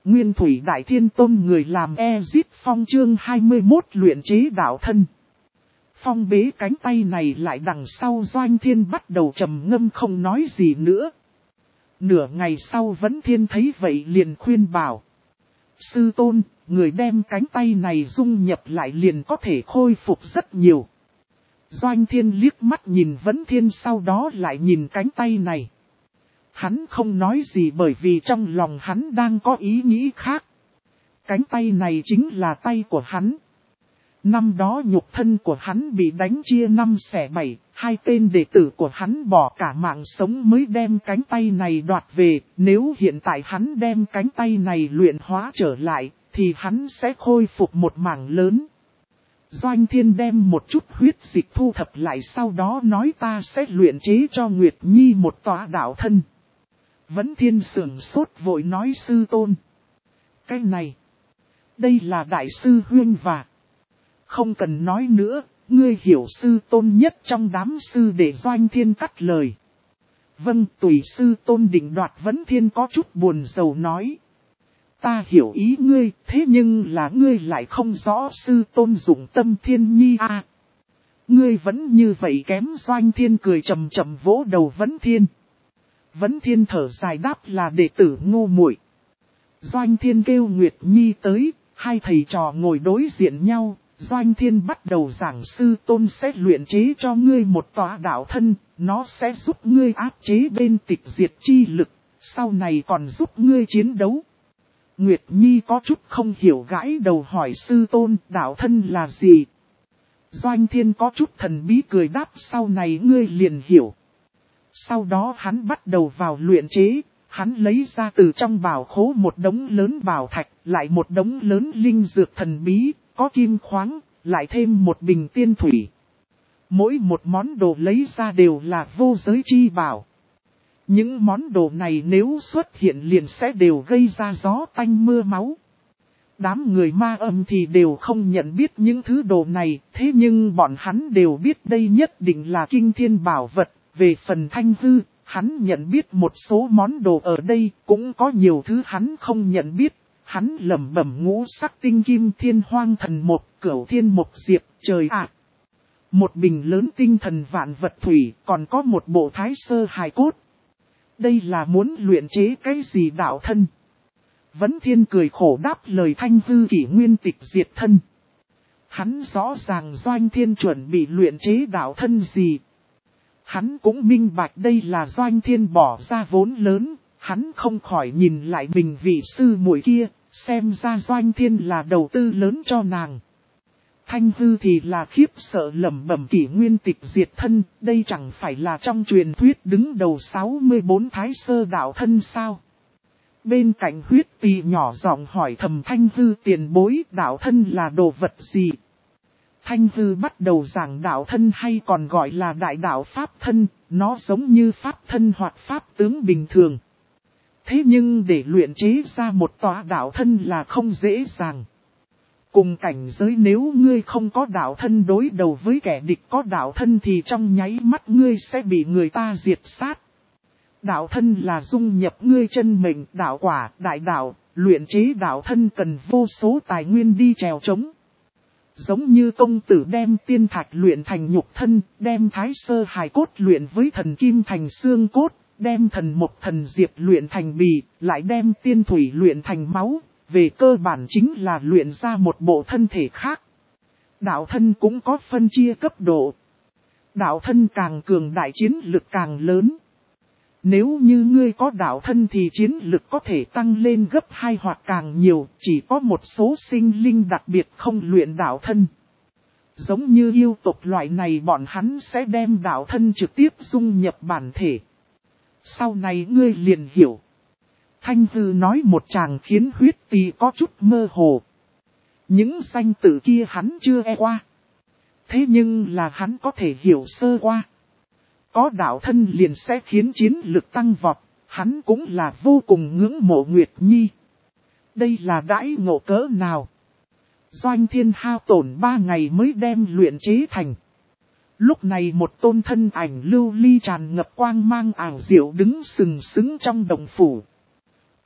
Nguyên Thủy Đại Thiên Tôn người làm Ezit Phong chương 21 luyện chế đạo thân. Phong bế cánh tay này lại đằng sau Doanh Thiên bắt đầu trầm ngâm không nói gì nữa. Nửa ngày sau Vấn Thiên thấy vậy liền khuyên bảo. Sư tôn, người đem cánh tay này dung nhập lại liền có thể khôi phục rất nhiều. Doanh Thiên liếc mắt nhìn Vấn Thiên sau đó lại nhìn cánh tay này. Hắn không nói gì bởi vì trong lòng hắn đang có ý nghĩ khác. Cánh tay này chính là tay của hắn. Năm đó nhục thân của hắn bị đánh chia 5/7, hai tên đệ tử của hắn bỏ cả mạng sống mới đem cánh tay này đoạt về. Nếu hiện tại hắn đem cánh tay này luyện hóa trở lại, thì hắn sẽ khôi phục một mảng lớn. Doanh Thiên đem một chút huyết dịch thu thập lại sau đó nói ta sẽ luyện chế cho Nguyệt Nhi một tòa đạo thân. Vấn Thiên sửng sốt vội nói sư tôn. Cái này, đây là đại sư huynh và. Không cần nói nữa, ngươi hiểu sư tôn nhất trong đám sư để Doanh Thiên cắt lời. Vâng, tùy sư tôn định đoạt. Vấn Thiên có chút buồn rầu nói. Ta hiểu ý ngươi, thế nhưng là ngươi lại không rõ sư tôn dụng tâm Thiên Nhi à. Ngươi vẫn như vậy kém. Doanh Thiên cười trầm trầm vỗ đầu Vấn Thiên. Vấn Thiên thở dài đáp là đệ tử ngu muội. Doanh Thiên kêu Nguyệt Nhi tới, hai thầy trò ngồi đối diện nhau. Doanh Thiên bắt đầu giảng sư tôn sẽ luyện chế cho ngươi một tòa đạo thân, nó sẽ giúp ngươi áp chế bên tịch diệt chi lực, sau này còn giúp ngươi chiến đấu. Nguyệt Nhi có chút không hiểu gãi đầu hỏi sư tôn đạo thân là gì. Doanh Thiên có chút thần bí cười đáp sau này ngươi liền hiểu. Sau đó hắn bắt đầu vào luyện chế, hắn lấy ra từ trong bảo khố một đống lớn bảo thạch, lại một đống lớn linh dược thần bí, có kim khoáng, lại thêm một bình tiên thủy. Mỗi một món đồ lấy ra đều là vô giới chi bảo. Những món đồ này nếu xuất hiện liền sẽ đều gây ra gió tanh mưa máu. Đám người ma âm thì đều không nhận biết những thứ đồ này, thế nhưng bọn hắn đều biết đây nhất định là kinh thiên bảo vật. Về phần Thanh Hư, hắn nhận biết một số món đồ ở đây, cũng có nhiều thứ hắn không nhận biết. Hắn lẩm bẩm ngũ sắc tinh kim thiên hoang thần một, cửu thiên một diệp, trời ạ. Một bình lớn tinh thần vạn vật thủy, còn có một bộ thái sơ hài cốt. Đây là muốn luyện chế cái gì đạo thân? Vấn Thiên cười khổ đáp lời Thanh Hư kỷ nguyên tịch diệt thân. Hắn rõ ràng Doanh Thiên chuẩn bị luyện chế đạo thân gì. Hắn cũng minh bạch đây là Doanh Thiên bỏ ra vốn lớn, hắn không khỏi nhìn lại mình vị sư muội kia, xem ra Doanh Thiên là đầu tư lớn cho nàng. Thanh Hư thì là khiếp sợ lẩm bẩm kỷ nguyên tịch diệt thân, đây chẳng phải là trong truyền thuyết đứng đầu 64 thái sơ đạo thân sao? Bên cạnh huyết tỳ nhỏ giọng hỏi thầm Thanh Hư tiền bối đạo thân là đồ vật gì? Thanh Hư bắt đầu giảng đạo thân hay còn gọi là đại đạo pháp thân, nó giống như pháp thân hoặc pháp tướng bình thường. Thế nhưng để luyện chế ra một tòa đạo thân là không dễ dàng. Cùng cảnh giới nếu ngươi không có đạo thân đối đầu với kẻ địch có đạo thân thì trong nháy mắt ngươi sẽ bị người ta diệt sát. Đạo thân là dung nhập ngươi chân mệnh, đạo quả, đại đạo, luyện chế đạo thân cần vô số tài nguyên đi trèo trống. Giống như công tử đem tiên thạch luyện thành nhục thân, đem thái sơ hài cốt luyện với thần kim thành xương cốt, đem thần mộc thần diệp luyện thành bì, lại đem tiên thủy luyện thành máu, về cơ bản chính là luyện ra một bộ thân thể khác. Đạo thân cũng có phân chia cấp độ. Đạo thân càng cường đại chiến lực càng lớn. Nếu như ngươi có đạo thân thì chiến lực có thể tăng lên gấp 2 hoặc càng nhiều, chỉ có một số sinh linh đặc biệt không luyện đạo thân. Giống như yêu tộc loại này bọn hắn sẽ đem đạo thân trực tiếp dung nhập bản thể. Sau này ngươi liền hiểu. Thanh Hư nói một tràng khiến huyết tỳ có chút mơ hồ. Những danh tự kia hắn chưa nghe qua. Thế nhưng là hắn có thể hiểu sơ qua. Có đạo thân liền sẽ khiến chiến lực tăng vọt, hắn cũng là vô cùng ngưỡng mộ Nguyệt Nhi. Đây là đãi ngộ cỡ nào? Doanh Thiên hao tổn 3 ngày mới đem luyện chế thành. Lúc này một tôn thân ảnh lưu ly tràn ngập quang mang ảo diệu đứng sừng sững trong đồng phủ.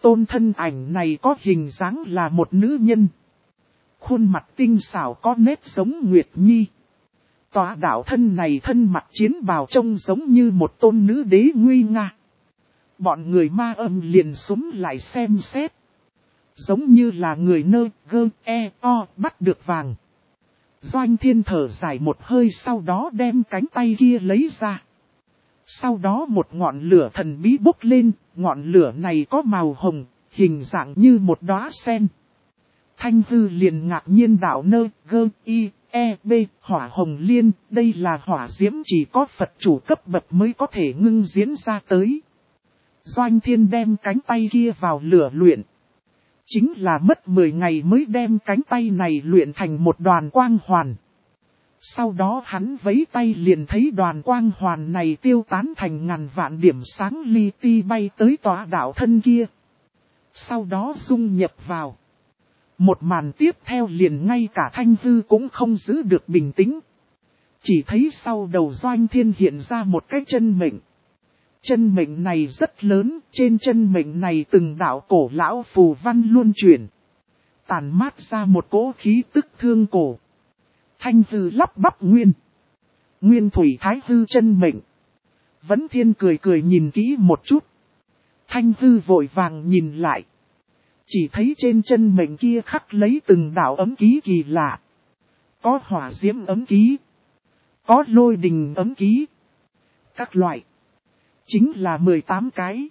Tôn thân ảnh này có hình dáng là một nữ nhân. Khuôn mặt tinh xảo có nét giống Nguyệt Nhi. Tọa đạo thân này thân mặt chiến bào trông giống như một tôn nữ đế nguy nga. Bọn người ma âm liền súng lại xem xét. Giống như là người nơ gơ e o bắt được vàng. Doanh Thiên thở dài một hơi, sau đó đem cánh tay kia lấy ra. Sau đó một ngọn lửa thần bí bốc lên, ngọn lửa này có màu hồng, hình dạng như một đóa sen. Thanh Hư liền ngạc nhiên đạo nơ gơ y e b hỏa hồng liên, đây là hỏa diễm chỉ có Phật chủ cấp bậc mới có thể ngưng diễn ra tới. Doanh Thiên đem cánh tay kia vào lửa luyện. Chính là mất 10 ngày mới đem cánh tay này luyện thành một đoàn quang hoàn. Sau đó hắn vấy tay liền thấy đoàn quang hoàn này tiêu tán thành ngàn vạn điểm sáng li ti bay tới tọa đạo thân kia. Sau đó dung nhập vào. Một màn tiếp theo liền ngay cả Thanh Hư cũng không giữ được bình tĩnh. Chỉ thấy sau đầu Doanh Thiên hiện ra một cái chân mệnh. Chân mệnh này rất lớn, trên chân mệnh này từng đạo cổ lão phù văn luân chuyển. Tàn mát ra một cỗ khí tức thương cổ. Thanh Hư lắp bắp Nguyên thủy thái hư chân mệnh. Vấn Thiên cười cười nhìn kỹ một chút. Thanh Hư vội vàng nhìn lại. Chỉ thấy trên chân mệnh kia khắc lấy từng đạo ấm ký kỳ lạ. Có hỏa diễm ấm ký. Có lôi đình ấm ký. Các loại. Chính là 18 cái.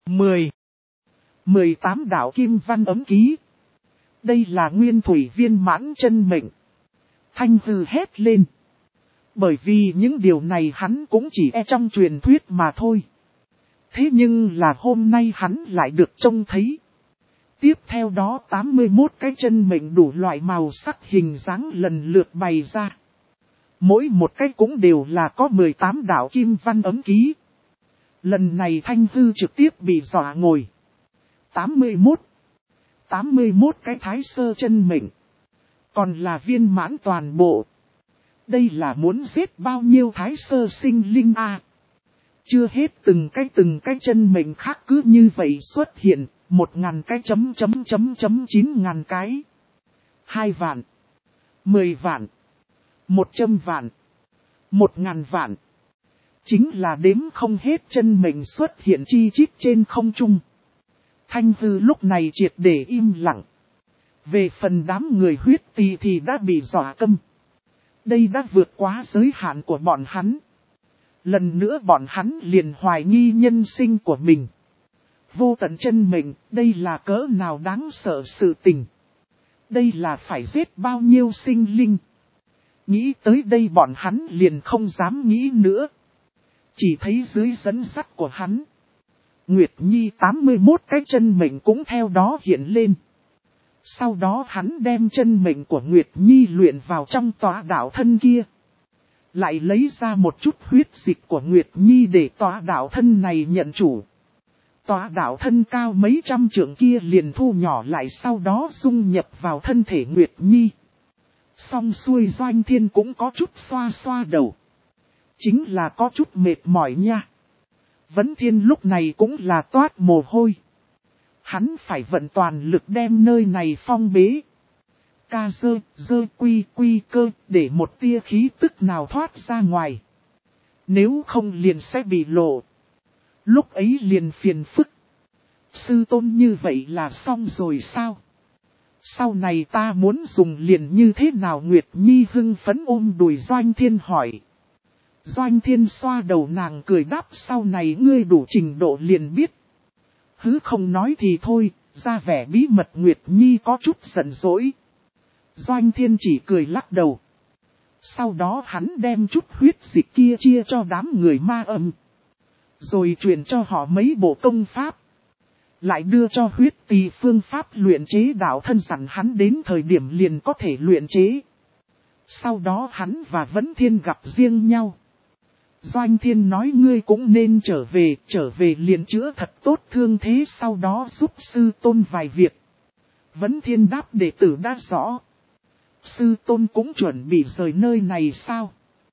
18 đạo kim văn ấm ký. Đây là nguyên thủy viên mãn chân mệnh. Thanh Hư hét lên. Bởi vì những điều này hắn cũng chỉ trong truyền thuyết mà thôi. Thế nhưng là hôm nay hắn lại được trông thấy. Tiếp theo đó 81 cái chân mệnh đủ loại màu sắc hình dáng lần lượt bày ra. Mỗi một cái cũng đều là có 18 đạo kim văn ấm ký. Lần này Thanh Hư trực tiếp bị dọa ngồi. 81 cái thái sơ chân mệnh. Còn là viên mãn toàn bộ. Đây là muốn giết bao nhiêu thái sơ sinh linh a? Chưa hết từng cái chân mệnh khác cứ như vậy xuất hiện. 1.000 cái .. 9.000 cái. 2 vạn. 10 vạn. 100 vạn. 1.000 vạn. Chính là đếm không hết chân mệnh xuất hiện chi chít trên không trung. Thanh Hư lúc này triệt để im lặng. Về phần đám người huyết tì thì đã bị dọa câm. Đây đã vượt quá giới hạn của bọn hắn. Lần nữa bọn hắn liền hoài nghi nhân sinh của mình. Vô tận chân mệnh, đây là cỡ nào đáng sợ sự tình. Đây là phải giết bao nhiêu sinh linh. Nghĩ tới đây bọn hắn liền không dám nghĩ nữa. Chỉ thấy dưới dẫn dắt của hắn. Nguyệt Nhi 81 cái chân mệnh cũng theo đó hiện lên. Sau đó hắn đem chân mệnh của Nguyệt Nhi luyện vào trong tọa đạo thân kia. Lại lấy ra một chút huyết dịch của Nguyệt Nhi để tọa đạo thân này nhận chủ. Tọa đạo thân cao mấy trăm trượng kia liền thu nhỏ lại, sau đó dung nhập vào thân thể Nguyệt Nhi. Xong xuôi Doanh Thiên cũng có chút xoa xoa đầu. Chính là có chút mệt mỏi nha. Vấn Thiên lúc này cũng là toát mồ hôi. Hắn phải vận toàn lực đem nơi này phong bế. Ca dơ quy cơ để một tia khí tức nào thoát ra ngoài. Nếu không liền sẽ bị lộ. Lúc ấy liền phiền phức. Sư tôn như vậy là xong rồi sao? Sau này ta muốn dùng liền như thế nào? Nguyệt Nhi hưng phấn ôm đùi Doanh Thiên hỏi. Doanh Thiên xoa đầu nàng cười đáp, sau này ngươi đủ trình độ liền biết. Hứ không nói thì thôi, ra vẻ bí mật. Nguyệt Nhi có chút giận dỗi. Doanh Thiên chỉ cười lắc đầu. Sau đó hắn đem chút huyết dịch kia chia cho đám người ma âm. Rồi truyền cho họ mấy bộ công pháp. Lại đưa cho huyết tỳ phương pháp luyện chế đạo thân, sẵn hắn đến thời điểm liền có thể luyện chế. Sau đó hắn và Vấn Thiên gặp riêng nhau. Doanh Thiên nói ngươi cũng nên trở về liền chữa thật tốt thương thế, sau đó giúp sư tôn vài việc. Vấn Thiên đáp đệ tử đã rõ. Sư tôn cũng chuẩn bị rời nơi này sao?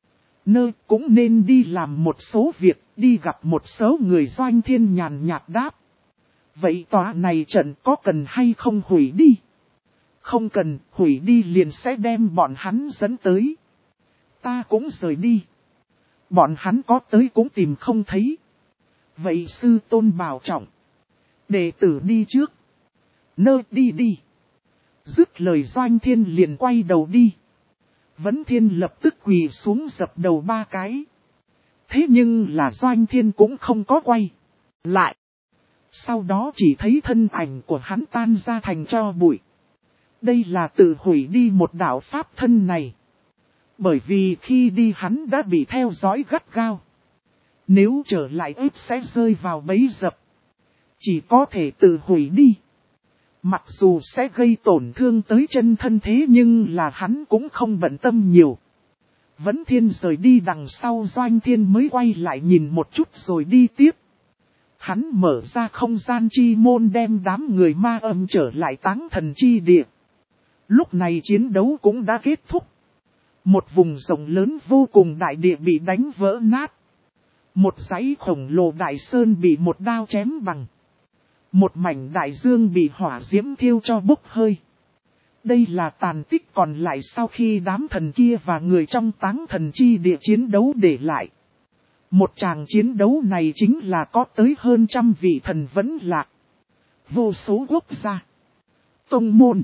Nơi cũng nên đi làm một số việc, đi gặp một số người. Doanh Thiên nhàn nhạt đáp. Vậy tòa này trận có cần hay không hủy đi? Không cần, hủy đi liền sẽ đem bọn hắn dẫn tới. Ta cũng rời đi. Bọn hắn có tới cũng tìm không thấy. Vậy sư tôn bảo trọng. Đệ tử đi trước. Nơ đi đi. Dứt lời Doanh Thiên liền quay đầu đi. Vấn Thiên lập tức quỳ xuống dập đầu 3 cái. Thế nhưng là Doanh Thiên cũng không có quay lại. Sau đó chỉ thấy thân ảnh của hắn tan ra thành tro bụi. Đây là tự hủy đi một đạo pháp thân này. Bởi vì khi đi hắn đã bị theo dõi gắt gao. Nếu trở lại ếp sẽ rơi vào bẫy dập. Chỉ có thể tự hủy đi. Mặc dù sẽ gây tổn thương tới chân thân thế nhưng là hắn cũng không bận tâm nhiều. Vấn Thiên rời đi đằng sau Doanh Thiên mới quay lại nhìn một chút rồi đi tiếp. Hắn mở ra không gian chi môn đem đám người ma âm trở lại Táng Thần chi địa. Lúc này chiến đấu cũng đã kết thúc. Một vùng rộng lớn vô cùng đại địa bị đánh vỡ nát. Một dãy khổng lồ đại sơn bị một đao chém bằng. Một mảnh đại dương bị hỏa diễm thiêu cho bốc hơi. Đây là tàn tích còn lại sau khi đám thần kia và người trong Táng Thần chi địa chiến đấu để lại. Một tràng chiến đấu này chính là có tới hơn 100 vị thần vẫn lạc. Vô số quốc gia, tông môn,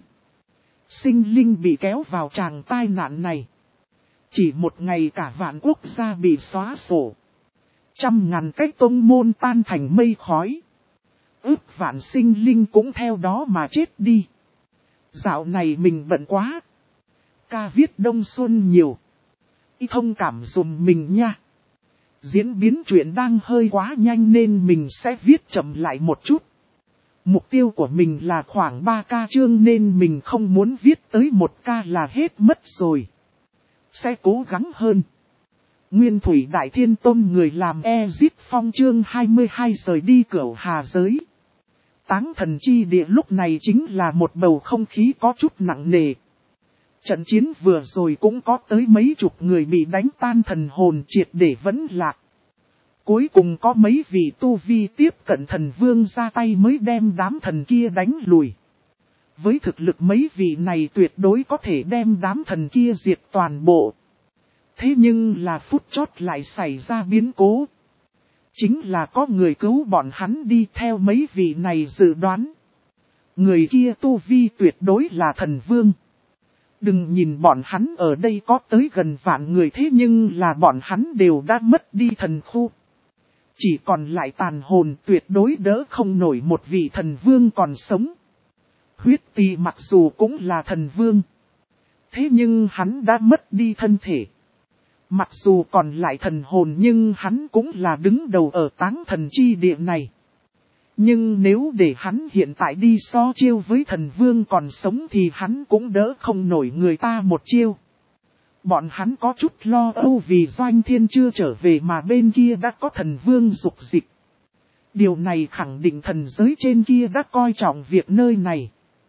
sinh linh bị kéo vào tràng tai nạn này. Chỉ một ngày cả vạn quốc gia bị xóa sổ. 100.000 cái tông môn tan thành mây khói. Ước vạn sinh linh cũng theo đó mà chết đi. Dạo này mình bận quá. Ca viết đông xuân nhiều. Y thông cảm dùm mình nha. Diễn biến chuyện đang hơi quá nhanh nên mình sẽ viết chậm lại một chút. Mục tiêu của mình là khoảng 3 ca chương nên mình không muốn viết tới 1 ca là hết mất rồi. Sẽ cố gắng hơn. Nguyên Thủy Đại Thiên Tôn người làm Ezit Phong chương 22 rời đi Cửu Hà giới. Táng Thần chi địa lúc này chính là một bầu không khí có chút nặng nề. Trận chiến vừa rồi cũng có tới mấy chục người bị đánh tan thần hồn triệt để vẫn lạc. Cuối cùng có mấy vị tu vi tiếp cận thần vương ra tay mới đem đám thần kia đánh lùi. Với thực lực mấy vị này tuyệt đối có thể đem đám thần kia diệt toàn bộ. Thế nhưng là phút chót lại xảy ra biến cố. Chính là có người cứu bọn hắn đi theo mấy vị này dự đoán. Người kia tu vi tuyệt đối là thần vương. Đừng nhìn bọn hắn ở đây có tới gần vạn người thế nhưng là bọn hắn đều đã mất đi thần khu. Chỉ còn lại tàn hồn tuyệt đối đỡ không nổi một vị thần vương còn sống. Huyết Tỳ mặc dù cũng là thần vương. Thế nhưng hắn đã mất đi thân thể. Mặc dù còn lại thần hồn nhưng hắn cũng là đứng đầu ở Táng Thần chi địa này. Nhưng nếu để hắn hiện tại đi so chiêu với thần vương còn sống thì hắn cũng đỡ không nổi người ta một chiêu. Bọn hắn có chút lo âu vì Doanh Thiên chưa trở về mà bên kia đã có thần vương dục dịch. Điều này khẳng định thần giới trên kia đã coi trọng việc nơi này.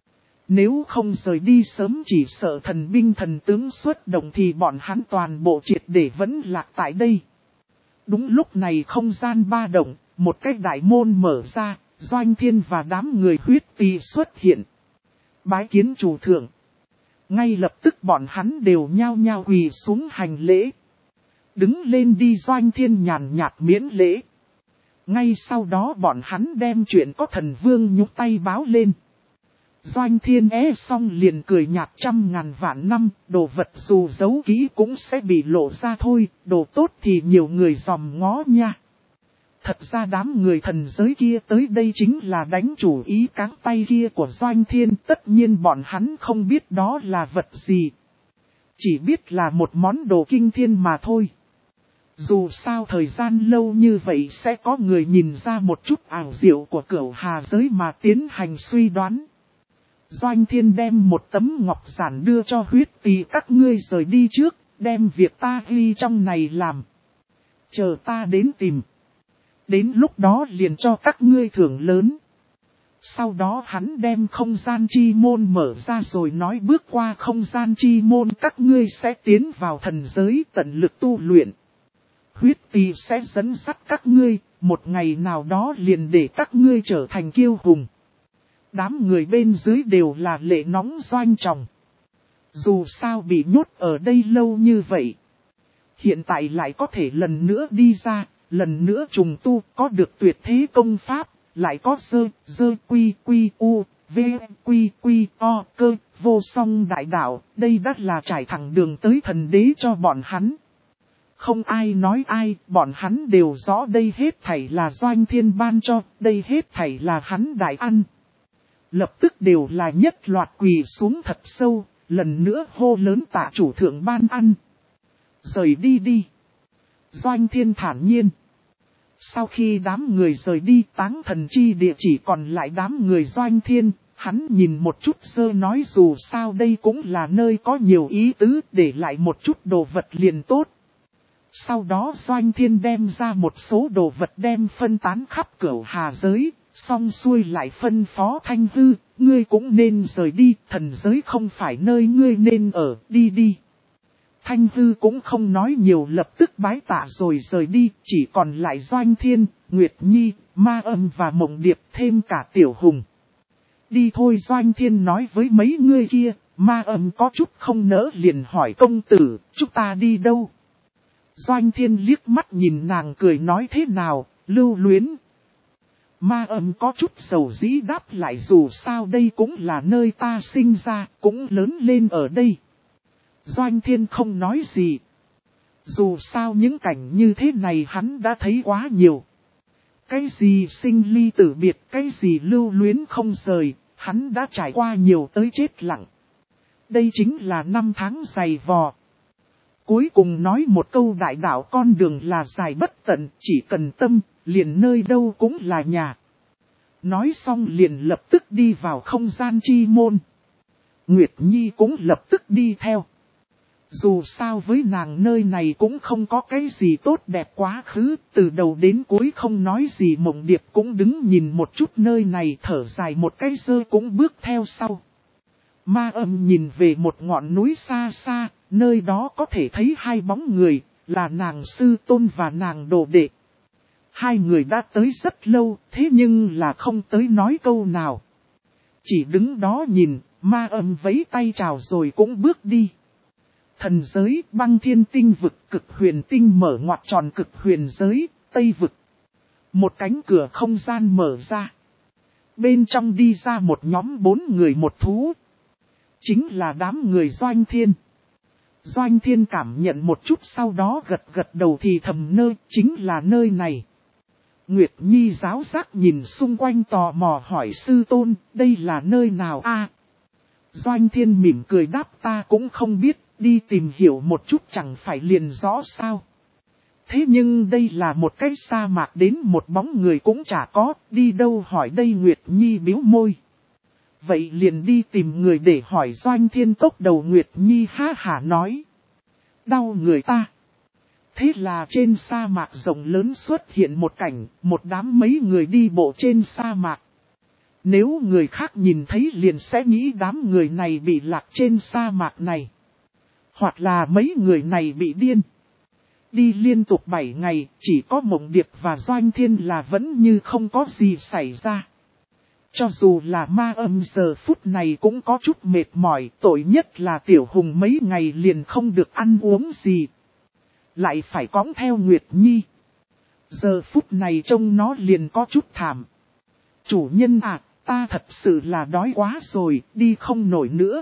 Nếu không rời đi sớm chỉ sợ thần binh thần tướng xuất động thì bọn hắn toàn bộ triệt để vẫn lạc tại đây. Đúng lúc này không gian ba động, một cái đại môn mở ra, Doanh Thiên và đám người Huyết Tỳ xuất hiện. Bái kiến chủ thượng. Ngay lập tức bọn hắn đều nhao nhao quỳ xuống hành lễ. Đứng lên đi Doanh Thiên nhàn nhạt miễn lễ. Ngay sau đó bọn hắn đem chuyện có thần vương nhúc tay báo lên. Doanh Thiên xong liền cười nhạt 100.000 vạn năm, đồ vật dù giấu kỹ cũng sẽ bị lộ ra thôi, đồ tốt thì nhiều người dòm ngó nha. Thật ra đám người thần giới kia tới đây chính là đánh chủ ý cáng tay kia của Doanh Thiên, tất nhiên bọn hắn không biết đó là vật gì. Chỉ biết là một món đồ kinh thiên mà thôi. Dù sao thời gian lâu như vậy sẽ có người nhìn ra một chút ảo diệu của Cửu Hà giới mà tiến hành suy đoán. Doanh Thiên đem một tấm ngọc giản đưa cho Huyết Tỳ các ngươi rời đi trước, đem việc ta ghi trong này làm. Chờ ta đến tìm. Đến lúc đó liền cho các ngươi thưởng lớn. Sau đó hắn đem không gian chi môn mở ra rồi nói bước qua không gian chi môn các ngươi sẽ tiến vào thần giới tận lực tu luyện. Huyết Tỳ sẽ dẫn dắt các ngươi, một ngày nào đó liền để các ngươi trở thành kiêu hùng. Đám người bên dưới đều là lệ nóng doanh trọng. Dù sao bị nhốt ở đây lâu như vậy. Hiện tại lại có thể lần nữa đi ra, lần nữa trùng tu, có được tuyệt thế công pháp, lại có dơ quy u, v quy o cơ, vô song đại đạo, đây đắt là trải thẳng đường tới thần đế cho bọn hắn. Không ai nói ai, bọn hắn đều rõ đây hết thảy là Doanh Thiên ban cho, đây hết thảy là hắn đại ăn. Lập tức đều là nhất loạt quỳ xuống thật sâu, lần nữa hô lớn tạ chủ thượng ban ăn. Rời đi đi. Doanh Thiên thản nhiên. Sau khi đám người rời đi, Táng Thần Chi Địa chỉ còn lại đám người Doanh Thiên, hắn nhìn một chút sơ nói dù sao đây cũng là nơi có nhiều ý tứ, để lại một chút đồ vật liền tốt. Sau đó Doanh Thiên đem ra một số đồ vật đem phân tán khắp cửu hà giới, xong xuôi lại phân phó Thanh Hư, ngươi cũng nên rời đi, thần giới không phải nơi ngươi nên ở, đi đi. Thanh Hư cũng không nói nhiều, lập tức bái tạ rồi rời đi, chỉ còn lại Doanh Thiên, Nguyệt Nhi, Ma Âm và Mộng Điệp thêm cả Tiểu Hùng. Đi thôi, Doanh Thiên nói với mấy người kia. Ma Âm có chút không nỡ liền hỏi công tử, chúng ta đi đâu? Doanh Thiên liếc mắt nhìn nàng cười nói thế nào, lưu luyến. Ma Âm có chút dầu dĩ đáp lại dù sao đây cũng là nơi ta sinh ra, cũng lớn lên ở đây. Doanh Thiên không nói gì. Dù sao những cảnh như thế này hắn đã thấy quá nhiều. Cái gì sinh ly tử biệt, cái gì lưu luyến không rời, hắn đã trải qua nhiều tới chết lặng. Đây chính là năm tháng dày vò. Cuối cùng nói một câu đại đạo con đường là dài bất tận, chỉ cần tâm, liền nơi đâu cũng là nhà. Nói xong liền lập tức đi vào không gian chi môn. Nguyệt Nhi cũng lập tức đi theo. Dù sao với nàng nơi này cũng không có cái gì tốt đẹp quá khứ, từ đầu đến cuối không nói gì. Mộng Điệp cũng đứng nhìn một chút nơi này thở dài một cái dơ cũng bước theo sau. Ma Âm nhìn về một ngọn núi xa xa, nơi đó có thể thấy hai bóng người, là nàng sư tôn và nàng đồ đệ. Hai người đã tới rất lâu, thế nhưng là không tới nói câu nào. Chỉ đứng đó nhìn, Ma Âm vẫy tay chào rồi cũng bước đi. Thần giới, Băng Thiên tinh vực, Cực Huyền tinh mở ngoặc tròn Cực Huyền giới, Tây vực. Một cánh cửa không gian mở ra. Bên trong đi ra một nhóm 4 người một thú. Chính là đám người Doanh Thiên. Doanh Thiên cảm nhận một chút sau đó gật đầu thì thầm nơi chính là nơi này. Nguyệt Nhi giáo giác nhìn xung quanh tò mò hỏi sư tôn, đây là nơi nào a? Doanh Thiên mỉm cười đáp ta cũng không biết, đi tìm hiểu một chút chẳng phải liền rõ sao. Thế nhưng đây là một cái sa mạc đến một bóng người cũng chả có, đi đâu hỏi đây Nguyệt Nhi bĩu môi. Vậy liền đi tìm người để hỏi Doanh Thiên tốc đầu Nguyệt Nhi ha hả nói. Đau người ta. Thế là trên sa mạc rộng lớn xuất hiện một cảnh, một đám mấy người đi bộ trên sa mạc. Nếu người khác nhìn thấy liền sẽ nghĩ đám người này bị lạc trên sa mạc này. Hoặc là mấy người này bị điên. Đi liên tục 7 ngày, chỉ có Mộng Điệp và Doanh Thiên là vẫn như không có gì xảy ra. Cho dù là Ma Âm giờ phút này cũng có chút mệt mỏi, tội nhất là Tiểu Hùng mấy ngày liền không được ăn uống gì. Lại phải cõng theo Nguyệt Nhi. Giờ phút này trông nó liền có chút thảm. Chủ nhân à, ta thật sự là đói quá rồi, đi không nổi nữa.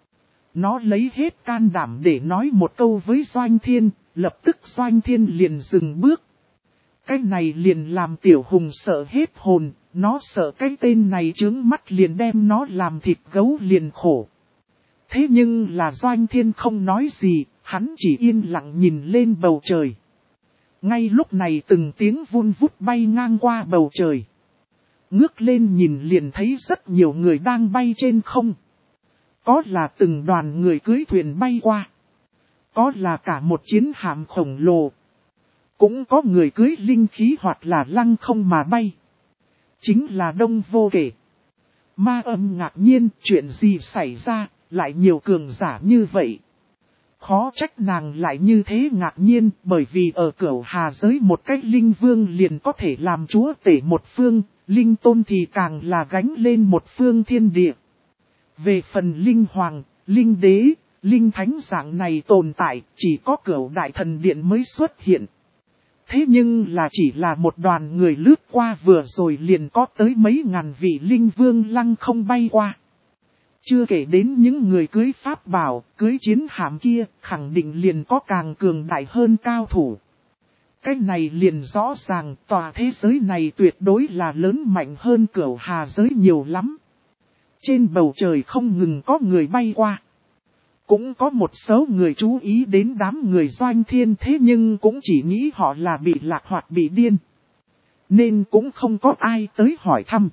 Nó lấy hết can đảm để nói một câu với Doanh Thiên, lập tức Doanh Thiên liền dừng bước. Cái này liền làm Tiểu Hùng sợ hết hồn, nó sợ cái tên này trướng mắt liền đem nó làm thịt gấu liền khổ. Thế nhưng là Doanh Thiên không nói gì, hắn chỉ yên lặng nhìn lên bầu trời. Ngay lúc này từng tiếng vun vút bay ngang qua bầu trời. Ngước lên nhìn liền thấy rất nhiều người đang bay trên không. Có là từng đoàn người cưỡi thuyền bay qua. Có là cả một chiến hạm khổng lồ. Cũng có người cưỡi linh khí hoặc là lăng không mà bay. Chính là đông vô kể. Ma Âm ngạc nhiên chuyện gì xảy ra, lại nhiều cường giả như vậy. khó trách nàng lại như thế ngạc nhiên, bởi vì ở Cửu Hà giới một cách linh vương liền có thể làm chúa tể một phương, linh tôn thì càng là gánh lên một phương thiên địa. Về phần linh hoàng, linh đế, linh thánh dạng này tồn tại, chỉ có Cửu Đại Thần Điện mới xuất hiện. Thế nhưng là chỉ là một đoàn người lướt qua vừa rồi liền có tới mấy ngàn vị linh vương lăng không bay qua. Chưa kể đến những người cưới pháp bảo, cưới chiến hạm kia, khẳng định liền có càng cường đại hơn cao thủ. Cái này liền rõ ràng tòa thế giới này tuyệt đối là lớn mạnh hơn Cửu Hà giới nhiều lắm. Trên bầu trời không ngừng có người bay qua. Cũng có một số người chú ý đến đám người Doanh Thiên, thế nhưng cũng chỉ nghĩ họ là bị lạc hoặc bị điên. Nên cũng không có ai tới hỏi thăm.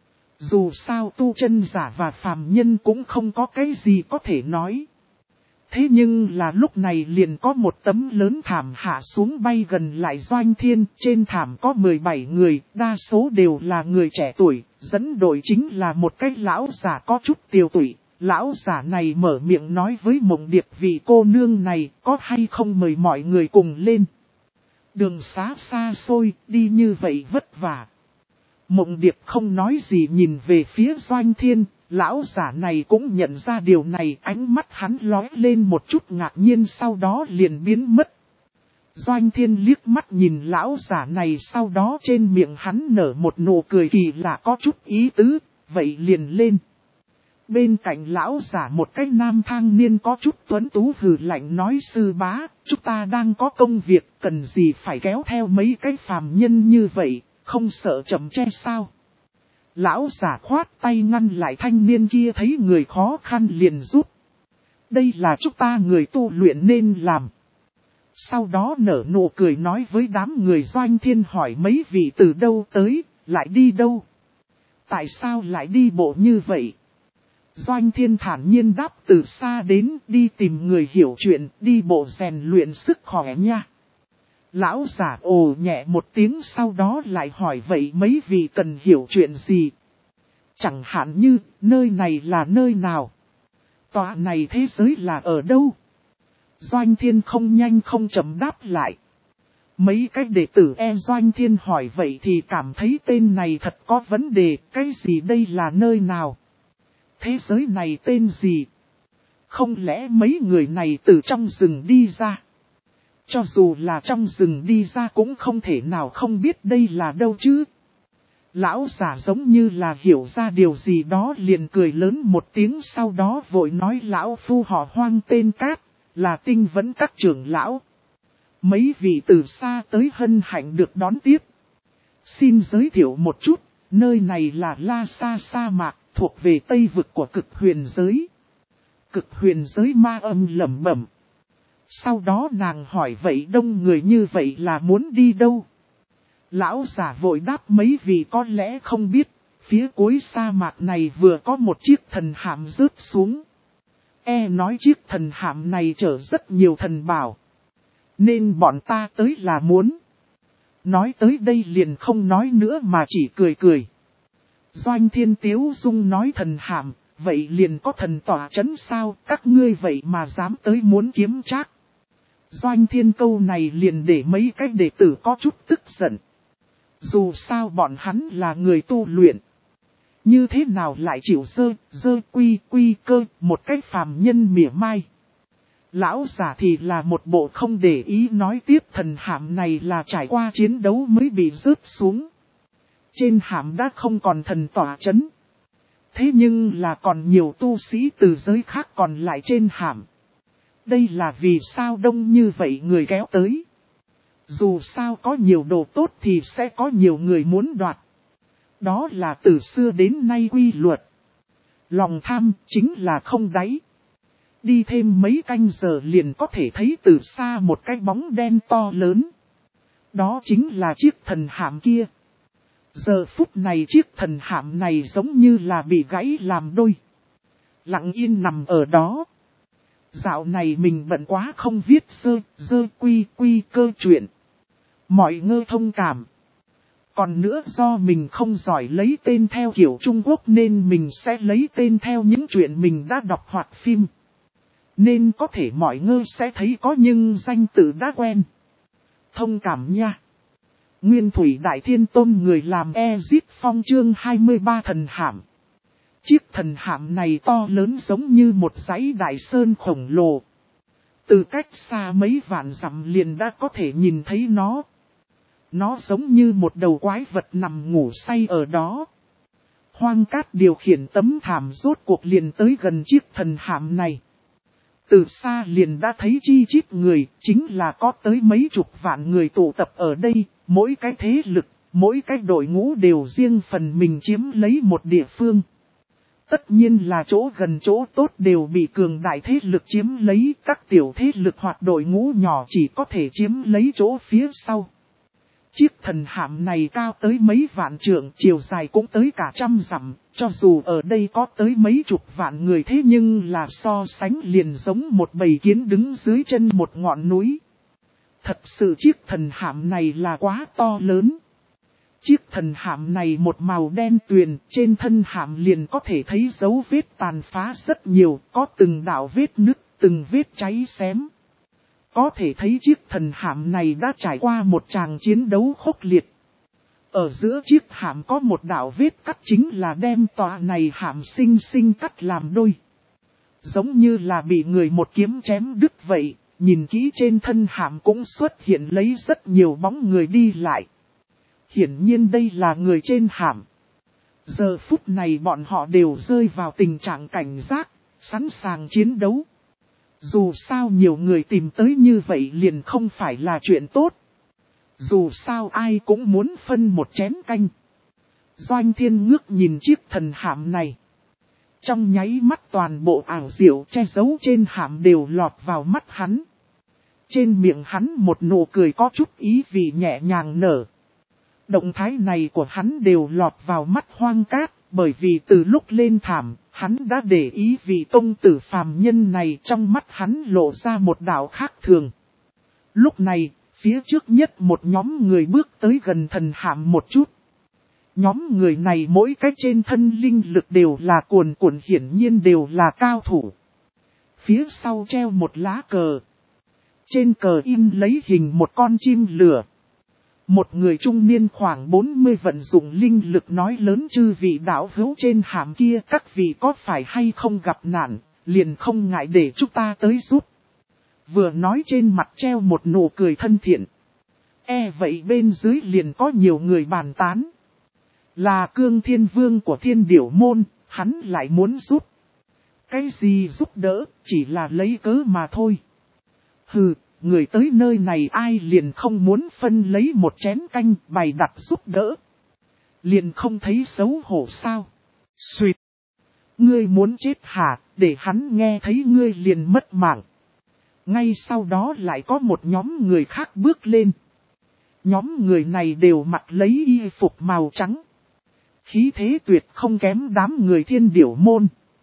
Dù sao tu chân giả và phàm nhân cũng không có cái gì có thể nói. Thế nhưng là lúc này liền có một tấm lớn thảm hạ xuống bay gần lại Doanh Thiên. Trên thảm có 17 người, đa số đều là người trẻ tuổi, dẫn đội chính là một cái lão giả có chút tiều tụy. Lão giả này mở miệng nói với Mộng Điệp vị cô nương này có hay không mời mọi người cùng lên. Đường xá xa xôi, đi như vậy vất vả. Mộng Điệp không nói gì nhìn về phía Doanh Thiên, lão giả này cũng nhận ra điều này, ánh mắt hắn lóe lên một chút ngạc nhiên sau đó liền biến mất. Doanh Thiên liếc mắt nhìn lão giả này sau đó trên miệng hắn nở một nụ cười kỳ lạ có chút ý tứ, vậy liền lên. Bên cạnh lão giả một cái nam thang niên có chút tuấn tú hừ lạnh nói sư bá, chúng ta đang có công việc, cần gì phải kéo theo mấy cái phàm nhân như vậy, không sợ chậm che sao. Lão giả khoát tay ngăn lại thanh niên kia thấy người khó khăn liền rút. Đây là chúng ta người tu luyện nên làm. Sau đó nở nụ cười nói với đám người Doanh Thiên hỏi mấy vị từ đâu tới, lại đi đâu. Tại sao lại đi bộ như vậy? Doanh Thiên thản nhiên đáp từ xa đến đi tìm người hiểu chuyện, đi bộ rèn luyện sức khỏe nha. Lão giả ồ nhẹ một tiếng sau đó lại hỏi vậy mấy vị cần hiểu chuyện gì? Chẳng hạn như, nơi này là nơi nào? Tòa này thế giới là ở đâu? Doanh Thiên không nhanh không chậm đáp lại. Mấy cái đệ tử Doanh Thiên hỏi vậy thì cảm thấy tên này thật có vấn đề, cái gì đây là nơi nào? Thế giới này tên gì? Không lẽ mấy người này từ trong rừng đi ra? Cho dù là trong rừng đi ra cũng không thể nào không biết đây là đâu chứ. Lão giả giống như là hiểu ra điều gì đó liền cười lớn một tiếng sau đó vội nói lão phu họ Hoang tên Cát, là Tinh Vấn các trưởng lão. Mấy vị từ xa tới hân hạnh được đón tiếp. Xin giới thiệu một chút, nơi này là La Sa sa mạc, thuộc về Tây vực của Cực Huyền giới. Cực Huyền giới ma âm lẩm bẩm. Sau đó nàng hỏi vậy đông người như vậy là muốn đi đâu? Lão giả vội đáp mấy vị có lẽ không biết, phía cuối sa mạc này vừa có một chiếc thần hạm rớt xuống. Nói chiếc thần hạm này chở rất nhiều thần bảo. Nên bọn ta tới là muốn. Nói tới đây liền không nói nữa mà chỉ cười cười. Doanh Thiên Tiếu Dung nói thần hạm, vậy liền có thần tỏa chấn sao, các ngươi vậy mà dám tới muốn kiếm trác. Doanh Thiên câu này liền để mấy cái đệ tử có chút tức giận. Dù sao bọn hắn là người tu luyện. Như thế nào lại chịu dơ quy cơ một cái phàm nhân mỉa mai. Lão giả thì là một bộ không để ý nói tiếp thần hạm này là trải qua chiến đấu mới bị rớt xuống. Trên hạm đã không còn thần tỏa chấn. Thế nhưng là còn nhiều tu sĩ từ giới khác còn lại trên hạm. Đây là vì sao đông như vậy người kéo tới. Dù sao có nhiều đồ tốt thì sẽ có nhiều người muốn đoạt. Đó là từ xưa đến nay quy luật. Lòng tham chính là không đáy. Đi thêm mấy canh giờ liền có thể thấy từ xa một cái bóng đen to lớn. Đó chính là chiếc thần hạm kia. Giờ phút này chiếc thần hạm này giống như là bị gãy làm đôi. Lặng yên nằm ở đó. Dạo này mình bận quá không viết dơ quy cơ chuyện. Mọi ngơ thông cảm. Còn nữa do mình không giỏi lấy tên theo kiểu Trung Quốc nên mình sẽ lấy tên theo những chuyện mình đã đọc hoặc phim. Nên có thể mọi người sẽ thấy có nhưng danh tự đã quen. Thông cảm nha. Nguyên Thủy Đại Thiên Tôn người làm Ezit Phong chương 23 thần hạm. Chiếc thần hạm này to lớn giống như một dãy đại sơn khổng lồ. Từ cách xa mấy vạn dặm liền đã có thể nhìn thấy nó. Nó giống như một đầu quái vật nằm ngủ say ở đó. Hoang Cát điều khiển tấm thảm rốt cuộc liền tới gần chiếc thần hạm này. Từ xa liền đã thấy chi chít người, chính là có tới mấy chục vạn người tụ tập ở đây, mỗi cái thế lực, mỗi cái đội ngũ đều riêng phần mình chiếm lấy một địa phương. Tất nhiên là chỗ gần chỗ tốt đều bị cường đại thế lực chiếm lấy, các tiểu thế lực hoặc đội ngũ nhỏ chỉ có thể chiếm lấy chỗ phía sau. Chiếc thần hạm này cao tới mấy vạn trượng, chiều dài cũng tới cả trăm dặm, cho dù ở đây có tới mấy chục vạn người thế nhưng là so sánh liền giống một bầy kiến đứng dưới chân một ngọn núi. Thật sự chiếc thần hạm này là quá to lớn. Chiếc thần hạm này một màu đen tuyền, trên thân hạm liền có thể thấy dấu vết tàn phá rất nhiều, có từng đạo vết nứt, từng vết cháy xém. Có thể thấy chiếc thần hạm này đã trải qua một tràng chiến đấu khốc liệt. Ở giữa chiếc hạm có một đạo vết cắt chính là đem tòa này hạm xinh xinh cắt làm đôi. Giống như là bị người một kiếm chém đứt vậy, nhìn kỹ trên thân hạm cũng xuất hiện lấy rất nhiều bóng người đi lại. Hiển nhiên đây là người trên hạm. Giờ phút này bọn họ đều rơi vào tình trạng cảnh giác, sẵn sàng chiến đấu. Dù sao nhiều người tìm tới như vậy liền không phải là chuyện tốt. Dù sao ai cũng muốn phân một chén canh. Doanh Thiên ngước nhìn chiếc thần hạm này. Trong nháy mắt toàn bộ ảo diệu che giấu trên hạm đều lọt vào mắt hắn. Trên miệng hắn một nụ cười có chút ý vị nhẹ nhàng nở. Động thái này của hắn đều lọt vào mắt Hoang Cát, bởi vì từ lúc lên thảm, hắn đã để ý vị công tử phàm nhân này, trong mắt hắn lộ ra một đạo khác thường. Lúc này, phía trước nhất một nhóm người bước tới gần thần hạm một chút. Nhóm người này mỗi cái trên thân linh lực đều là cuồn cuộn, hiển nhiên đều là cao thủ. Phía sau treo một lá cờ. Trên cờ in lấy hình một con chim lửa. Một người trung niên khoảng 40 vận dụng linh lực nói lớn: chư vị đạo hữu trên hàm kia, các vị có phải hay không gặp nạn, liền không ngại để chúng ta tới giúp. Vừa nói trên mặt treo một nụ cười thân thiện. Vậy bên dưới liền có nhiều người bàn tán. Là Cương Thiên Vương của Thiên Điểu Môn, hắn lại muốn giúp. Cái gì giúp đỡ, chỉ là lấy cớ mà thôi. Hừ. Người tới nơi này ai liền không muốn phân lấy một chén canh bày đặt giúp đỡ. Liền không thấy xấu hổ sao? Xuyệt! Ngươi muốn chết hả, để hắn nghe thấy ngươi liền mất mạng. Ngay sau đó lại có một nhóm người khác bước lên. Nhóm người này đều mặc lấy y phục màu trắng. Khí thế tuyệt không kém đám người Thiên Điểu Môn.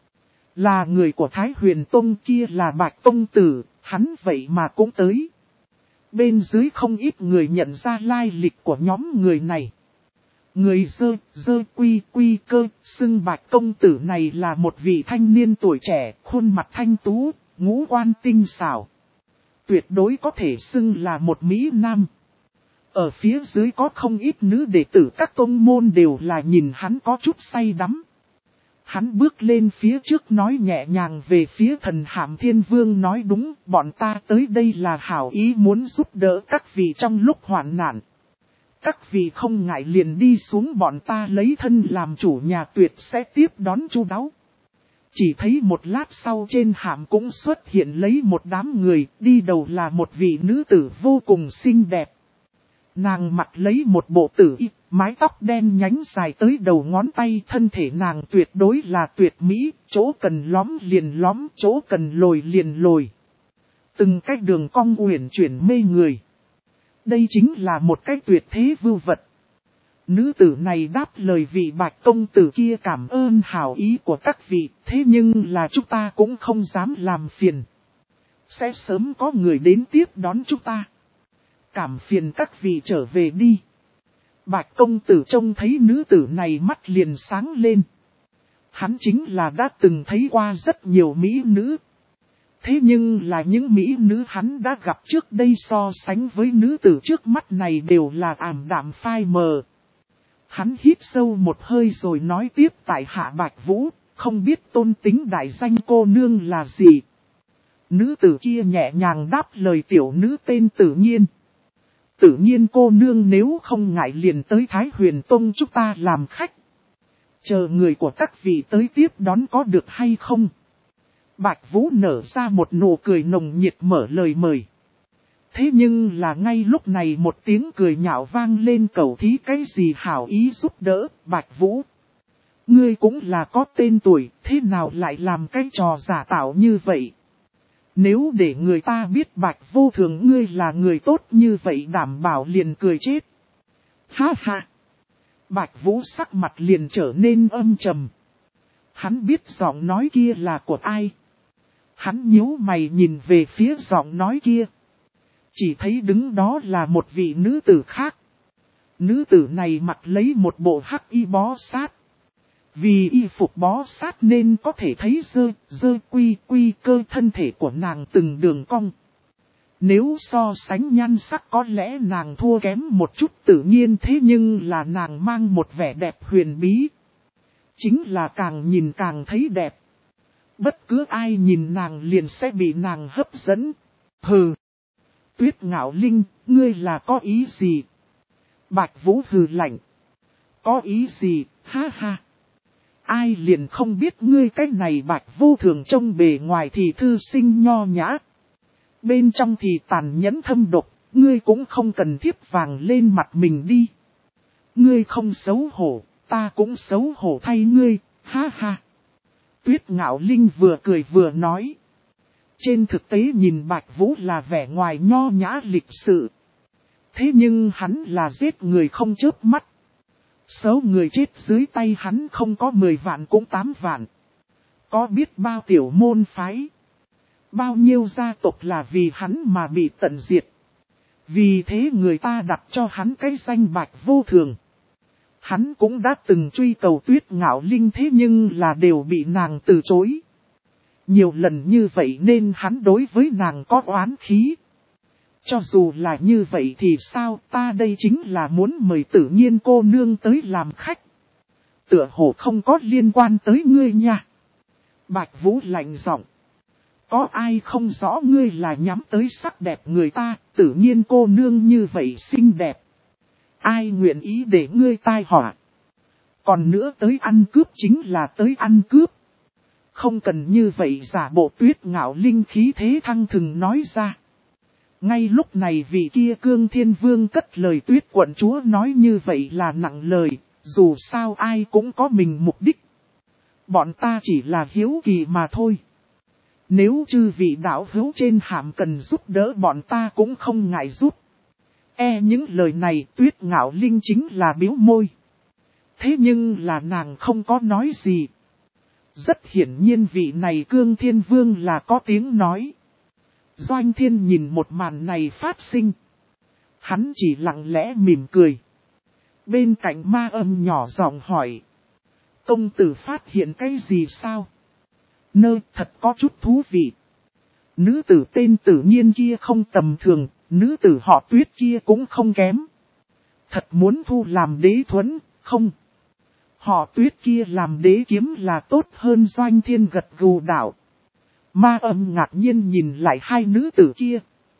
Là người của Thái Huyền Tông, kia là Bạch Tông Tử. Hắn vậy mà cũng tới. Bên dưới không ít người nhận ra lai lịch của nhóm người này. Người dơ quy cơ, xưng Bạch Công Tử này là một vị thanh niên tuổi trẻ, khuôn mặt thanh tú, ngũ quan tinh xảo. Tuyệt đối có thể xưng là một mỹ nam. Ở phía dưới có không ít nữ đệ tử các tông môn đều là nhìn hắn có chút say đắm. Hắn bước lên phía trước nói nhẹ nhàng về phía thần hạm Thiên Vương nói: đúng, bọn ta tới đây là hảo ý muốn giúp đỡ các vị trong lúc hoạn nạn. Các vị không ngại liền đi xuống, bọn ta lấy thân làm chủ nhà tuyệt sẽ tiếp đón chu đáo. Chỉ thấy một lát sau trên hạm cũng xuất hiện lấy một đám người, đi đầu là một vị nữ tử vô cùng xinh đẹp. Nàng mặc lấy một bộ tử y, mái tóc đen nhánh dài tới đầu ngón tay, thân thể nàng tuyệt đối là tuyệt mỹ, chỗ cần lõm liền lõm, chỗ cần lồi liền lồi. Từng cái đường cong uyển chuyển mê người. Đây chính là một cái tuyệt thế vưu vật. Nữ tử này đáp lời vị Bạch Công Tử kia: cảm ơn hảo ý của các vị, thế nhưng là chúng ta cũng không dám làm phiền. Sẽ sớm có người đến tiếp đón chúng ta. Cảm phiền các vị trở về đi. Bạch Công Tử trông thấy nữ tử này mắt liền sáng lên. Hắn chính là đã từng thấy qua rất nhiều mỹ nữ. Thế nhưng là những mỹ nữ hắn đã gặp trước đây so sánh với nữ tử trước mắt này đều là ảm đạm phai mờ. Hắn hít sâu một hơi rồi nói tiếp tại hạ Bạch Vũ, không biết tôn tính đại danh cô nương là gì. Nữ tử kia nhẹ nhàng đáp lời tiểu nữ tên Tử Nhiên. Tự nhiên cô nương nếu không ngại liền tới Thái Huyền Tông chúng ta làm khách. Chờ người của các vị tới tiếp đón có được hay không? Bạch Vũ nở ra một nụ cười nồng nhiệt mở lời mời. Thế nhưng là ngay lúc này một tiếng cười nhạo vang lên cầu thí cái gì hảo ý giúp đỡ, Bạch Vũ. Ngươi cũng là có tên tuổi, thế nào lại làm cái trò giả tạo như vậy? Nếu để người ta biết Bạch Vô Thường ngươi là người tốt như vậy đảm bảo liền cười chết. Ha ha! Bạch Vũ sắc mặt liền trở nên âm trầm. Hắn biết giọng nói kia là của ai. Hắn nhíu mày nhìn về phía giọng nói kia. Chỉ thấy đứng đó là một vị nữ tử khác. Nữ tử này mặc lấy một bộ hắc y bó sát. Vì y phục bó sát nên có thể thấy dơ quy cơ thân thể của nàng từng đường cong. Nếu so sánh nhan sắc có lẽ nàng thua kém một chút tự nhiên thế nhưng là nàng mang một vẻ đẹp huyền bí. Chính là càng nhìn càng thấy đẹp. Bất cứ ai nhìn nàng liền sẽ bị nàng hấp dẫn. Hừ! Tuyết Ngạo Linh, ngươi là có ý gì? Bạch Vũ hừ lạnh. Có ý gì, ha ha! Ai liền không biết ngươi cái này Bạch Vô Thường trông bề ngoài thì thư sinh nho nhã. Bên trong thì tàn nhẫn thâm độc, ngươi cũng không cần thiếp vàng lên mặt mình đi. Ngươi không xấu hổ, ta cũng xấu hổ thay ngươi, ha ha. Tuyết Ngạo Linh vừa cười vừa nói. Trên thực tế nhìn Bạch Vũ là vẻ ngoài nho nhã lịch sự. Thế nhưng hắn là giết người không chớp mắt. Số người chết dưới tay hắn không có 10 vạn cũng 8 vạn. Có biết bao tiểu môn phái. Bao nhiêu gia tộc là vì hắn mà bị tận diệt. Vì thế người ta đặt cho hắn cái danh Bạch Vô Thường. Hắn cũng đã từng truy cầu Tuyết Ngạo Linh thế nhưng là đều bị nàng từ chối. Nhiều lần như vậy nên hắn đối với nàng có oán khí. Cho dù là như vậy thì sao, ta đây chính là muốn mời Tự Nhiên cô nương tới làm khách. Tựa hồ không có liên quan tới ngươi nha. Bạch Vũ lạnh giọng. Có ai không rõ ngươi là nhắm tới sắc đẹp người ta, Tự Nhiên cô nương như vậy xinh đẹp. Ai nguyện ý để ngươi tai họa. Còn nữa tới ăn cướp chính là tới ăn cướp. Không cần như vậy giả bộ. Tuyết Ngạo Linh khí thế thăng thừng nói ra. Ngay lúc này vị kia Cương Thiên Vương cất lời. Tuyết quận chúa nói như vậy là nặng lời, dù sao ai cũng có mình mục đích. Bọn ta chỉ là hiếu kỳ mà thôi. Nếu chư vị đạo hữu trên hàm cần giúp đỡ bọn ta cũng không ngại giúp. Những lời này Tuyết Ngạo Linh chính là biếu môi. Thế nhưng là nàng không có nói gì. Rất hiển nhiên vị này Cương Thiên Vương là có tiếng nói. Doanh Thiên nhìn một màn này phát sinh. Hắn chỉ lặng lẽ mỉm cười. Bên cạnh Ma Âm nhỏ giọng hỏi. Công tử phát hiện cái gì sao? Thật có chút thú vị. Nữ tử tên Tự Nhiên kia không tầm thường, nữ tử họ Tuyết kia cũng không kém. Thật muốn thu làm đế thuẫn, không? Họ Tuyết kia làm đế kiếm là tốt hơn. Doanh Thiên gật gù đạo. Ma Âm ngạc nhiên nhìn lại hai nữ tử kia.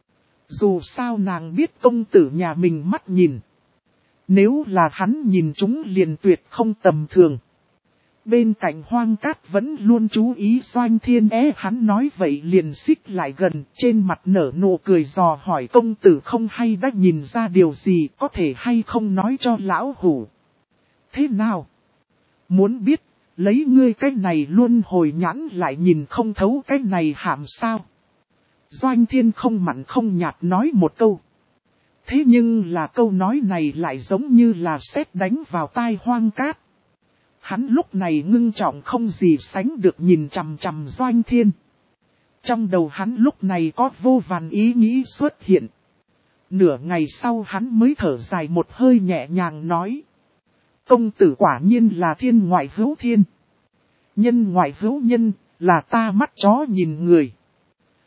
Dù sao nàng biết công tử nhà mình mắt nhìn. Nếu là hắn nhìn chúng liền tuyệt không tầm thường. Bên cạnh Hoang Cát vẫn luôn chú ý Doanh Thiên. Hắn nói vậy liền xích lại gần, trên mặt nở nụ cười dò hỏi công tử không hay đã nhìn ra điều gì, có thể hay không nói cho lão hủ. Thế nào? Muốn biết, lấy ngươi cái này luôn hồi nhãn lại nhìn không thấu cái này hàm sao? Doanh Thiên không mặn không nhạt nói một câu. Thế nhưng là câu nói này lại giống như là sét đánh vào tai Hoang Cát. Hắn lúc này ngưng trọng không gì sánh được nhìn chằm chằm Doanh Thiên. Trong đầu hắn lúc này có vô vàn ý nghĩ xuất hiện. Nửa ngày sau hắn mới thở dài một hơi nhẹ nhàng nói. Công tử quả nhiên là thiên ngoại hữu thiên. Nhân ngoại hữu nhân, là ta mắt chó nhìn người.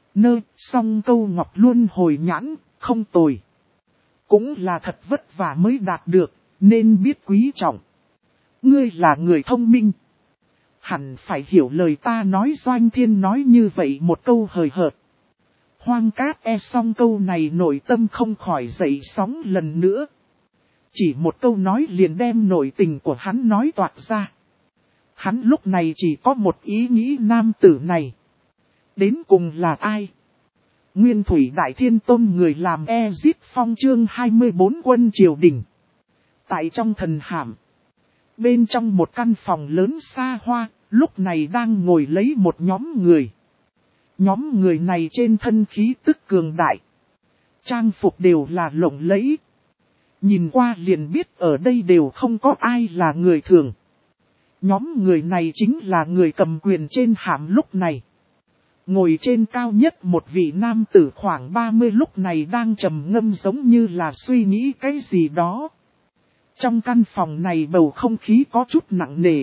Song câu ngọc luôn hồi nhãn, không tồi. Cũng là thật vất vả mới đạt được, nên biết quý trọng. Ngươi là người thông minh. Hẳn phải hiểu lời ta nói. Doanh Thiên nói như vậy một câu hời hợt. Hoang Cát xong câu này nội tâm không khỏi dậy sóng lần nữa. Chỉ một câu nói liền đem nội tình của hắn nói toạc ra. Hắn lúc này chỉ có một ý nghĩ, nam tử này đến cùng là ai? Nguyên Thủy Đại Thiên Tôn, người làm Ezit Phong chương 24 quân triều đình. Tại trong thần hàm, bên trong một căn phòng lớn xa hoa, lúc này đang ngồi lấy một nhóm người. Nhóm người này trên thân khí tức cường đại. Trang phục đều là lộng lẫy. Nhìn qua liền biết ở đây đều không có ai là người thường. Nhóm người này chính là người cầm quyền trên hàm lúc này. Ngồi trên cao nhất một vị nam tử khoảng 30 lúc này đang trầm ngâm giống như là suy nghĩ cái gì đó. Trong căn phòng này bầu không khí có chút nặng nề.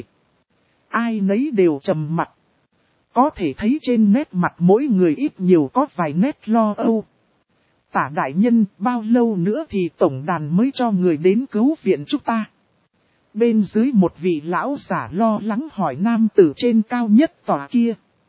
Ai nấy đều trầm mặt. Có thể thấy trên nét mặt mỗi người ít nhiều có vài nét lo âu. Tả đại nhân, bao lâu nữa thì tổng đàn mới cho người đến cứu viện chúng ta? Bên dưới một vị lão giả lo lắng hỏi nam tử trên cao nhất tòa kia.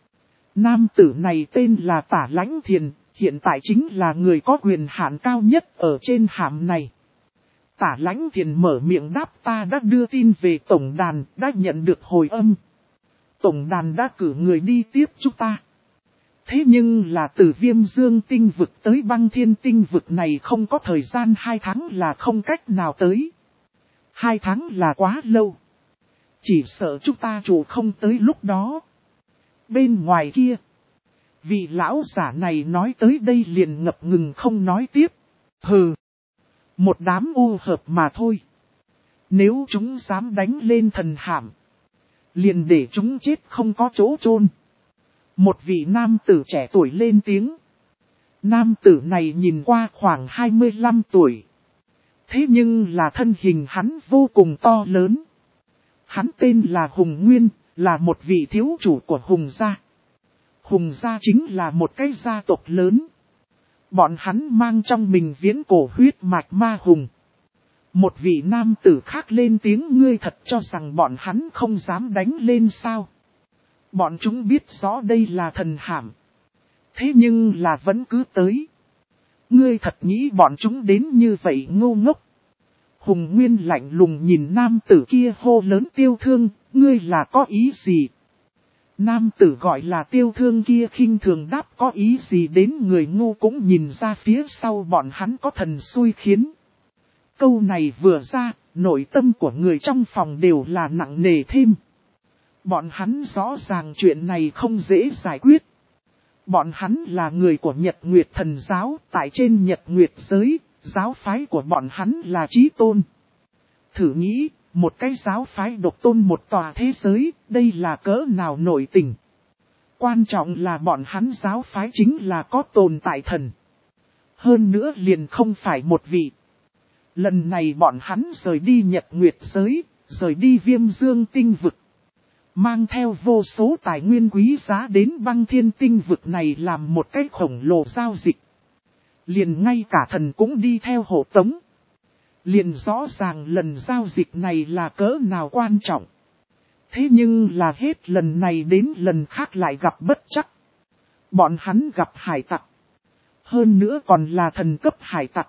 Nam tử này tên là Tả Lãnh Thiền, hiện tại chính là người có quyền hạn cao nhất ở trên hàm này. Tả Lãnh Thiền mở miệng đáp, ta đã đưa tin về tổng đàn, đã nhận được hồi âm. Tổng đàn đã cử người đi tiếp chúng ta. Thế nhưng là từ Viêm Dương tinh vực tới Băng Thiên tinh vực này không có thời gian 2 tháng là không cách nào tới. 2 tháng là quá lâu. Chỉ sợ chúng ta chủ không tới lúc đó. Bên ngoài kia, vị lão giả này nói tới đây liền ngập ngừng không nói tiếp. Hừ, một đám ô hợp mà thôi. Nếu chúng dám đánh lên thần hàm, liền để chúng chết không có chỗ chôn. Một vị nam tử trẻ tuổi lên tiếng. Nam tử này nhìn qua khoảng 25 tuổi. Thế nhưng là thân hình hắn vô cùng to lớn. Hắn tên là Hùng Nguyên, là một vị thiếu chủ của Hùng gia. Hùng gia chính là một cái gia tộc lớn. Bọn hắn mang trong mình viễn cổ huyết mạch ma hùng. Một vị nam tử khác lên tiếng, ngươi thật cho rằng bọn hắn không dám đánh lên sao? Bọn chúng biết rõ đây là thần hàm. Thế nhưng là vẫn cứ tới. Ngươi thật nghĩ bọn chúng đến như vậy ngô ngốc? Hùng Nguyên lạnh lùng nhìn nam tử kia hô lớn, Tiêu Thương, ngươi là có ý gì? Nam tử gọi là Tiêu Thương kia khinh thường đáp, có ý gì đến người ngu cũng nhìn ra phía sau bọn hắn có thần xui khiến. Câu này vừa ra, nội tâm của người trong phòng đều là nặng nề thêm. Bọn hắn rõ ràng chuyện này không dễ giải quyết. Bọn hắn là người của Nhật Nguyệt Thần Giáo, tại trên Nhật Nguyệt giới, giáo phái của bọn hắn là Chí Tôn. Thử nghĩ, một cái giáo phái độc tôn một tòa thế giới, đây là cỡ nào nổi tình. Quan trọng là bọn hắn giáo phái chính là có tồn tại thần. Hơn nữa liền không phải một vị. Lần này bọn hắn rời đi Nhật Nguyệt giới, rời đi Viêm Dương tinh vực. Mang theo vô số tài nguyên quý giá đến Băng Thiên tinh vực này làm một cái khổng lồ giao dịch. Liền ngay cả thần cũng đi theo hộ tống. Liền rõ ràng lần giao dịch này là cỡ nào quan trọng. Thế nhưng là hết lần này đến lần khác lại gặp bất trắc. Bọn hắn gặp hải tặc. Hơn nữa còn là thần cấp hải tặc.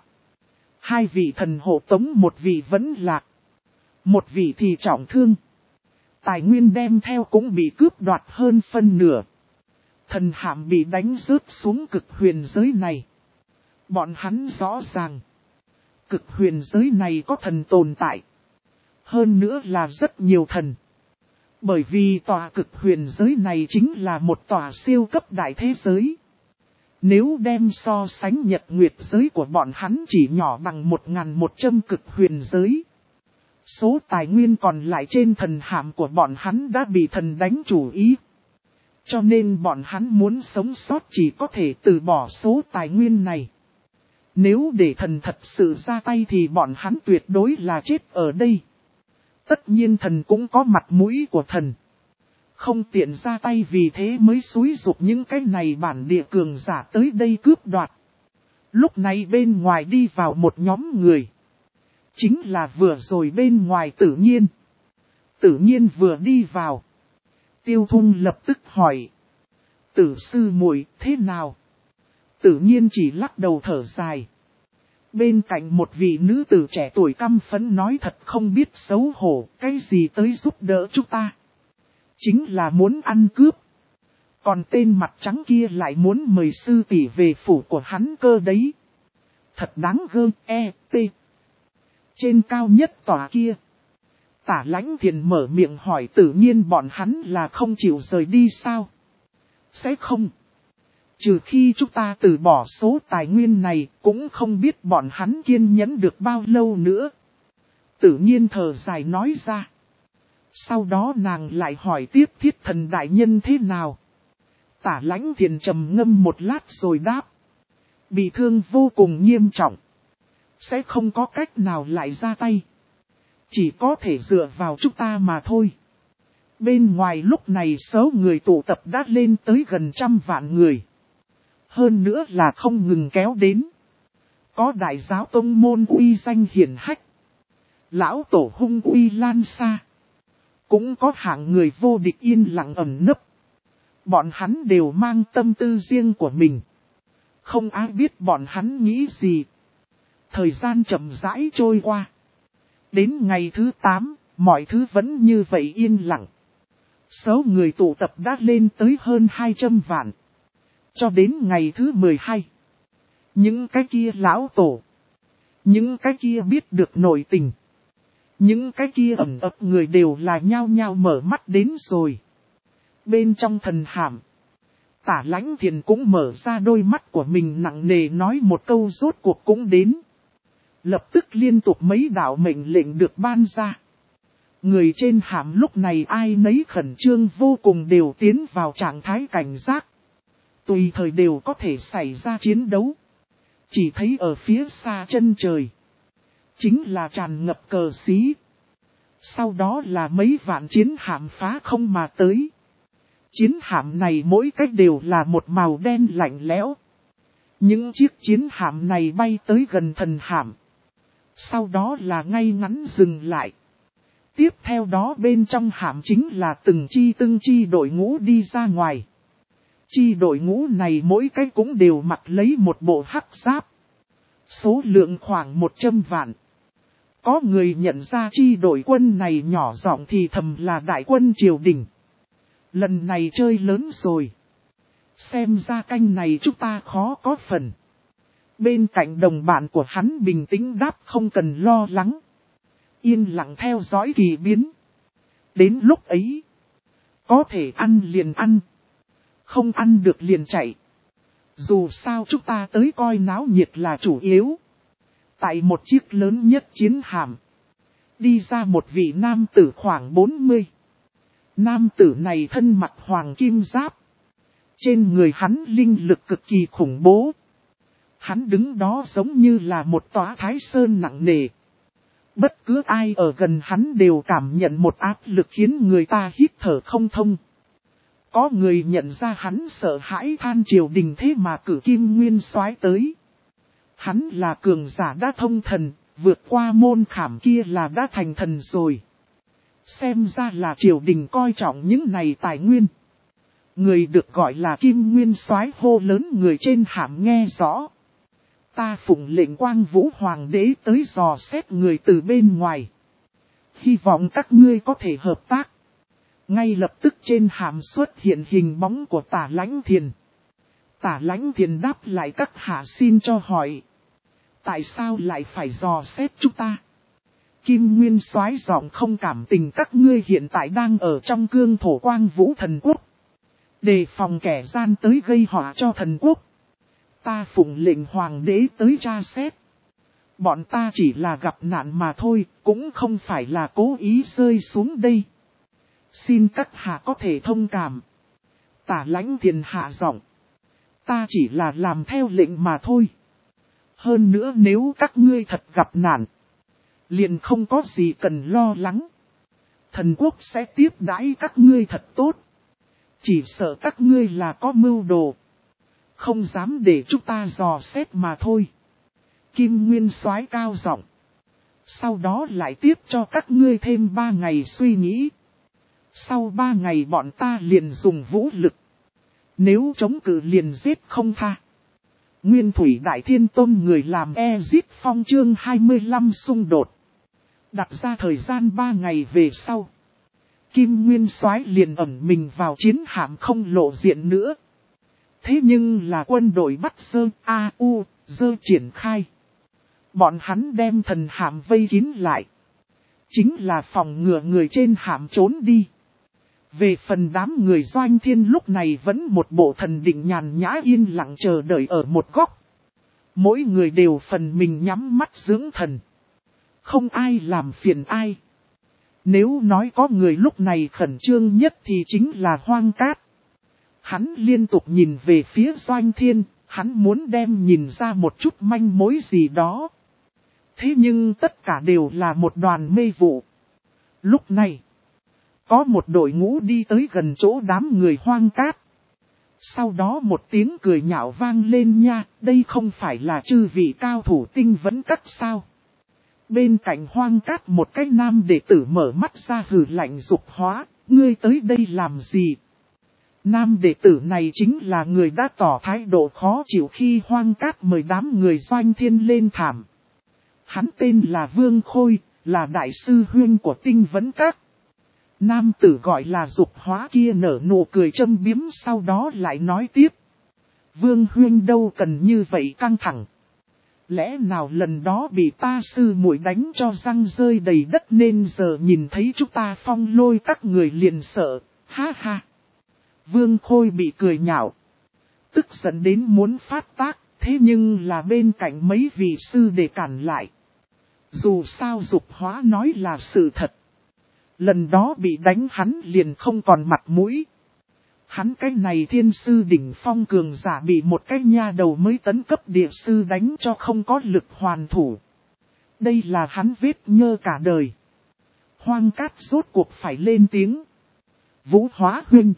2 vị thần hộ tống, một vị vẫn lạc. Một vị thì trọng thương. Tài nguyên đem theo cũng bị cướp đoạt hơn phân nửa. Thần hạm bị đánh rớt xuống cực huyền giới này. Bọn hắn rõ ràng. Cực huyền giới này có thần tồn tại. Hơn nữa là rất nhiều thần. Bởi vì tòa cực huyền giới này chính là một tòa siêu cấp đại thế giới. Nếu đem so sánh Nhật Nguyệt giới của bọn hắn chỉ nhỏ bằng 1.100 cực huyền giới. Số tài nguyên còn lại trên thần hạm của bọn hắn đã bị thần đánh chủ ý. Cho nên bọn hắn muốn sống sót chỉ có thể từ bỏ số tài nguyên này. Nếu để thần thật sự ra tay thì bọn hắn tuyệt đối là chết ở đây. Tất nhiên thần cũng có mặt mũi của thần. Không tiện ra tay vì thế mới xúi giục những cái này bản địa cường giả tới đây cướp đoạt. Lúc này bên ngoài đi vào một nhóm người. Chính là vừa rồi bên ngoài Tử Nhiên. Tử Nhiên vừa đi vào. Tiêu Thung lập tức hỏi. Tử sư muội thế nào? Tử Nhiên chỉ lắc đầu thở dài. Bên cạnh một vị nữ tử trẻ tuổi căm phẫn nói thật không biết xấu hổ, cái gì tới giúp đỡ chúng ta. Chính là muốn ăn cướp. Còn tên mặt trắng kia lại muốn mời sư tỷ về phủ của hắn cơ đấy. Thật đáng gớm, Trên cao nhất tòa kia. Tả Lãnh Thiền mở miệng hỏi Tử Nhiên bọn hắn là không chịu rời đi sao? Sẽ không. Trừ khi chúng ta từ bỏ số tài nguyên này, cũng không biết bọn hắn kiên nhẫn được bao lâu nữa. Tử Nhiên thở dài nói ra. Sau đó nàng lại hỏi tiếp Thiết Thần đại nhân thế nào? Tả Lãnh Thiền trầm ngâm một lát rồi đáp. Bị thương vô cùng nghiêm trọng. Sẽ không có cách nào lại ra tay. Chỉ có thể dựa vào chúng ta mà thôi. Bên ngoài lúc này số người tụ tập đã lên tới gần 100 vạn người. Hơn nữa là không ngừng kéo đến. Có đại giáo tông môn uy danh hiển hách. Lão tổ hung uy lan xa. Cũng có hạng người vô địch yên lặng ẩn nấp. Bọn hắn đều mang tâm tư riêng của mình. Không ai biết bọn hắn nghĩ gì. Thời gian chậm rãi trôi qua. Đến ngày thứ 8, mọi thứ vẫn như vậy yên lặng. Số người tụ tập đã lên tới hơn 200 vạn. Cho đến ngày thứ 12. Những cái kia lão tổ. Những cái kia biết được nội tình. Những cái kia ẩn ấp người đều là nhao nhao mở mắt đến rồi. Bên trong thần hàm. Tả Lãnh Thiền cũng mở ra đôi mắt của mình nặng nề nói một câu rốt cuộc cũng đến. Lập tức liên tục mấy đạo mệnh lệnh được ban ra. Người trên hàm lúc này ai nấy khẩn trương vô cùng đều tiến vào trạng thái cảnh giác. Tùy thời đều có thể xảy ra chiến đấu. Chỉ thấy ở phía xa chân trời. Chính là tràn ngập cờ xí. Sau đó là mấy vạn chiến hạm phá không mà tới. Chiến hạm này mỗi cách đều là một màu đen lạnh lẽo. Những chiếc chiến hạm này bay tới gần thần hạm. Sau đó là ngay ngắn dừng lại. Tiếp theo đó bên trong hạm chính là từng chi đội ngũ đi ra ngoài. Chi đội ngũ này mỗi cái cũng đều mặc lấy một bộ hắc giáp. Số lượng khoảng 100 vạn. Có người nhận ra chi đội quân này nhỏ giọng thì thầm là đại quân triều đình. Lần này chơi lớn rồi. Xem ra canh này chúng ta khó có phần. Bên cạnh đồng bạn của hắn bình tĩnh đáp không cần lo lắng. Yên lặng theo dõi kỳ biến. Đến lúc ấy. Có thể ăn liền ăn. Không ăn được liền chạy. Dù sao chúng ta tới coi náo nhiệt là chủ yếu. Tại một chiếc lớn nhất chiến hạm. Đi ra một vị nam tử khoảng 40. Nam tử này thân mặc hoàng kim giáp. Trên người hắn linh lực cực kỳ khủng bố. Hắn đứng đó giống như là một tòa thái sơn nặng nề. Bất cứ ai ở gần hắn đều cảm nhận một áp lực khiến người ta hít thở không thông. Có người nhận ra hắn sợ hãi than triều đình thế mà cử Kim Nguyên Soái tới. Hắn là cường giả đã thông thần, vượt qua môn khảm kia là đã thành thần rồi. Xem ra là triều đình coi trọng những này tài nguyên. Người được gọi là Kim Nguyên Soái hô lớn người trên hàm nghe rõ. Ta phụng lệnh Quang Vũ Hoàng đế tới dò xét người từ bên ngoài. Hy vọng các ngươi có thể hợp tác. Ngay lập tức trên hàm xuất hiện hình bóng của Tả Lãnh Thiền. Tả Lãnh Thiền đáp lại các hạ xin cho hỏi. Tại sao lại phải dò xét chúng ta? Kim Nguyên Soái giọng không cảm tình các ngươi hiện tại đang ở trong cương thổ Quang Vũ thần quốc. Đề phòng kẻ gian tới gây họa cho thần quốc. Ta phụng lệnh hoàng đế tới tra xét. Bọn ta chỉ là gặp nạn mà thôi, cũng không phải là cố ý rơi xuống đây. Xin các hạ có thể thông cảm. Tả Lãnh Thiền hạ giọng. Ta chỉ là làm theo lệnh mà thôi. Hơn nữa nếu các ngươi thật gặp nạn, liền không có gì cần lo lắng. Thần quốc sẽ tiếp đãi các ngươi thật tốt. Chỉ sợ các ngươi là có mưu đồ. Không dám để chúng ta dò xét mà thôi. Kim Nguyên Soái cao giọng. Sau đó lại tiếp cho các ngươi thêm 3 ngày suy nghĩ. Sau 3 ngày bọn ta liền dùng vũ lực. Nếu chống cự liền giết không tha. Nguyên Thủy Đại Thiên Tôn người làm Ezit Phong chương 25 xung đột. Đặt ra thời gian 3 ngày về sau. Kim Nguyên Soái liền ẩn mình vào chiến hạm không lộ diện nữa. Thế nhưng là quân đội bắt dơ triển khai. Bọn hắn đem thần hạm vây kín lại. Chính là phòng ngừa người trên hạm trốn đi. Về phần đám người Doanh Thiên lúc này vẫn một bộ thần định nhàn nhã yên lặng chờ đợi ở một góc. Mỗi người đều phần mình nhắm mắt dưỡng thần. Không ai làm phiền ai. Nếu nói có người lúc này khẩn trương nhất thì chính là Hoang Cát. Hắn liên tục nhìn về phía Doanh Thiên, hắn muốn đem nhìn ra một chút manh mối gì đó. Thế nhưng tất cả đều là một đoàn mê vụ. Lúc này, có một đội ngũ đi tới gần chỗ đám người Hoang Cát. Sau đó một tiếng cười nhạo vang lên nha, đây không phải là chư vị cao thủ tinh vấn các sao. Bên cạnh Hoang Cát một cái nam đệ tử mở mắt ra hừ lạnh Dục Hóa, ngươi tới đây làm gì? Nam đệ tử này chính là người đã tỏ thái độ khó chịu khi Hoang Cát mời đám người Doanh Thiên lên thảm. Hắn tên là Vương Khôi, là đại sư huynh của tinh vấn các. Nam tử gọi là Dục Hóa kia nở nụ cười châm biếm sau đó lại nói tiếp. Vương huynh đâu cần như vậy căng thẳng. Lẽ nào lần đó bị ta sư muội đánh cho răng rơi đầy đất nên giờ nhìn thấy chúng ta Phong Lôi các người liền sợ, ha ha. Vương Khôi bị cười nhạo. Tức giận đến muốn phát tác, thế nhưng là bên cạnh mấy vị sư để cản lại. Dù sao Dục Hóa nói là sự thật. Lần đó bị đánh hắn liền không còn mặt mũi. Hắn cái này thiên sư đỉnh phong cường giả bị một cái nha đầu mới tấn cấp địa sư đánh cho không có lực hoàn thủ. Đây là hắn vết nhơ cả đời. Hoang Cát rốt cuộc phải lên tiếng. Vũ Hóa huynh.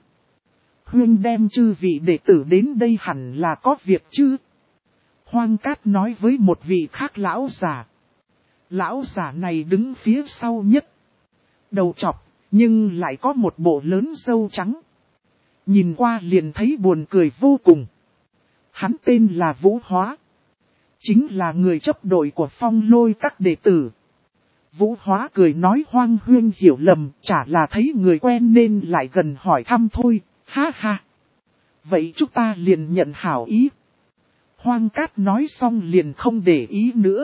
Huynh đem chư vị đệ tử đến đây hẳn là có việc chứ. Hoang Cát nói với một vị khác lão giả. Lão giả này đứng phía sau nhất. Đầu trọc, nhưng lại có một bộ lớn râu trắng. Nhìn qua liền thấy buồn cười vô cùng. Hắn tên là Vũ Hóa. Chính là người chấp đội của Phong Lôi các đệ tử. Vũ Hóa cười nói Hoang huynh hiểu lầm, chả là thấy người quen nên lại gần hỏi thăm thôi, ha ha. Vậy chúng ta liền nhận hảo ý. Hoang Cát nói xong liền không để ý nữa.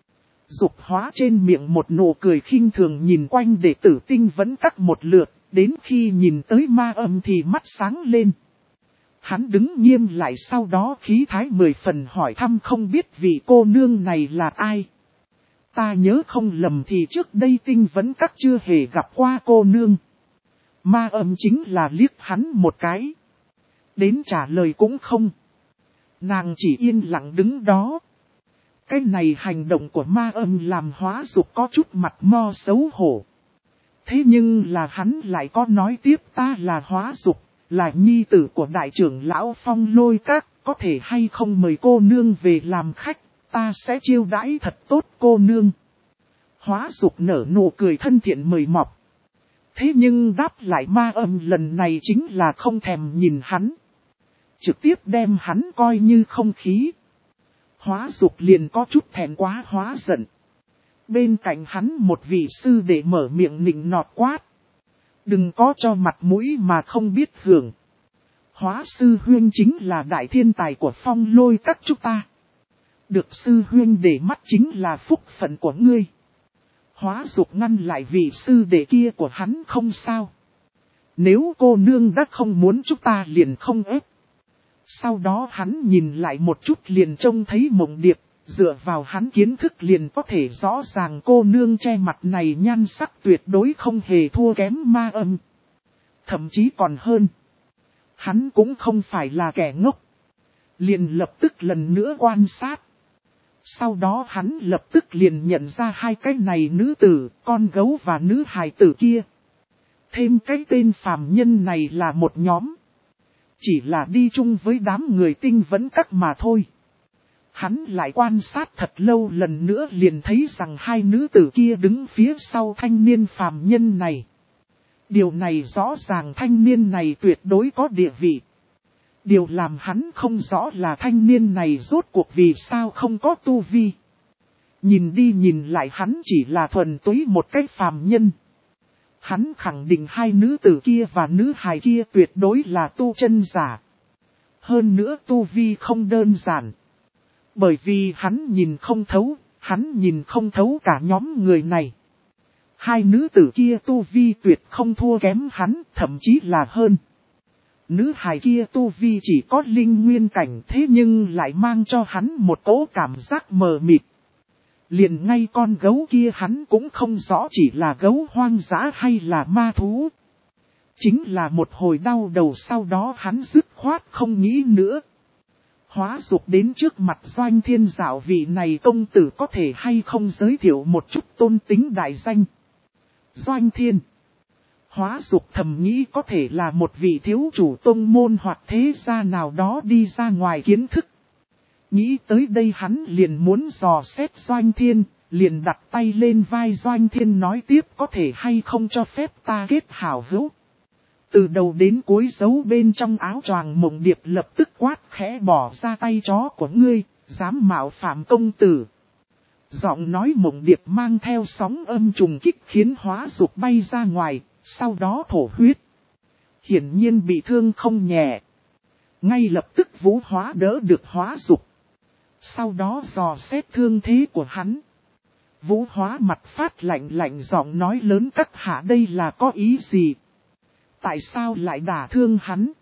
Dục Hóa trên miệng một nụ cười khinh thường nhìn quanh đệ tử tinh vấn các một lượt, đến khi nhìn tới Ma Âm thì mắt sáng lên. Hắn đứng nghiêm lại sau đó khí thái 10 phần hỏi thăm không biết vị cô nương này là ai. Ta nhớ không lầm thì trước đây tinh vấn các chưa hề gặp qua cô nương. Ma Âm chính là liếc hắn một cái. Đến trả lời cũng không. Nàng chỉ yên lặng đứng đó. Cái này hành động của Ma Âm làm Hóa Dục có chút mặt mo xấu hổ. Thế nhưng là hắn lại có nói tiếp ta là Hóa Dục, là nhi tử của đại trưởng lão Phong Lôi các, có thể hay không mời cô nương về làm khách, ta sẽ chiêu đãi thật tốt cô nương. Hóa Dục nở nụ cười thân thiện mời mọc. Thế nhưng đáp lại Ma Âm lần này chính là không thèm nhìn hắn. Trực tiếp đem hắn coi như không khí. Hóa Dục liền có chút thẹn quá hóa giận. Bên cạnh hắn một vị sư để mở miệng nịnh nọt quát. Đừng có cho mặt mũi mà không biết hưởng. Hóa sư huynh chính là đại thiên tài của Phong Lôi các chúng ta. Được sư huynh để mắt chính là phúc phận của ngươi. Hóa Dục ngăn lại vị sư đệ kia của hắn không sao. Nếu cô nương đã không muốn chúng ta liền không ép. Sau đó hắn nhìn lại một chút liền trông thấy Mộng Điệp, dựa vào hắn kiến thức liền có thể rõ ràng cô nương che mặt này nhan sắc tuyệt đối không hề thua kém Ma Âm. Thậm chí còn hơn. Hắn cũng không phải là kẻ ngốc. Liền lập tức lần nữa quan sát. Sau đó hắn lập tức liền nhận ra hai cái này nữ tử, con gấu và nữ hài tử kia. Thêm cái tên phàm nhân này là một nhóm. chỉ là đi chung với đám người tinh vẫn các mà thôi. Hắn lại quan sát thật lâu lần nữa liền thấy rằng hai nữ tử kia đứng phía sau thanh niên phàm nhân này. Điều này rõ ràng thanh niên này tuyệt đối có địa vị. Điều làm hắn không rõ là thanh niên này rốt cuộc vì sao không có tu vi. Nhìn đi nhìn lại hắn chỉ là thuần túy một cái phàm nhân. Hắn khẳng định hai nữ tử kia và nữ hài kia tuyệt đối là tu chân giả. Hơn nữa tu vi không đơn giản. Bởi vì hắn nhìn không thấu cả nhóm người này. Hai nữ tử kia tu vi tuyệt không thua kém hắn, thậm chí là hơn. Nữ hài kia tu vi chỉ có linh nguyên cảnh thế nhưng lại mang cho hắn một cỗ cảm giác mờ mịt. Liền ngay con gấu kia hắn cũng không rõ chỉ là gấu hoang dã hay là ma thú. Chính là một hồi đau đầu sau đó hắn dứt khoát không nghĩ nữa. Hóa dục đến trước mặt Doanh Thiên Dạo vị này công tử có thể hay không giới thiệu một chút tôn tính đại danh. Doanh Thiên. Hóa dục thầm nghĩ có thể là một vị thiếu chủ tông môn hoặc thế gia nào đó đi ra ngoài kiến thức. Nghĩ tới đây hắn liền muốn dò xét Doanh Thiên, liền đặt tay lên vai Doanh Thiên nói tiếp có thể hay không cho phép ta kết hảo hữu. Từ đầu đến cuối giấu bên trong áo choàng Mộng Điệp lập tức quát khẽ bỏ ra tay chó của ngươi, dám mạo phạm công tử. Giọng nói Mộng Điệp mang theo sóng âm trùng kích khiến hóa dục bay ra ngoài, sau đó thổ huyết. Hiển nhiên bị thương không nhẹ. Ngay lập tức Vũ Hóa đỡ được hóa dục. Sau đó dò xét thương thế của hắn. Vũ Hóa mặt phát lạnh giọng nói lớn các hạ đây là có ý gì? Tại sao lại đả thương hắn?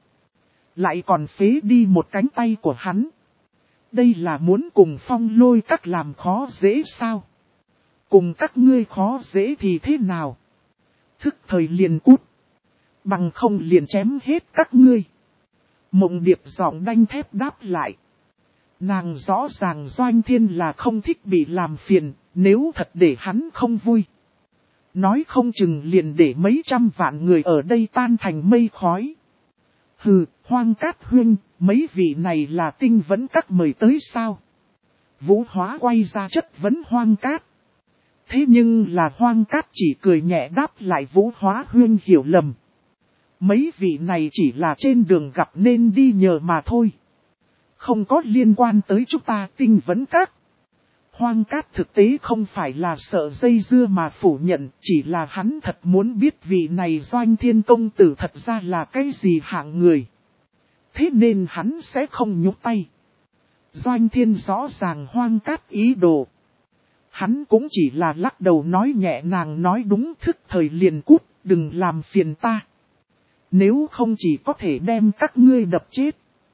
Lại còn phế đi một cánh tay của hắn? Đây là muốn cùng Phong Lôi các làm khó dễ sao? Cùng các ngươi khó dễ thì thế nào? Thức thời liền cút. Bằng không liền chém hết các ngươi. Mộng Điệp giọng đanh thép đáp lại. Nàng rõ ràng Doanh Thiên là không thích bị làm phiền, nếu thật để hắn không vui. Nói không chừng liền để mấy trăm vạn người ở đây tan thành mây khói. Hừ, Hoang Cát huynh, mấy vị này là tinh vẫn các mời tới sao? Vũ Hóa quay ra chất vấn Hoang Cát. Thế nhưng là Hoang Cát chỉ cười nhẹ đáp lại Vũ Hóa huynh hiểu lầm. Mấy vị này chỉ là trên đường gặp nên đi nhờ mà thôi. Không có liên quan tới chúng ta tinh vẫn các. Hoang Cát thực tế không phải là sợ dây dưa mà phủ nhận, chỉ là hắn thật muốn biết vị này Doanh Thiên công tử thật ra là cái gì hạng người. Thế nên hắn sẽ không nhúc tay. Doanh Thiên rõ ràng Hoang Cát ý đồ. Hắn cũng chỉ là lắc đầu nói nhẹ nàng nói đúng thức thời liền cút, đừng làm phiền ta. Nếu không chỉ có thể đem các ngươi đập chết.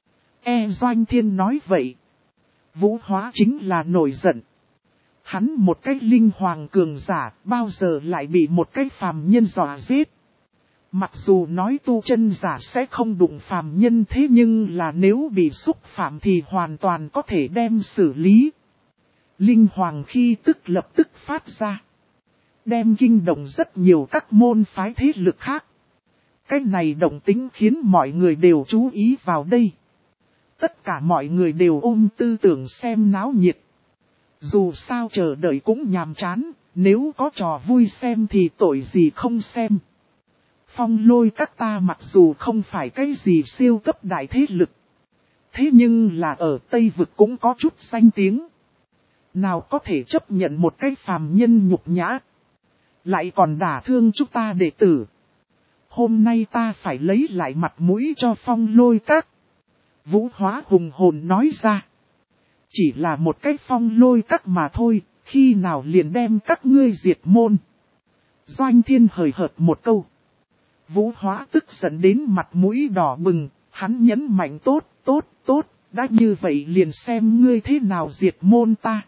Doanh Thiên nói vậy. Vũ Hóa chính là nổi giận. Hắn một cái linh hoàng cường giả, bao giờ lại bị một cái phàm nhân dọa giết. Mặc dù nói tu chân giả sẽ không đụng phàm nhân thế nhưng là nếu bị xúc phạm thì hoàn toàn có thể đem xử lý. Linh hoàng khi tức lập tức phát ra. Đem kinh động rất nhiều các môn phái thế lực khác. Cái này động tính khiến mọi người đều chú ý vào đây. Tất cả mọi người đều ôm tư tưởng xem náo nhiệt. Dù sao chờ đợi cũng nhàm chán, nếu có trò vui xem thì tội gì không xem. Phong Lôi các ta mặc dù không phải cái gì siêu cấp đại thế lực. Thế nhưng là ở Tây Vực cũng có chút danh tiếng. Nào có thể chấp nhận một cái phàm nhân nhục nhã. Lại còn đả thương chúng ta đệ tử. Hôm nay ta phải lấy lại mặt mũi cho Phong Lôi các. Vũ Hóa hùng hồn nói ra. Chỉ là một cái Phong Lôi các mà thôi, khi nào liền đem các ngươi diệt môn. Doanh Thiên hời hợt một câu. Vũ Hóa tức giận đến mặt mũi đỏ bừng, hắn nhấn mạnh tốt, đã như vậy liền xem ngươi thế nào diệt môn ta.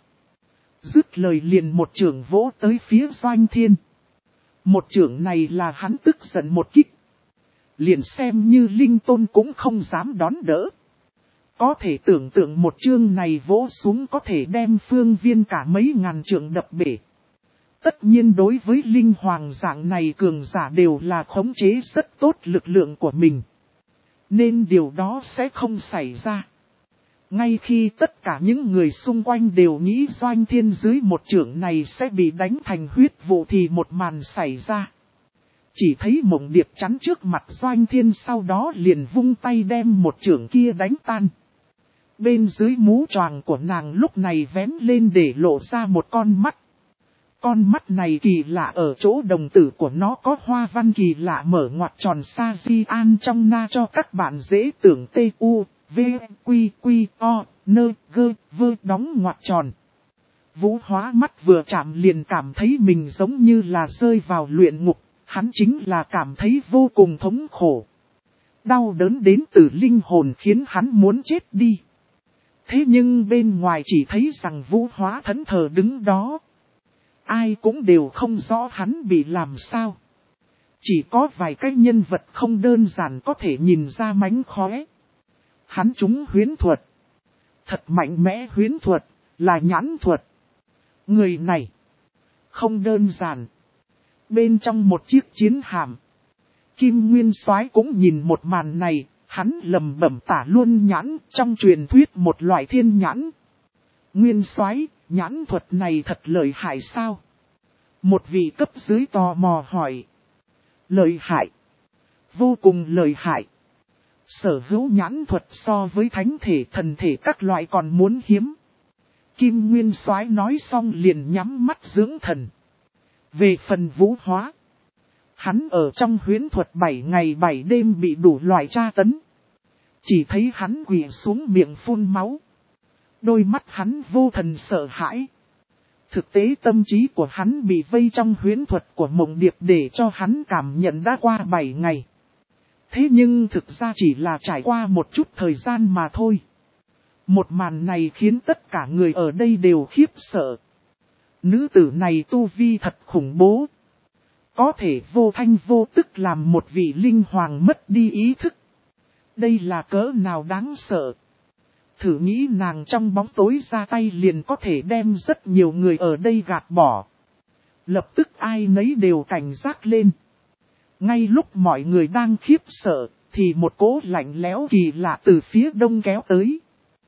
Dứt lời liền một chưởng vỗ tới phía Doanh Thiên. Một chưởng này là hắn tức giận một kích. Liền xem như Linh Tôn cũng không dám đón đỡ. Có thể tưởng tượng một chương này vỗ xuống có thể đem phương viên cả mấy ngàn trượng đập bể. Tất nhiên đối với Linh Hoàng dạng này cường giả đều là khống chế rất tốt lực lượng của mình. Nên điều đó sẽ không xảy ra. Ngay khi tất cả những người xung quanh đều nghĩ Doanh Thiên dưới một chưởng này sẽ bị đánh thành huyết vụ thì một màn xảy ra. Chỉ thấy Mộng Điệp chắn trước mặt Doanh Thiên, sau đó liền vung tay đem một chưởng kia đánh tan. Bên dưới mũ choàng của nàng lúc này vén lên để lộ ra một con mắt. Con mắt này kỳ lạ ở chỗ đồng tử của nó có hoa văn kỳ lạ mở ngoặc tròn sa di an trong na cho các bạn dễ tưởng T-U, V, Quy, Quy, O, Nơ, Gơ, Vơ đóng ngoặc tròn. Vũ Hóa mắt vừa chạm liền cảm thấy mình giống như là rơi vào luyện ngục, hắn chính là cảm thấy vô cùng thống khổ. Đau đớn đến từ linh hồn khiến hắn muốn chết đi. Thế nhưng bên ngoài chỉ thấy rằng Vũ Hóa thẫn thờ đứng đó. Ai cũng đều không rõ hắn bị làm sao. Chỉ có vài cái nhân vật không đơn giản có thể nhìn ra mánh khóe. Hắn trúng huyễn thuật. Thật mạnh mẽ huyễn thuật, là nhãn thuật. Người này không đơn giản. Bên trong một chiếc chiến hạm, Kim Nguyên Soái cũng nhìn một màn này, hắn lầm bẩm tả luôn nhãn, trong truyền thuyết một loại thiên nhãn. Nguyên Soái, nhãn thuật này thật lợi hại sao? Một vị cấp dưới tò mò hỏi. Lợi hại. Vô cùng lợi hại. Sở hữu nhãn thuật so với thánh thể thần thể các loại còn muốn hiếm. Kim Nguyên Soái nói xong liền nhắm mắt dưỡng thần. Về phần Vũ Hóa, hắn ở trong huyễn thuật 7 ngày 7 đêm bị đủ loại tra tấn. Chỉ thấy hắn quỳ xuống miệng phun máu. Đôi mắt hắn vô thần sợ hãi. Thực tế tâm trí của hắn bị vây trong huyễn thuật của Mộng Điệp để cho hắn cảm nhận đã qua 7 ngày. Thế nhưng thực ra chỉ là trải qua một chút thời gian mà thôi. Một màn này khiến tất cả người ở đây đều khiếp sợ. Nữ tử này tu vi thật khủng bố. Có thể vô thanh vô tức làm một vị linh hoàng mất đi ý thức. Đây là cỡ nào đáng sợ. Thử nghĩ nàng trong bóng tối ra tay liền có thể đem rất nhiều người ở đây gạt bỏ. Lập tức ai nấy đều cảnh giác lên. Ngay lúc mọi người đang khiếp sợ, thì một cỗ lạnh lẽo kỳ lạ từ phía đông kéo tới.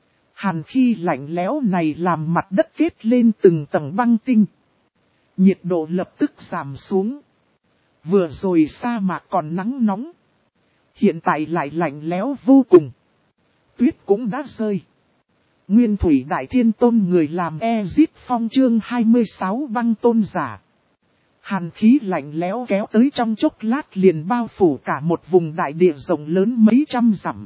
Hàn khí lạnh lẽo này làm mặt đất kết lên từng tầng băng tinh. Nhiệt độ lập tức giảm xuống. Vừa rồi sa mạc còn nắng nóng. Hiện tại lại lạnh lẽo vô cùng. Tuyết cũng đã rơi. Nguyên Thủy Đại Thiên Tôn người làm Ezit Phong chương 26 băng tôn giả. Hàn khí lạnh lẽo kéo tới trong chốc lát liền bao phủ cả một vùng đại địa rộng lớn mấy trăm dặm.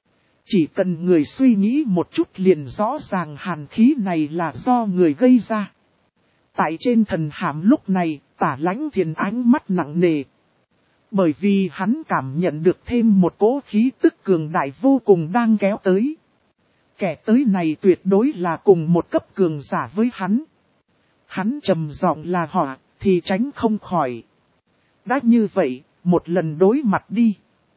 Chỉ cần người suy nghĩ một chút liền rõ ràng hàn khí này là do người gây ra. Tại trên thần hàm lúc này, Tả Lãnh Thiền ánh mắt nặng nề. Bởi vì hắn cảm nhận được thêm một cỗ khí tức cường đại vô cùng đang kéo tới. Kẻ tới này tuyệt đối là cùng một cấp cường giả với hắn. Hắn trầm giọng là họ, thì tránh không khỏi. Đã như vậy, một lần đối mặt đi.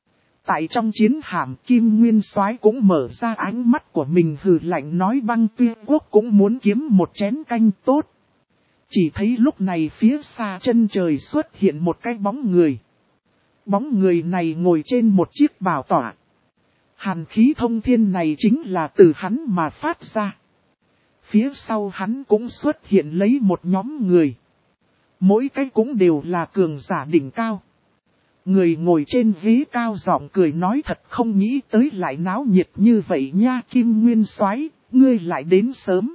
Tại trong chiến hạm Kim Nguyên Soái cũng mở ra ánh mắt của mình hừ lạnh nói Băng Tuyết Quốc cũng muốn kiếm một chén canh tốt. Chỉ thấy lúc này phía xa chân trời xuất hiện một cái bóng người. Bóng người này ngồi trên một chiếc bảo tọa. Hàn khí thông thiên này chính là từ hắn mà phát ra. Phía sau hắn cũng xuất hiện lấy một nhóm người. Mỗi cái cũng đều là cường giả đỉnh cao. Người ngồi trên ghế cao giọng cười nói thật không nghĩ tới lại náo nhiệt như vậy nha Kim Nguyên Soái, ngươi lại đến sớm.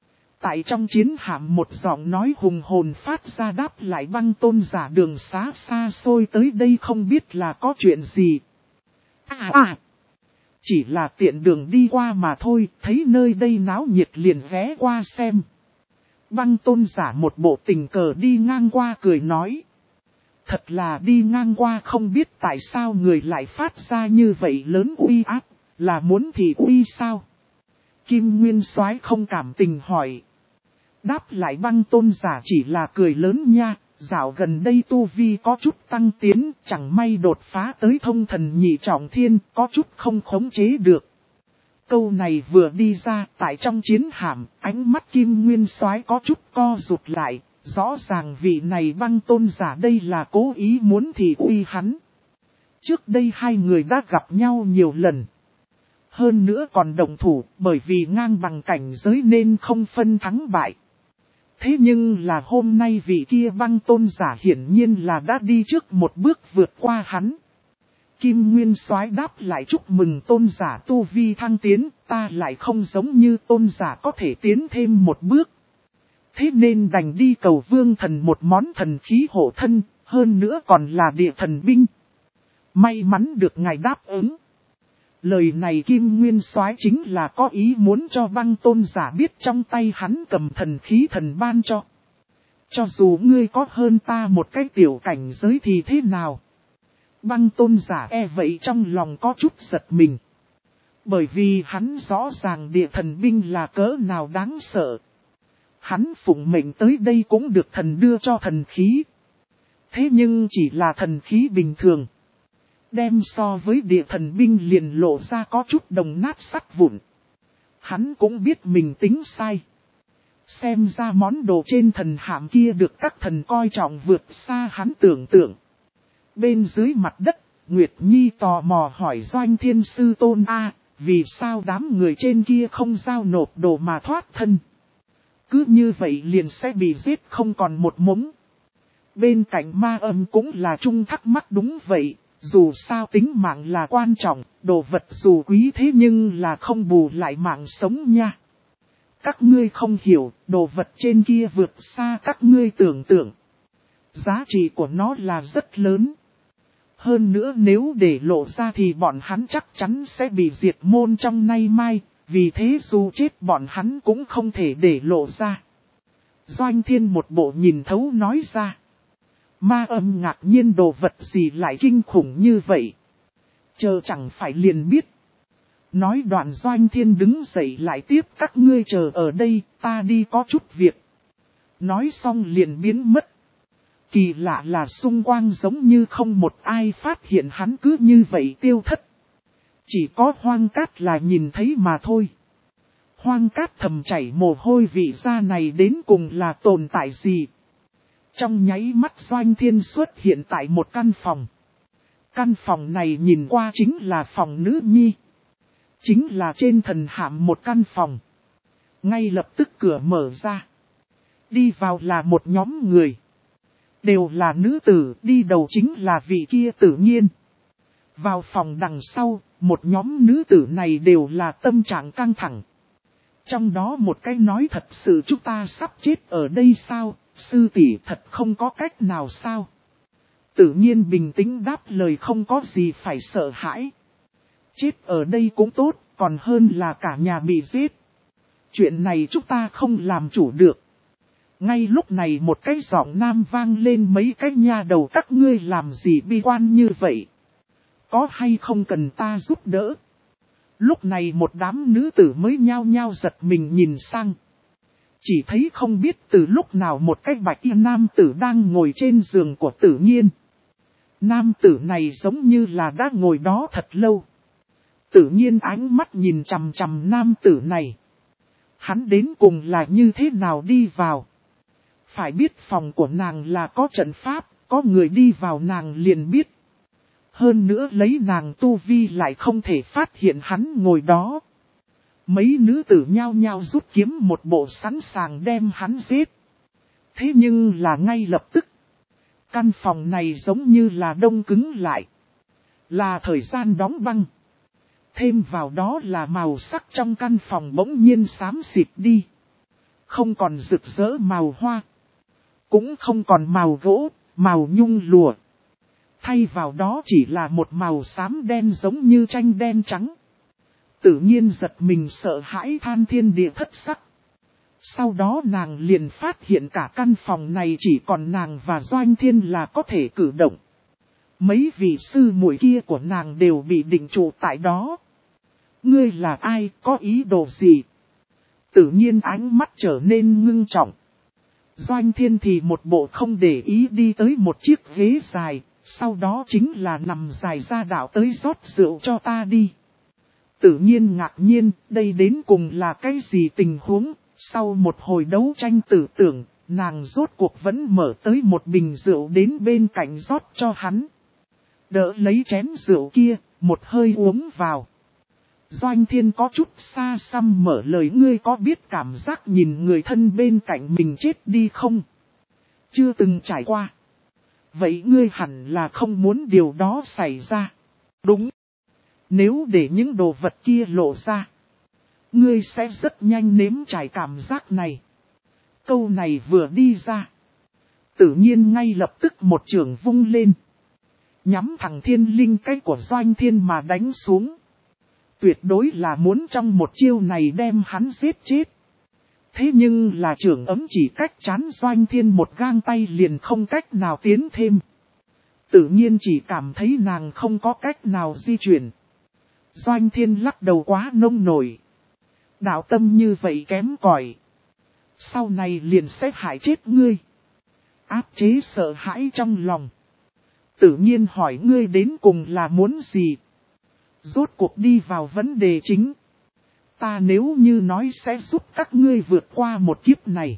Tại trong chiến hạm một giọng nói hùng hồn phát ra đáp lại Băng tôn giả đường xá xa xôi tới đây không biết là có chuyện gì. Chỉ là tiện đường đi qua mà thôi, thấy nơi đây náo nhiệt liền ghé qua xem. Băng tôn giả một bộ tình cờ đi ngang qua cười nói. Thật là đi ngang qua không biết tại sao người lại phát ra như vậy lớn uy áp, là muốn thì uy sao? Kim Nguyên Soái không cảm tình hỏi. Đáp lại Băng tôn giả chỉ là cười lớn nha, dạo gần đây tu vi có chút tăng tiến, chẳng may đột phá tới thông thần nhị trọng thiên, có chút không khống chế được. Câu này vừa đi ra, tại trong chiến hạm, ánh mắt Kim Nguyên Soái có chút co rụt lại, rõ ràng vị này Băng tôn giả đây là cố ý muốn thì uy hắn. Trước đây hai người đã gặp nhau nhiều lần. Hơn nữa còn đồng thủ, bởi vì ngang bằng cảnh giới nên không phân thắng bại. Thế nhưng là hôm nay vị kia Băng Tôn giả hiển nhiên là đã đi trước một bước vượt qua hắn. Kim Nguyên Soái đáp lại chúc mừng Tôn giả tu vi thăng tiến, ta lại không giống như Tôn giả có thể tiến thêm một bước. Thế nên đành đi cầu Vương Thần một món thần khí hộ thân, hơn nữa còn là địa thần binh. May mắn được ngài đáp ứng. Lời này Kim Nguyên Soái chính là có ý muốn cho Băng Tôn giả biết trong tay hắn cầm thần khí thần ban cho. Cho dù ngươi có hơn ta một cái tiểu cảnh giới thì thế nào? Băng Tôn giả vậy trong lòng có chút giật mình. Bởi vì hắn rõ ràng địa thần binh là cỡ nào đáng sợ. Hắn phụng mệnh tới đây cũng được thần đưa cho thần khí. Thế nhưng chỉ là thần khí bình thường. Đem so với địa thần binh liền lộ ra có chút đồng nát sắt vụn. Hắn cũng biết mình tính sai. Xem ra món đồ trên thần hạm kia được các thần coi trọng vượt xa hắn tưởng tượng. Bên dưới mặt đất, Nguyệt Nhi tò mò hỏi Doanh Thiên Sư Tôn vì sao đám người trên kia không giao nộp đồ mà thoát thân. Cứ như vậy liền sẽ bị giết không còn một mống. Bên cạnh Ma Âm cũng là chung thắc mắc đúng vậy. Dù sao tính mạng là quan trọng, đồ vật dù quý thế nhưng là không bù lại mạng sống nha. Các ngươi không hiểu, đồ vật trên kia vượt xa các ngươi tưởng tượng. Giá trị của nó là rất lớn. Hơn nữa nếu để lộ ra thì bọn hắn chắc chắn sẽ bị diệt môn trong nay mai, vì thế dù chết bọn hắn cũng không thể để lộ ra. Doanh Thiên một bộ nhìn thấu nói ra. Ma Âm ngạc nhiên đồ vật gì lại kinh khủng như vậy. Chờ chẳng phải liền biết. Nói đoạn Doanh Thiên đứng dậy lại tiếp các ngươi chờ ở đây, ta đi có chút việc. Nói xong liền biến mất. Kỳ lạ là xung quanh giống như không một ai phát hiện hắn cứ như vậy tiêu thất. Chỉ có Hoang Cát là nhìn thấy mà thôi. Hoang Cát thầm chảy mồ hôi vị gia này đến cùng là tồn tại gì. Trong nháy mắt Doanh Thiên xuất hiện tại một căn phòng. Căn phòng này nhìn qua chính là phòng nữ nhi. Chính là trên thần hạm một căn phòng. Ngay lập tức cửa mở ra. Đi vào là một nhóm người. Đều là nữ tử, đi đầu chính là vị kia Tử Nhiên. Vào phòng đằng sau, một nhóm nữ tử này đều là tâm trạng căng thẳng. Trong đó một cái nói thật sự chúng ta sắp chết ở đây sao, sư tỷ thật không có cách nào sao. Tự nhiên bình tĩnh đáp lời không có gì phải sợ hãi. Chết ở đây cũng tốt, còn hơn là cả nhà bị giết. Chuyện này chúng ta không làm chủ được. Ngay lúc này một cái giọng nam vang lên mấy cái nha đầu các ngươi làm gì bi quan như vậy. Có hay không cần ta giúp đỡ. Lúc này một đám nữ tử mới nhao nhao giật mình nhìn sang. Chỉ thấy không biết từ lúc nào một cái bạch y nam tử đang ngồi trên giường của Tử Nhiên. Nam tử này giống như là đã ngồi đó thật lâu. Tự nhiên ánh mắt nhìn chằm chằm nam tử này. Hắn đến cùng là như thế nào đi vào. Phải biết phòng của nàng là có trận pháp, có người đi vào nàng liền biết. Hơn nữa lấy nàng tu vi lại không thể phát hiện hắn ngồi đó. Mấy nữ tử nhao nhao rút kiếm một bộ sẵn sàng đem hắn giết. Thế nhưng là ngay lập tức. Căn phòng này giống như là đông cứng lại. Là thời gian đóng băng. Thêm vào đó là màu sắc trong căn phòng bỗng nhiên xám xịt đi. Không còn rực rỡ màu hoa. Cũng không còn màu gỗ, màu nhung lụa. Thay vào đó chỉ là một màu xám đen giống như tranh đen trắng. Tự nhiên giật mình sợ hãi than thiên địa thất sắc. Sau đó nàng liền phát hiện cả căn phòng này chỉ còn nàng và Doanh Thiên là có thể cử động. Mấy vị sư muội kia của nàng đều bị định trụ tại đó. Ngươi là ai, có ý đồ gì? Tự nhiên ánh mắt trở nên ngưng trọng. Doanh Thiên thì một bộ không để ý đi tới một chiếc ghế dài, sau đó chính là nằm dài ra đảo tới rót rượu cho ta đi. Tự nhiên ngạc nhiên, đây đến cùng là cái gì tình huống? Sau một hồi đấu tranh tử tưởng, nàng rốt cuộc vẫn mở tới một bình rượu đến bên cạnh rót cho hắn. Đỡ lấy chén rượu kia, một hơi uống vào. Doanh Thiên có chút xa xăm mở lời, ngươi có biết cảm giác nhìn người thân bên cạnh mình chết đi không? Chưa từng trải qua. Vậy ngươi hẳn là không muốn điều đó xảy ra. Đúng. Nếu để những đồ vật kia lộ ra, ngươi sẽ rất nhanh nếm trải cảm giác này. Câu này vừa đi ra, tự nhiên ngay lập tức một trường vung lên. Nhắm thẳng thiên linh cái của Doanh Thiên mà đánh xuống. Tuyệt đối là muốn trong một chiêu này đem hắn giết chết. Thế nhưng là trường ấm chỉ cách chán Doanh Thiên một gang tay liền không cách nào tiến thêm. Tự nhiên chỉ cảm thấy nàng không có cách nào di chuyển. Doanh Thiên lắc đầu, quá nông nổi. Đạo tâm như vậy kém cỏi, sau này liền sẽ hại chết ngươi. Áp chế sợ hãi trong lòng. Tự nhiên hỏi ngươi đến cùng là muốn gì. Rốt cuộc đi vào vấn đề chính. Ta nếu như nói sẽ giúp các ngươi vượt qua một kiếp này,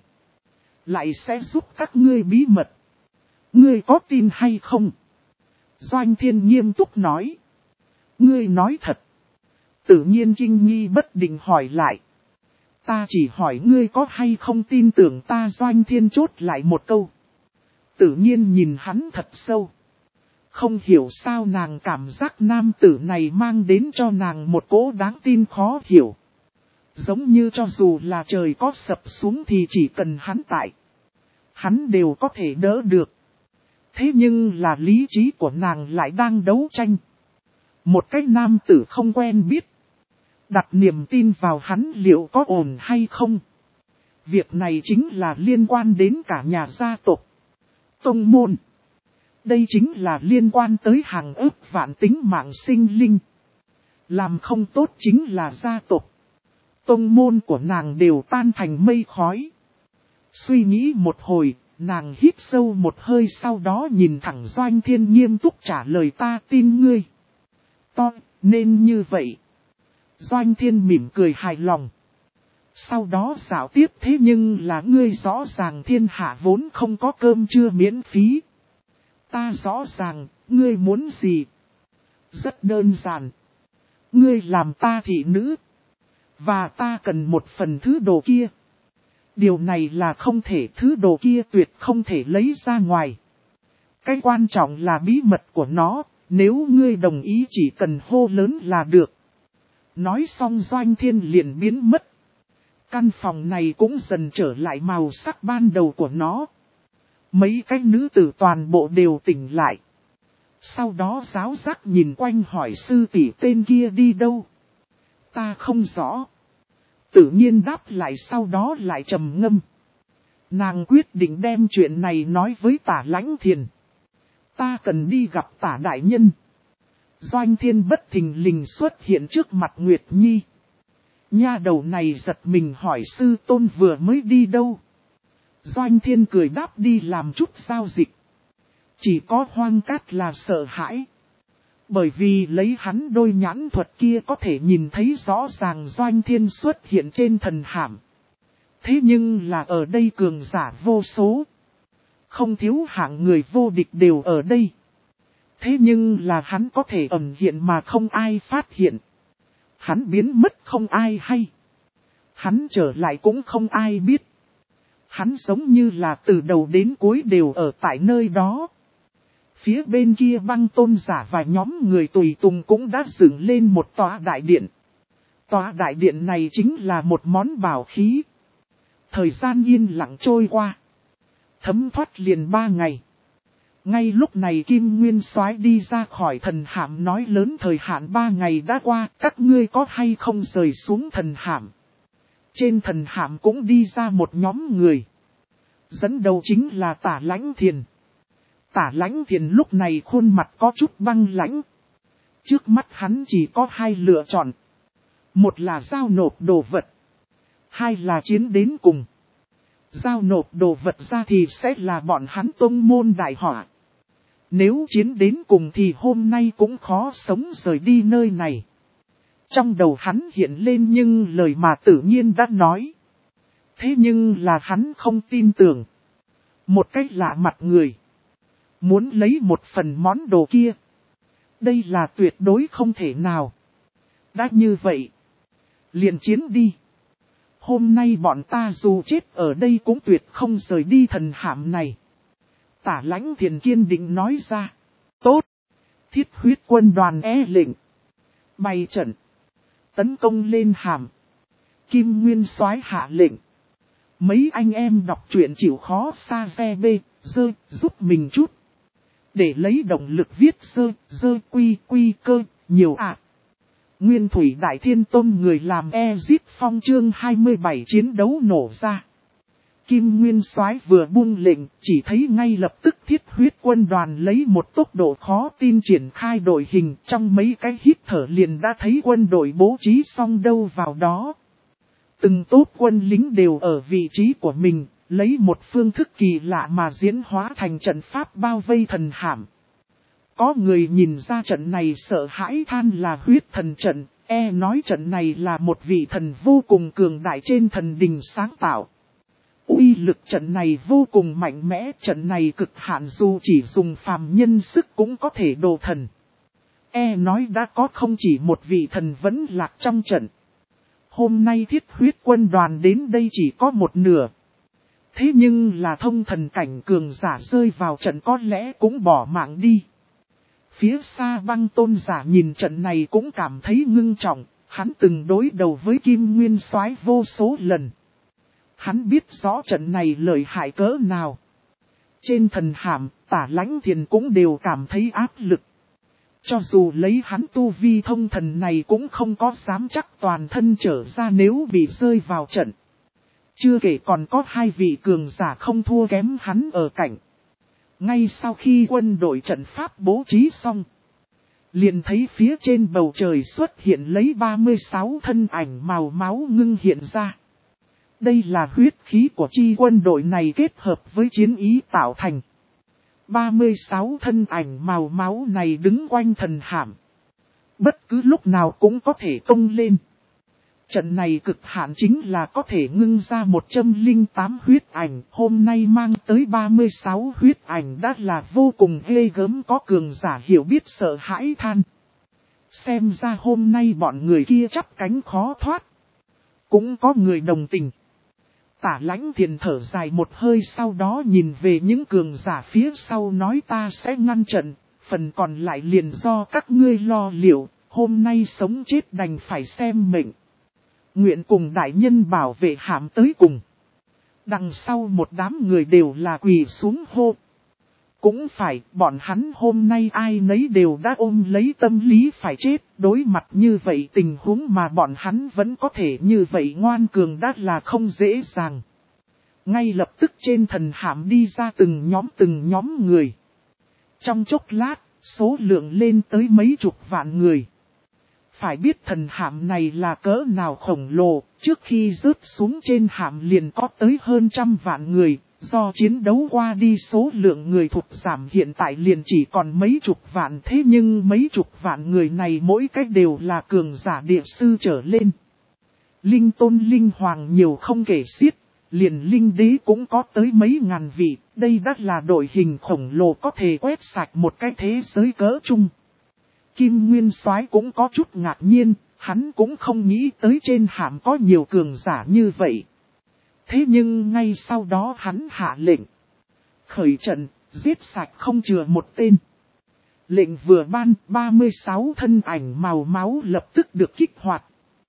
lại sẽ giúp các ngươi bí mật, ngươi có tin hay không? Doanh Thiên nghiêm túc nói. Ngươi nói thật. Tự nhiên kinh nghi bất định hỏi lại. Ta chỉ hỏi ngươi có hay không tin tưởng ta. Doanh Thiên chốt lại một câu. Tự nhiên nhìn hắn thật sâu. Không hiểu sao nàng cảm giác nam tử này mang đến cho nàng một cỗ đáng tin khó hiểu. Giống như cho dù là trời có sập xuống thì chỉ cần hắn tại, hắn đều có thể đỡ được. Thế nhưng là lý trí của nàng lại đang đấu tranh. Một cái nam tử không quen biết, đặt niềm tin vào hắn liệu có ổn hay không. Việc này chính là liên quan đến cả nhà gia tộc, tông môn. Đây chính là liên quan tới hàng ức vạn tính mạng sinh linh. Làm không tốt chính là gia tộc, tông môn của nàng đều tan thành mây khói. Suy nghĩ một hồi, nàng hít sâu một hơi, sau đó nhìn thẳng Doanh Thiên nghiêm túc trả lời, ta tin ngươi. To, nên như vậy. Doanh Thiên mỉm cười hài lòng. Sau đó xảo tiếp, thế nhưng là ngươi rõ ràng thiên hạ vốn không có cơm trưa miễn phí. Ta rõ ràng, ngươi muốn gì? Rất đơn giản. Ngươi làm ta thị nữ, và ta cần một phần thứ đồ kia. Điều này là không thể, thứ đồ kia tuyệt không thể lấy ra ngoài. Cái quan trọng là bí mật của nó, nếu ngươi đồng ý chỉ cần hô lớn là được. Nói xong Doanh Thiên liền biến mất. Căn phòng này cũng dần trở lại màu sắc ban đầu của nó. Mấy cái nữ tử toàn bộ đều tỉnh lại. Sau đó giáo giác nhìn quanh hỏi sư tỷ tên kia đi đâu. Ta không rõ. Tự nhiên đáp lại, sau đó lại trầm ngâm. Nàng quyết định đem chuyện này nói với Tả Lãnh Thiền. Ta cần đi gặp Tả đại nhân. Doanh Thiên bất thình lình xuất hiện trước mặt Nguyệt Nhi. Nha đầu này giật mình hỏi sư tôn vừa mới đi đâu. Doanh Thiên cười đáp đi làm chút giao dịch. Chỉ có Hoang Cát là sợ hãi. Bởi vì lấy hắn đôi nhãn thuật kia có thể nhìn thấy rõ ràng Doanh Thiên xuất hiện trên thần hạm. Thế nhưng là ở đây cường giả vô số. Không thiếu hạng người vô địch đều ở đây. Thế nhưng là hắn có thể ẩn hiện mà không ai phát hiện. Hắn biến mất không ai hay. Hắn trở lại cũng không ai biết. Hắn giống như là từ đầu đến cuối đều ở tại nơi đó. Phía bên kia Băng Tôn giả và nhóm người tùy tùng cũng đã dựng lên một tòa đại điện. Tòa đại điện này chính là một món bảo khí. Thời gian yên lặng trôi qua. Thấm thoát liền 3 ngày. Ngay lúc này Kim Nguyên Soái đi ra khỏi thần hạm nói lớn, thời hạn 3 ngày đã qua, các ngươi có hay không rời xuống thần hạm. Trên thần hạm cũng đi ra một nhóm người. Dẫn đầu chính là Tả Lãnh Thiền. Tả Lãnh Thiền lúc này khuôn mặt có chút băng lãnh. Trước mắt hắn chỉ có 2 lựa chọn. Một là giao nộp đồ vật. 2 là chiến đến cùng. Giao nộp đồ vật ra thì sẽ là bọn hắn tông môn đại họa. Nếu chiến đến cùng thì hôm nay cũng khó sống rời đi nơi này. Trong đầu hắn hiện lên nhưng lời mà tự nhiên đã nói. Thế nhưng là hắn không tin tưởng. Một cách lạ mặt người. Muốn lấy một phần món đồ kia. Đây là tuyệt đối không thể nào. Đã như vậy, liền chiến đi. Hôm nay bọn ta dù chết ở đây cũng tuyệt không rời đi thần hạm này. Tả Lãnh Thiền kiên định nói ra. Tốt. Thiết huyết quân đoàn lệnh. Bày trận. Tấn công lên hàm. Kim Nguyên Soái hạ lệnh. Mấy anh em đọc truyện chịu khó xa xe bê, dơ, giúp mình chút. Để lấy động lực viết dơ quy cơ, nhiều ạ. Nguyên Thủy Đại Thiên Tôn người làm Ezit Phong chương 27 chiến đấu nổ ra. Kim Nguyên Soái vừa buông lệnh, chỉ thấy ngay lập tức thiết huyết quân đoàn lấy một tốc độ khó tin triển khai đội hình, trong mấy cái hít thở liền đã thấy quân đội bố trí xong đâu vào đó. Từng tốp quân lính đều ở vị trí của mình, lấy một phương thức kỳ lạ mà diễn hóa thành trận pháp bao vây thần hạm. Có người nhìn ra trận này sợ hãi than là huyết thần trận, nói trận này là một vị thần vô cùng cường đại trên thần đình sáng tạo. Uy lực trận này vô cùng mạnh mẽ, trận này cực hạn dù chỉ dùng phàm nhân sức cũng có thể đồ thần. Nói đã có không chỉ một vị thần vẫn lạc trong trận. Hôm nay thiết huyết quân đoàn đến đây chỉ có một nửa. Thế nhưng là thông thần cảnh cường giả rơi vào trận có lẽ cũng bỏ mạng đi. Phía xa Băng Tôn giả nhìn trận này cũng cảm thấy ngưng trọng, hắn từng đối đầu với Kim Nguyên Soái vô số lần. Hắn biết rõ trận này lợi hại cỡ nào. Trên thần hàm, Tả Lãnh Thiền cũng đều cảm thấy áp lực. Cho dù lấy hắn tu vi thông thần này cũng không có dám chắc toàn thân trở ra nếu bị rơi vào trận. Chưa kể còn có hai vị cường giả không thua kém hắn ở cạnh. Ngay sau khi quân đội trận pháp bố trí xong, liền thấy phía trên bầu trời xuất hiện lấy 36 thân ảnh màu máu ngưng hiện ra. Đây là huyết khí của chi quân đội này kết hợp với chiến ý tạo thành. 36 thân ảnh màu máu này đứng quanh thần hạm. Bất cứ lúc nào cũng có thể tung lên. Trận này cực hạn chính là có thể ngưng ra 108 huyết ảnh. Hôm nay mang tới 36 huyết ảnh đã là vô cùng ghê gớm, có cường giả hiểu biết sợ hãi than. Xem ra hôm nay bọn người kia chắp cánh khó thoát. Cũng có người đồng tình. Tả Lãnh Thiền thở dài một hơi, sau đó nhìn về những cường giả phía sau nói ta sẽ ngăn trận, phần còn lại liền do các ngươi lo liệu, hôm nay sống chết đành phải xem mệnh. Nguyện cùng đại nhân bảo vệ hạm tới cùng. Đằng sau một đám người đều là quỳ xuống hô. Cũng phải, bọn hắn hôm nay ai nấy đều đã ôm lấy tâm lý phải chết, đối mặt như vậy tình huống mà bọn hắn vẫn có thể như vậy ngoan cường đã là không dễ dàng. Ngay lập tức trên thần hạm đi ra từng nhóm người. Trong chốc lát, số lượng lên tới mấy chục vạn người. Phải biết thần hạm này là cỡ nào khổng lồ, trước khi rớt xuống trên hạm liền có tới hơn 100 vạn người. Do chiến đấu qua đi số lượng người thụt giảm hiện tại liền chỉ còn mấy chục vạn, thế nhưng mấy chục vạn người này mỗi cách đều là cường giả địa sư trở lên. Linh tôn linh hoàng nhiều không kể xiết, liền linh đế cũng có tới mấy ngàn vị, đây đã là đội hình khổng lồ có thể quét sạch một cái thế giới cỡ chung. Kim Nguyên Soái cũng có chút ngạc nhiên, hắn cũng không nghĩ tới trên hạm có nhiều cường giả như vậy. Thế nhưng ngay sau đó hắn hạ lệnh. Khởi trận, giết sạch không chừa một tên. Lệnh vừa ban, 36 thân ảnh màu máu lập tức được kích hoạt.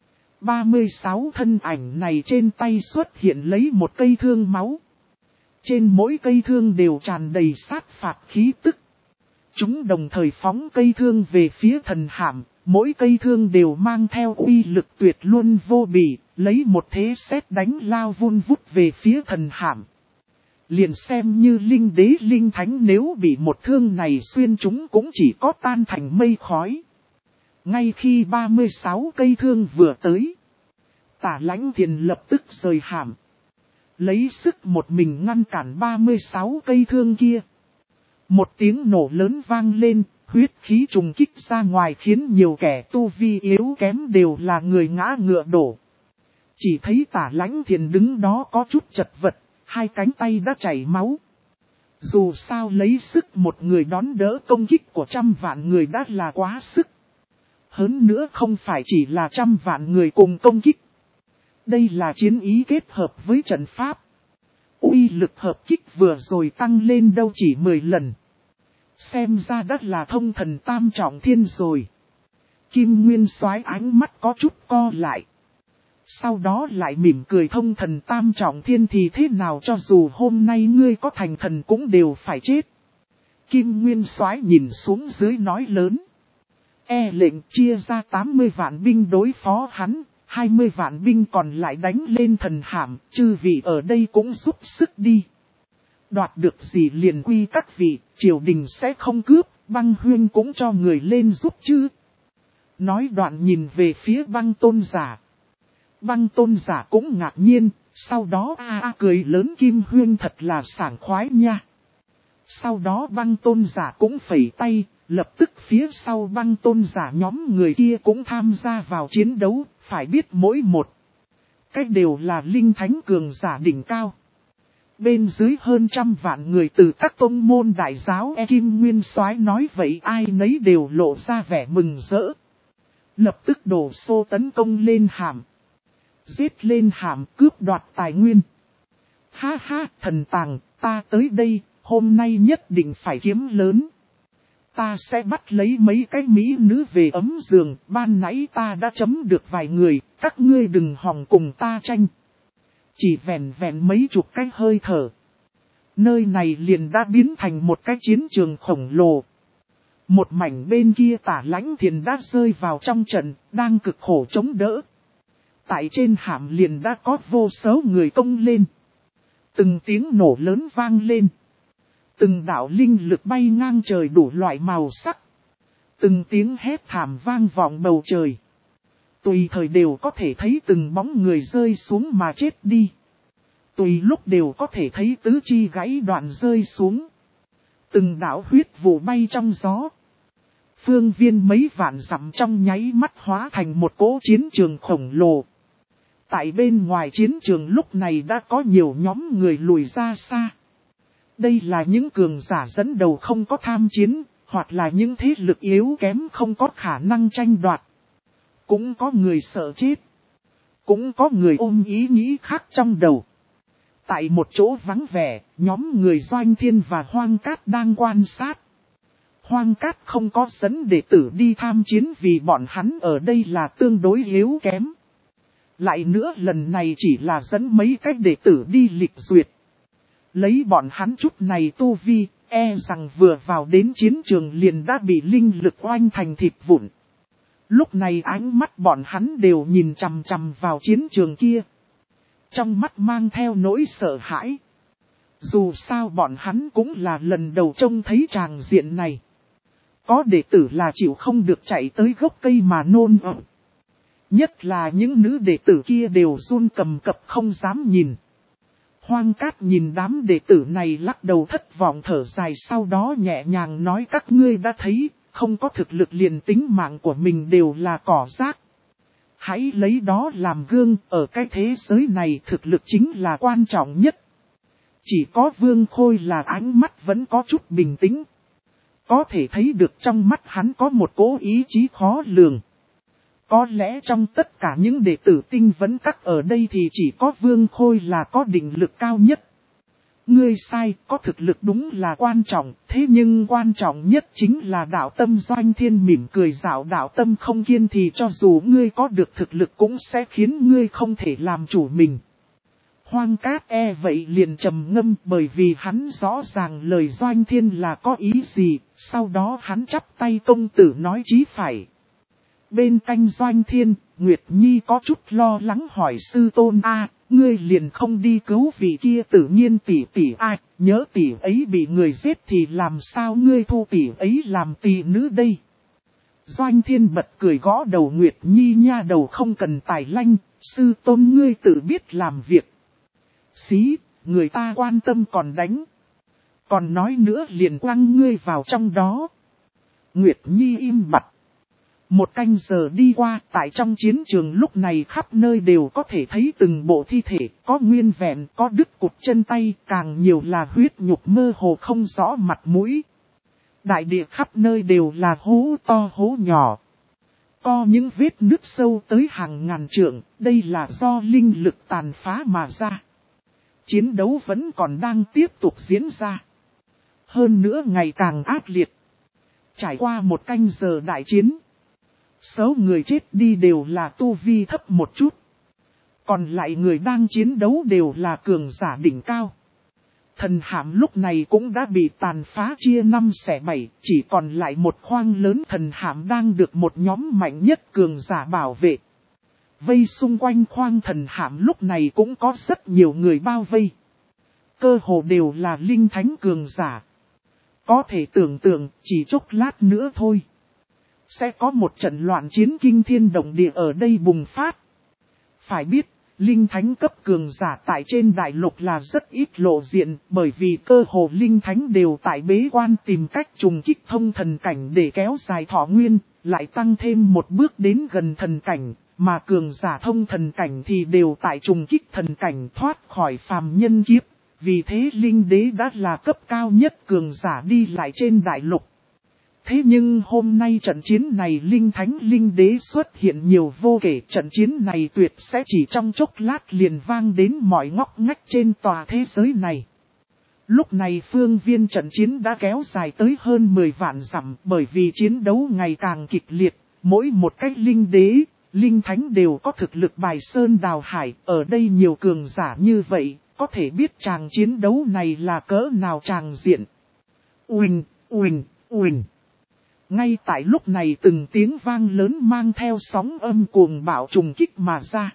36 thân ảnh này trên tay xuất hiện lấy một cây thương máu. Trên mỗi cây thương đều tràn đầy sát phạt khí tức. Chúng đồng thời phóng cây thương về phía thần hạm, mỗi cây thương đều mang theo uy lực tuyệt luân vô bỉ, lấy một thế sét đánh lao vun vút về phía thần hạm. Liền xem như linh đế linh thánh nếu bị một thương này xuyên chúng cũng chỉ có tan thành mây khói. Ngay khi 36 cây thương vừa tới, Tả Lãnh Thiền lập tức rời hạm. Lấy sức một mình ngăn cản 36 cây thương kia. Một tiếng nổ lớn vang lên, huyết khí trùng kích ra ngoài khiến nhiều kẻ tu vi yếu kém đều là người ngã ngựa đổ. Chỉ thấy Tả Lãnh Thiền đứng đó có chút chật vật, hai cánh tay đã chảy máu. Dù sao lấy sức một người đón đỡ công kích của 100 vạn người đã là quá sức. Hơn nữa không phải chỉ là 100 vạn người cùng công kích. Đây là chiến ý kết hợp với trận pháp. Uy lực hợp kích vừa rồi tăng lên đâu chỉ 10 lần. Xem ra đã là thông thần tam trọng thiên rồi. Kim Nguyên Soái ánh mắt có chút co lại. Sau đó lại mỉm cười, thông thần tam trọng thiên thì thế nào, cho dù hôm nay ngươi có thành thần cũng đều phải chết. Kim Nguyên Soái nhìn xuống dưới nói lớn. Lệnh chia ra 80 vạn binh đối phó hắn, 20 vạn binh còn lại đánh lên thần hạm, chư vị ở đây cũng giúp sức đi. Đoạt được gì liền quy các vị, triều đình sẽ không cướp, Băng Huyên cũng cho người lên giúp chứ. Nói đoạn nhìn về phía Băng Tôn giả. Băng Tôn giả cũng ngạc nhiên, sau đó cười lớn, Kim Huyên thật là sảng khoái nha. Sau đó Băng Tôn giả cũng phẩy tay, lập tức phía sau Băng Tôn giả nhóm người kia cũng tham gia vào chiến đấu, phải biết mỗi một cách đều là linh thánh cường giả đỉnh cao. Bên dưới hơn 100 vạn người từ các tông môn đại giáo, Kim Nguyên Soái nói vậy ai nấy đều lộ ra vẻ mừng rỡ. Lập tức đổ xô tấn công lên hàm. Giết lên hàm, cướp đoạt tài nguyên. Ha ha, thần tàng, ta tới đây, hôm nay nhất định phải kiếm lớn. Ta sẽ bắt lấy mấy cái mỹ nữ về ấm giường, ban nãy ta đã chấm được vài người, các ngươi đừng hòng cùng ta tranh. Chỉ vẹn vẹn mấy chục cái hơi thở. Nơi này liền đã biến thành một cái chiến trường khổng lồ. Một mảnh bên kia Tả Lãnh Thiền đã rơi vào trong trận, đang cực khổ chống đỡ. Tại trên hạm liền đã có vô số người công lên. Từng tiếng nổ lớn vang lên. Từng đạo linh lực bay ngang trời đủ loại màu sắc. Từng tiếng hét thảm vang vọng bầu trời. Tùy thời đều có thể thấy từng bóng người rơi xuống mà chết đi. Tùy lúc đều có thể thấy tứ chi gãy đoạn rơi xuống. Từng đạo huyết vụ bay trong gió. Phương viên mấy vạn dặm trong nháy mắt hóa thành một cỗ chiến trường khổng lồ. Tại bên ngoài chiến trường lúc này đã có nhiều nhóm người lùi ra xa. Đây là những cường giả dẫn đầu không có tham chiến, hoặc là những thế lực yếu kém không có khả năng tranh đoạt. Cũng có người sợ chết. Cũng có người ôm ý nghĩ khác trong đầu. Tại một chỗ vắng vẻ, nhóm người Doanh Thiên và Hoang Cát đang quan sát. Hoang Cát không có dẫn đệ tử đi tham chiến vì bọn hắn ở đây là tương đối yếu kém. Lại nữa lần này chỉ là dẫn mấy cách đệ tử đi lịch duyệt. Lấy bọn hắn chút này tu vi, rằng vừa vào đến chiến trường liền đã bị linh lực oanh thành thịt vụn. Lúc này ánh mắt bọn hắn đều nhìn chằm chằm vào chiến trường kia. Trong mắt mang theo nỗi sợ hãi. Dù sao bọn hắn cũng là lần đầu trông thấy tràng diện này. Có đệ tử là chịu không được chạy tới gốc cây mà nôn ẩm. Nhất là những nữ đệ tử kia đều run cầm cập không dám nhìn. Hoang Cát nhìn đám đệ tử này lắc đầu thất vọng thở dài, sau đó nhẹ nhàng nói, các ngươi đã thấy, không có thực lực liền tính mạng của mình đều là cỏ rác. Hãy lấy đó làm gương, ở cái thế giới này thực lực chính là quan trọng nhất. Chỉ có Vương Khôi là ánh mắt vẫn có chút bình tĩnh. Có thể thấy được trong mắt hắn có một cố ý chí khó lường. Có lẽ trong tất cả những đệ tử tinh vấn các ở đây thì chỉ có Vương Khôi là có định lực cao nhất. Ngươi sai, có thực lực đúng là quan trọng, thế nhưng quan trọng nhất chính là đạo tâm. Doanh Thiên mỉm cười dạo, đạo tâm không kiên thì cho dù ngươi có được thực lực cũng sẽ khiến ngươi không thể làm chủ mình. Hoang Cát vậy liền trầm ngâm, bởi vì hắn rõ ràng lời Doanh Thiên là có ý gì, sau đó hắn chắp tay, công tử nói chí phải. Bên cạnh Doanh Thiên, Nguyệt Nhi có chút lo lắng hỏi, sư tôn ngươi liền không đi cứu vị kia Tự Nhiên tỷ tỷ nhớ tỷ ấy bị người giết thì làm sao ngươi thu tỷ ấy làm tỷ nữ đây. Doanh Thiên bật cười gõ đầu Nguyệt Nhi, nha đầu không cần tài lanh, sư tôn ngươi tự biết làm việc. Xí, người ta quan tâm còn đánh. Còn nói nữa liền quăng ngươi vào trong đó. Nguyệt Nhi im bặt. Một canh giờ đi qua, tại trong chiến trường lúc này khắp nơi đều có thể thấy từng bộ thi thể, có nguyên vẹn, có đứt cụt chân tay, càng nhiều là huyết nhục mơ hồ không rõ mặt mũi. Đại địa khắp nơi đều là hố to hố nhỏ. Có những vết nứt sâu tới hàng ngàn trượng, đây là do linh lực tàn phá mà ra. Chiến đấu vẫn còn đang tiếp tục diễn ra. Hơn nữa ngày càng ác liệt. Trải qua một canh giờ đại chiến. Số người chết đi đều là tu vi thấp một chút. Còn lại người đang chiến đấu đều là cường giả đỉnh cao. Thần hạm lúc này cũng đã bị tàn phá chia 5/7, chỉ còn lại một khoang lớn thần hạm đang được một nhóm mạnh nhất cường giả bảo vệ. Vây xung quanh khoang thần hạm lúc này cũng có rất nhiều người bao vây. Cơ hồ đều là linh thánh cường giả. Có thể tưởng tượng chỉ chốc lát nữa thôi. Sẽ có một trận loạn chiến kinh thiên động địa ở đây bùng phát. Phải biết, linh thánh cấp cường giả tại trên đại lục là rất ít lộ diện, bởi vì cơ hồ linh thánh đều tại bế quan tìm cách trùng kích thông thần cảnh để kéo dài thọ nguyên, lại tăng thêm một bước đến gần thần cảnh, mà cường giả thông thần cảnh thì đều tại trùng kích thần cảnh thoát khỏi phàm nhân kiếp. Vì thế linh đế đã là cấp cao nhất cường giả đi lại trên đại lục. Thế nhưng hôm nay trận chiến này linh thánh linh đế xuất hiện nhiều vô kể, trận chiến này tuyệt sẽ chỉ trong chốc lát liền vang đến mọi ngóc ngách trên tòa thế giới này. Lúc này phương viên trận chiến đã kéo dài tới hơn 10 vạn dặm, bởi vì chiến đấu ngày càng kịch liệt, mỗi một cái linh đế, linh thánh đều có thực lực bài sơn đào hải, ở đây nhiều cường giả như vậy, có thể biết tràng chiến đấu này là cỡ nào tràng diện. Uỳnh, uỳnh, uỳnh. Ngay tại lúc này từng tiếng vang lớn mang theo sóng âm cuồng bạo trùng kích mà ra.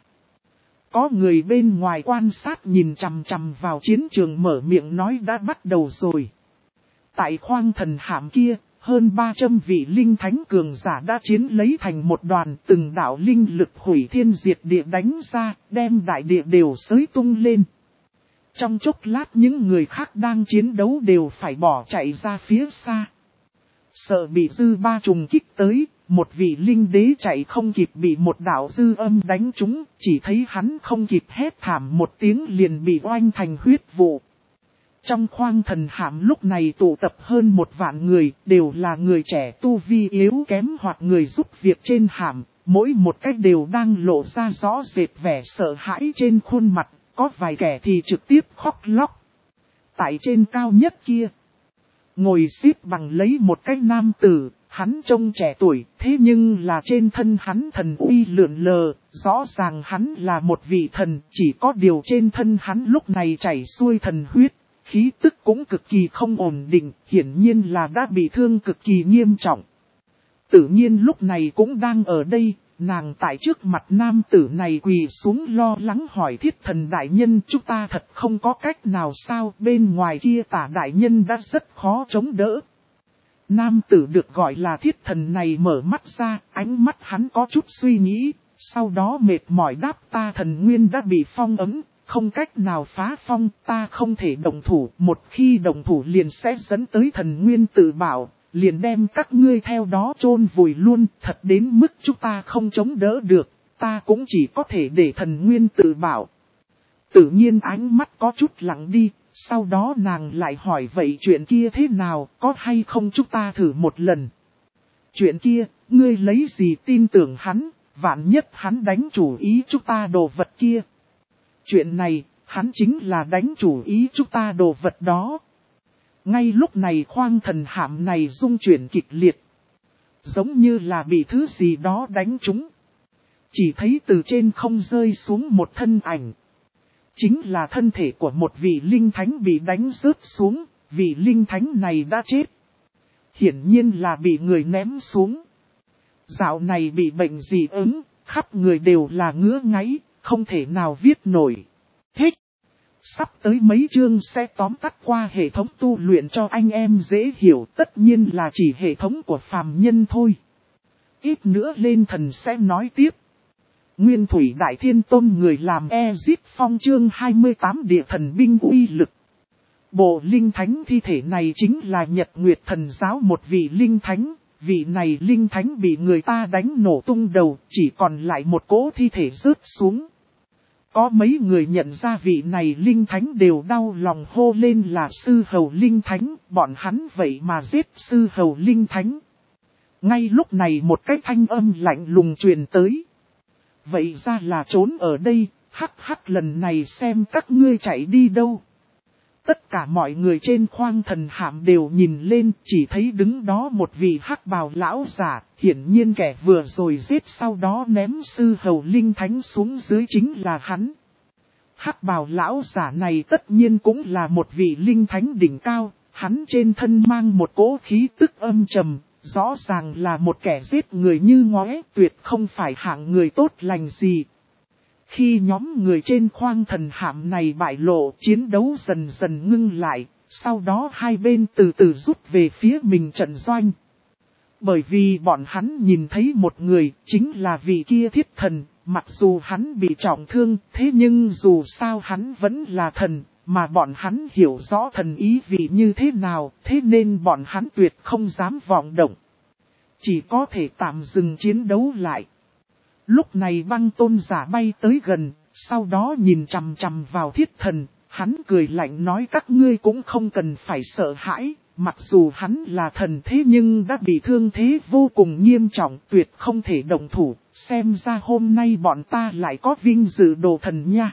Có người bên ngoài quan sát nhìn chằm chằm vào chiến trường mở miệng nói đã bắt đầu rồi. Tại khoang thần hạm kia, hơn 300 vị linh thánh cường giả đã chiến lấy thành một đoàn, từng đạo linh lực hủy thiên diệt địa đánh ra, đem đại địa đều xới tung lên. Trong chốc lát những người khác đang chiến đấu đều phải bỏ chạy ra phía xa. Sợ bị dư ba trùng kích tới, một vị linh đế chạy không kịp bị một đạo dư âm đánh trúng, chỉ thấy hắn không kịp hét thảm một tiếng liền bị oanh thành huyết vụ. Trong khoang thần hạm lúc này tụ tập hơn 1 vạn người, đều là người trẻ tu vi yếu kém hoặc người giúp việc trên hạm, mỗi một cách đều đang lộ ra rõ rệt vẻ sợ hãi trên khuôn mặt, có vài kẻ thì trực tiếp khóc lóc. Tại trên cao nhất kia, ngồi xếp bằng lấy một cái nam tử, hắn trông trẻ tuổi, thế nhưng là trên thân hắn thần uy lượn lờ, rõ ràng hắn là một vị thần, chỉ có điều trên thân hắn lúc này chảy xuôi thần huyết, khí tức cũng cực kỳ không ổn định, hiển nhiên là đã bị thương cực kỳ nghiêm trọng. Tự nhiên lúc này cũng đang ở đây, nàng tại trước mặt nam tử này quỳ xuống lo lắng hỏi Thiết Thần đại nhân, chúng ta thật không có cách nào sao, bên ngoài kia Tả đại nhân đã rất khó chống đỡ. Nam tử được gọi là Thiết Thần này mở mắt ra, ánh mắt hắn có chút suy nghĩ, sau đó mệt mỏi đáp ta thần nguyên đã bị phong ấn, không cách nào phá phong, ta không thể động thủ, một khi động thủ liền sẽ dẫn tới thần nguyên tự bảo. Liền đem các ngươi theo đó chôn vùi luôn, thật đến mức chúng ta không chống đỡ được, ta cũng chỉ có thể để thần nguyên tự bảo. Tự nhiên ánh mắt có chút lặng đi, sau đó nàng lại hỏi vậy chuyện kia thế nào, có hay không chúng ta thử một lần. Chuyện kia, ngươi lấy gì tin tưởng hắn, vạn nhất hắn đánh chủ ý chúng ta đồ vật kia. Chuyện này, hắn chính là đánh chủ ý chúng ta đồ vật đó. Ngay lúc này khoang thần hạm này rung chuyển kịch liệt. Giống như là bị thứ gì đó đánh trúng. Chỉ thấy từ trên không rơi xuống một thân ảnh. Chính là thân thể của một vị linh thánh bị đánh rớt xuống. Vị linh thánh này đã chết. Hiển nhiên là bị người ném xuống. Dạo này bị bệnh dị ứng, khắp người đều là ngứa ngáy, không thể nào viết nổi. Thích! Sắp tới mấy chương sẽ tóm tắt qua hệ thống tu luyện cho anh em dễ hiểu, tất nhiên là chỉ hệ thống của phàm nhân thôi. Ít nữa lên thần sẽ nói tiếp. Nguyên Thủy Đại Thiên Tôn người làm Ezip Phong chương 28 địa thần binh uy lực. Bộ linh thánh thi thể này chính là Nhật Nguyệt Thần giáo một vị linh thánh, vị này linh thánh bị người ta đánh nổ tung đầu, chỉ còn lại một cỗ thi thể rớt xuống. Có mấy người nhận ra vị này linh thánh đều đau lòng hô lên là sư hầu linh thánh, bọn hắn vậy mà giết sư hầu linh thánh. Ngay lúc này một cái thanh âm lạnh lùng truyền tới. Vậy ra là trốn ở đây, hắc hắc lần này xem các ngươi chạy đi đâu. Tất cả mọi người trên khoang thần hạm đều nhìn lên, chỉ thấy đứng đó một vị hắc bào lão giả, hiển nhiên kẻ vừa rồi giết sau đó ném sư hầu linh thánh xuống dưới chính là hắn. Hắc bào lão giả này tất nhiên cũng là một vị linh thánh đỉnh cao, hắn trên thân mang một cỗ khí tức âm trầm, rõ ràng là một kẻ giết người như ngóe, tuyệt không phải hạng người tốt lành gì. Khi nhóm người trên khoang thần hạm này bại lộ, chiến đấu dần dần ngưng lại, sau đó hai bên từ từ rút về phía mình trận doanh. Bởi vì bọn hắn nhìn thấy một người, chính là vị kia thiết thần, mặc dù hắn bị trọng thương, thế nhưng dù sao hắn vẫn là thần, mà bọn hắn hiểu rõ thần ý vị như thế nào, thế nên bọn hắn tuyệt không dám vọng động. Chỉ có thể tạm dừng chiến đấu lại. Lúc này Băng Tôn giả bay tới gần, sau đó nhìn chằm chằm vào thiết thần, hắn cười lạnh nói các ngươi cũng không cần phải sợ hãi, mặc dù hắn là thần thế nhưng đã bị thương thế vô cùng nghiêm trọng, tuyệt không thể động thủ, xem ra hôm nay bọn ta lại có vinh dự đồ thần nha.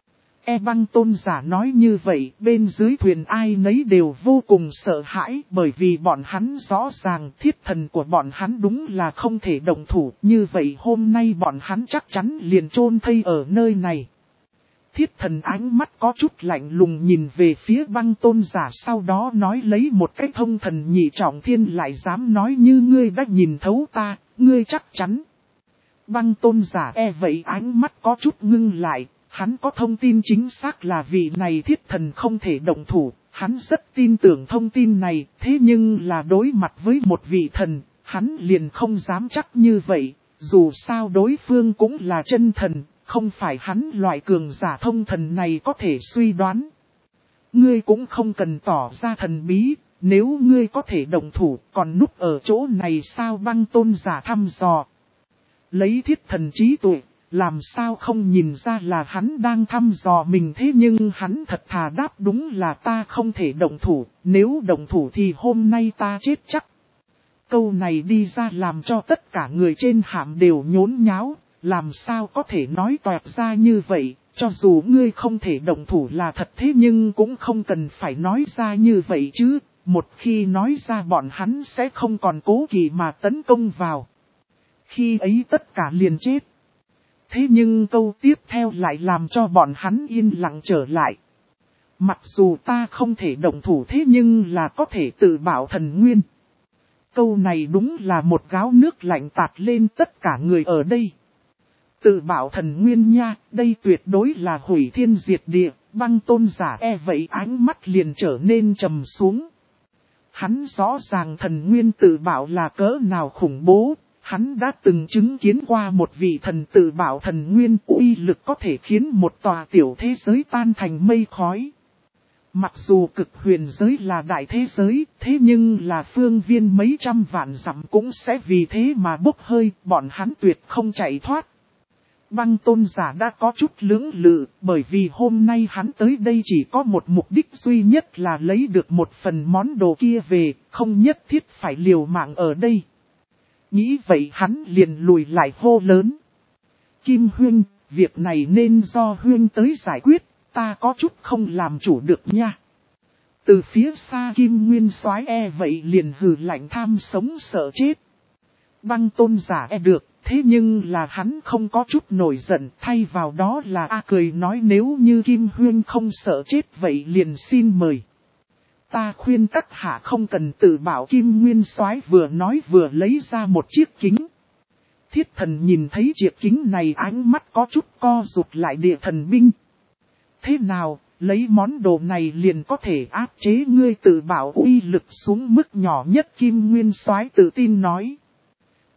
Băng Tôn giả nói như vậy, bên dưới thuyền ai nấy đều vô cùng sợ hãi, bởi vì bọn hắn rõ ràng thiết thần của bọn hắn đúng là không thể động thủ, như vậy hôm nay bọn hắn chắc chắn liền chôn thây ở nơi này. Thiết thần ánh mắt có chút lạnh lùng nhìn về phía Băng Tôn giả, sau đó nói lấy một cái thông thần nhị trọng thiên lại dám nói như ngươi đã nhìn thấu ta, ngươi chắc chắn. Băng Tôn giả vậy ánh mắt có chút ngưng lại. Hắn có thông tin chính xác là vị này thiết thần không thể động thủ, hắn rất tin tưởng thông tin này, thế nhưng là đối mặt với một vị thần, hắn liền không dám chắc như vậy, dù sao đối phương cũng là chân thần, không phải hắn loại cường giả thông thần này có thể suy đoán. Ngươi cũng không cần tỏ ra thần bí, nếu ngươi có thể động thủ, còn núp ở chỗ này sao? Băng Tôn giả thăm dò. Lấy thiết thần trí tuệ. Làm sao không nhìn ra là hắn đang thăm dò mình, thế nhưng hắn thật thà đáp đúng là ta không thể động thủ, nếu động thủ thì hôm nay ta chết chắc. Câu này đi ra làm cho tất cả người trên hạm đều nhốn nháo, làm sao có thể nói toẹt ra như vậy, cho dù ngươi không thể động thủ là thật thế nhưng cũng không cần phải nói ra như vậy chứ, một khi nói ra bọn hắn sẽ không còn cố kỵ mà tấn công vào. Khi ấy tất cả liền chết. Thế nhưng câu tiếp theo lại làm cho bọn hắn yên lặng trở lại. Mặc dù ta không thể động thủ thế nhưng là có thể tự bảo thần nguyên. Câu này đúng là một gáo nước lạnh tạt lên tất cả người ở đây. Tự bảo thần nguyên nha, đây tuyệt đối là hủy thiên diệt địa. Băng Tôn giả vậy ánh mắt liền trở nên trầm xuống. Hắn rõ ràng thần nguyên tự bảo là cỡ nào khủng bố. Hắn đã từng chứng kiến qua một vị thần tự bảo thần nguyên uy lực có thể khiến một tòa tiểu thế giới tan thành mây khói. Mặc dù cực huyền giới là đại thế giới, thế nhưng là phương viên mấy trăm vạn dặm cũng sẽ vì thế mà bốc hơi, bọn hắn tuyệt không chạy thoát. Băng Tôn giả đã có chút lưỡng lự, bởi vì hôm nay hắn tới đây chỉ có một mục đích duy nhất là lấy được một phần món đồ kia về, không nhất thiết phải liều mạng ở đây. Nghĩ vậy hắn liền lùi lại hô lớn. Kim Huyên, việc này nên do Huyên tới giải quyết, ta có chút không làm chủ được nha. Từ phía xa Kim Nguyên Soái vậy liền hừ lạnh tham sống sợ chết. Băng Tôn giả được, thế nhưng là hắn không có chút nổi giận, thay vào đó là cười nói nếu như Kim Huyên không sợ chết vậy liền xin mời. Ta khuyên các hạ không cần tự bảo. Kim Nguyên Soái vừa nói vừa lấy ra một chiếc kính. Thiết thần nhìn thấy chiếc kính này ánh mắt có chút co rụt lại. Địa thần binh. Thế nào, lấy món đồ này liền có thể áp chế ngươi tự bảo uy lực xuống mức nhỏ nhất. Kim Nguyên Soái tự tin nói.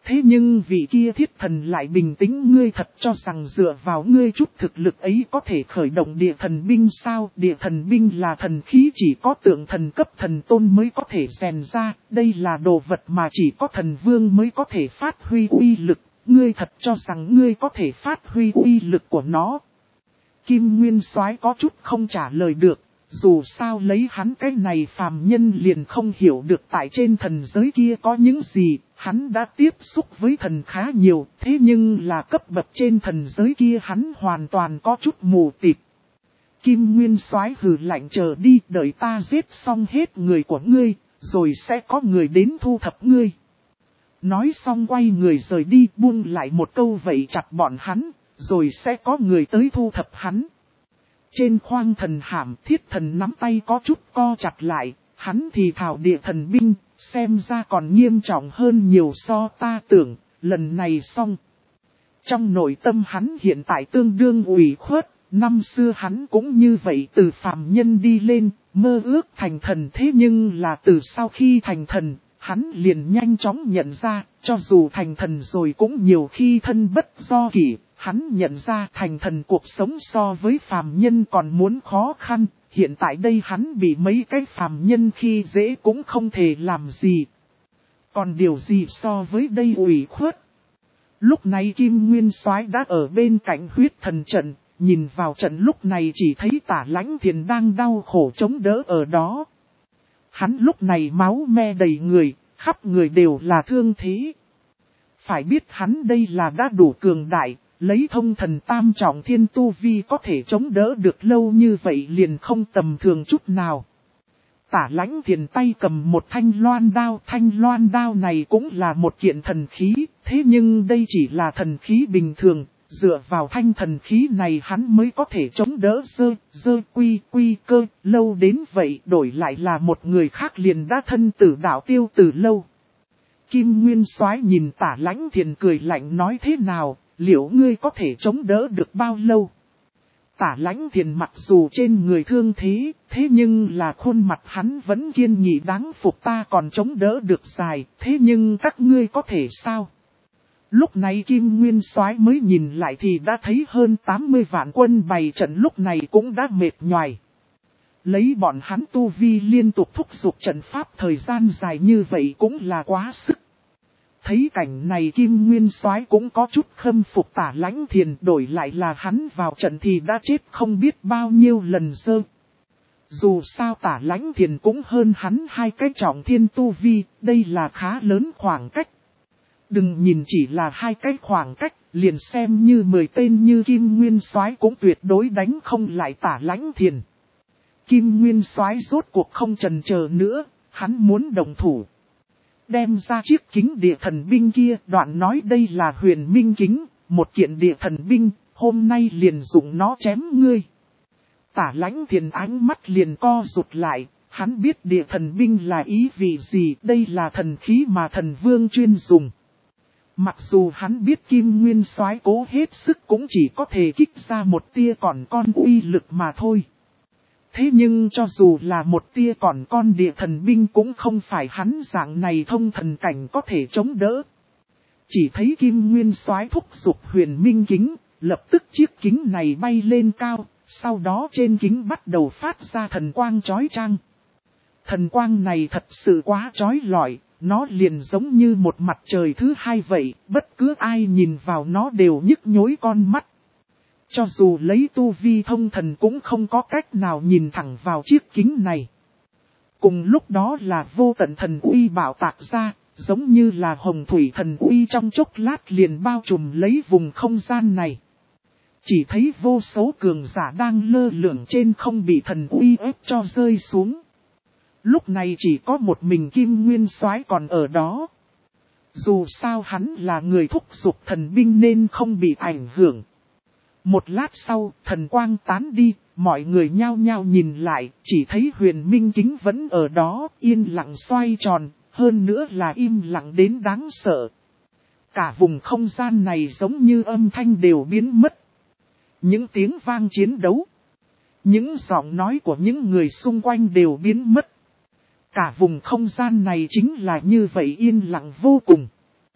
Thế nhưng vị kia thiết thần lại bình tĩnh, ngươi thật cho rằng dựa vào ngươi chút thực lực ấy có thể khởi động địa thần binh sao? Địa thần binh là thần khí chỉ có tượng thần cấp thần tôn mới có thể rèn ra, đây là đồ vật mà chỉ có thần vương mới có thể phát huy uy lực, ngươi thật cho rằng ngươi có thể phát huy uy lực của nó. Kim Nguyên Soái có chút không trả lời được. Dù sao lấy hắn cái này phàm nhân liền không hiểu được tại trên thần giới kia có những gì, hắn đã tiếp xúc với thần khá nhiều, thế nhưng là cấp bậc trên thần giới kia hắn hoàn toàn có chút mù tịt. Kim Nguyên Soái hừ lạnh, chờ đi, đợi ta giết xong hết người của ngươi, rồi sẽ có người đến thu thập ngươi. Nói xong quay người rời đi, buông lại một câu vậy chặt bọn hắn, rồi sẽ có người tới thu thập hắn. Trên khoang thần hàm, thiết thần nắm tay có chút co chặt lại, hắn thì thảo địa thần binh, xem ra còn nghiêm trọng hơn nhiều so ta tưởng, lần này xong. Trong nội tâm hắn hiện tại tương đương ủy khuất, năm xưa hắn cũng như vậy từ phàm nhân đi lên, mơ ước thành thần, thế nhưng là từ sau khi thành thần, hắn liền nhanh chóng nhận ra, cho dù thành thần rồi cũng nhiều khi thân bất do kỷ. Hắn nhận ra thành thần cuộc sống so với phàm nhân còn muốn khó khăn, hiện tại đây hắn bị mấy cái phàm nhân khi dễ cũng không thể làm gì. Còn điều gì so với đây ủy khuất? Lúc này Kim Nguyên Soái đã ở bên cạnh huyết thần trận, nhìn vào trận lúc này chỉ thấy Tả Lãnh Thiền đang đau khổ chống đỡ ở đó. Hắn lúc này máu me đầy người, khắp người đều là thương thế. Phải biết hắn đây là đã đủ cường đại. Lấy thông thần tam trọng thiên tu vi có thể chống đỡ được lâu như vậy liền không tầm thường chút nào. Tả Lãnh Thiền tay cầm một thanh loan đao này cũng là một kiện thần khí, thế nhưng đây chỉ là thần khí bình thường, dựa vào thanh thần khí này hắn mới có thể chống đỡ quy cơ, lâu đến vậy đổi lại là một người khác liền đã thân tử đạo tiêu từ lâu. Kim Nguyên Soái nhìn Tả Lãnh Thiền cười lạnh nói, thế nào? Liệu ngươi có thể chống đỡ được bao lâu? Tả Lãnh Thiền mặc dù trên người thương thế, thế nhưng là khuôn mặt hắn vẫn kiên nghị đáng phục, ta còn chống đỡ được dài, thế nhưng các ngươi có thể sao? Lúc này Kim Nguyên Soái mới nhìn lại thì đã thấy hơn 80 vạn quân bày trận lúc này cũng đã mệt nhoài. Lấy bọn hắn tu vi liên tục thúc giục trận pháp thời gian dài như vậy cũng là quá sức. Thấy cảnh này Kim Nguyên Soái cũng có chút khâm phục Tả Lãnh Thiền, đổi lại là hắn vào trận thì đã chết không biết bao nhiêu lần dơ. Dù sao Tả Lãnh Thiền cũng hơn hắn hai cái trọng thiên tu vi, đây là khá lớn khoảng cách. Đừng nhìn chỉ là hai cái khoảng cách, liền xem như 10 tên như Kim Nguyên Soái cũng tuyệt đối đánh không lại Tả Lãnh Thiền. Kim Nguyên Soái rốt cuộc không chần chờ nữa, hắn muốn đồng thủ. Đem ra chiếc kính địa thần binh kia, đoạn nói đây là huyền minh kính, một kiện địa thần binh, hôm nay liền dùng nó chém ngươi. Tả Lãnh Thiền ánh mắt liền co rụt lại, hắn biết địa thần binh là ý vị gì, đây là thần khí mà thần vương chuyên dùng. Mặc dù hắn biết Kim Nguyên Soái cố hết sức cũng chỉ có thể kích ra một tia còn con uy lực mà thôi. Thế nhưng cho dù là một tia còn con địa thần binh cũng không phải hắn dạng này thông thần cảnh có thể chống đỡ. Chỉ thấy Kim Nguyên Soái thúc giục huyền minh kính, lập tức chiếc kính này bay lên cao, sau đó trên kính bắt đầu phát ra thần quang chói chang. Thần quang này thật sự quá chói lọi, nó liền giống như một mặt trời thứ hai vậy, bất cứ ai nhìn vào nó đều nhức nhối con mắt. Cho dù lấy tu vi thông thần cũng không có cách nào nhìn thẳng vào chiếc kính này. Cùng lúc đó là vô tận thần uy bạo tạc ra, giống như là hồng thủy thần uy trong chốc lát liền bao trùm lấy vùng không gian này. Chỉ thấy vô số cường giả đang lơ lửng trên không bị thần uy ép cho rơi xuống. Lúc này chỉ có một mình Kim Nguyên Soái còn ở đó. Dù sao hắn là người thúc giục thần binh nên không bị ảnh hưởng. Một lát sau, thần quang tán đi, mọi người nhao nhao nhìn lại, chỉ thấy huyền minh kính vẫn ở đó, yên lặng xoay tròn, hơn nữa là im lặng đến đáng sợ. Cả vùng không gian này giống như âm thanh đều biến mất. Những tiếng vang chiến đấu, những giọng nói của những người xung quanh đều biến mất. Cả vùng không gian này chính là như vậy yên lặng vô cùng.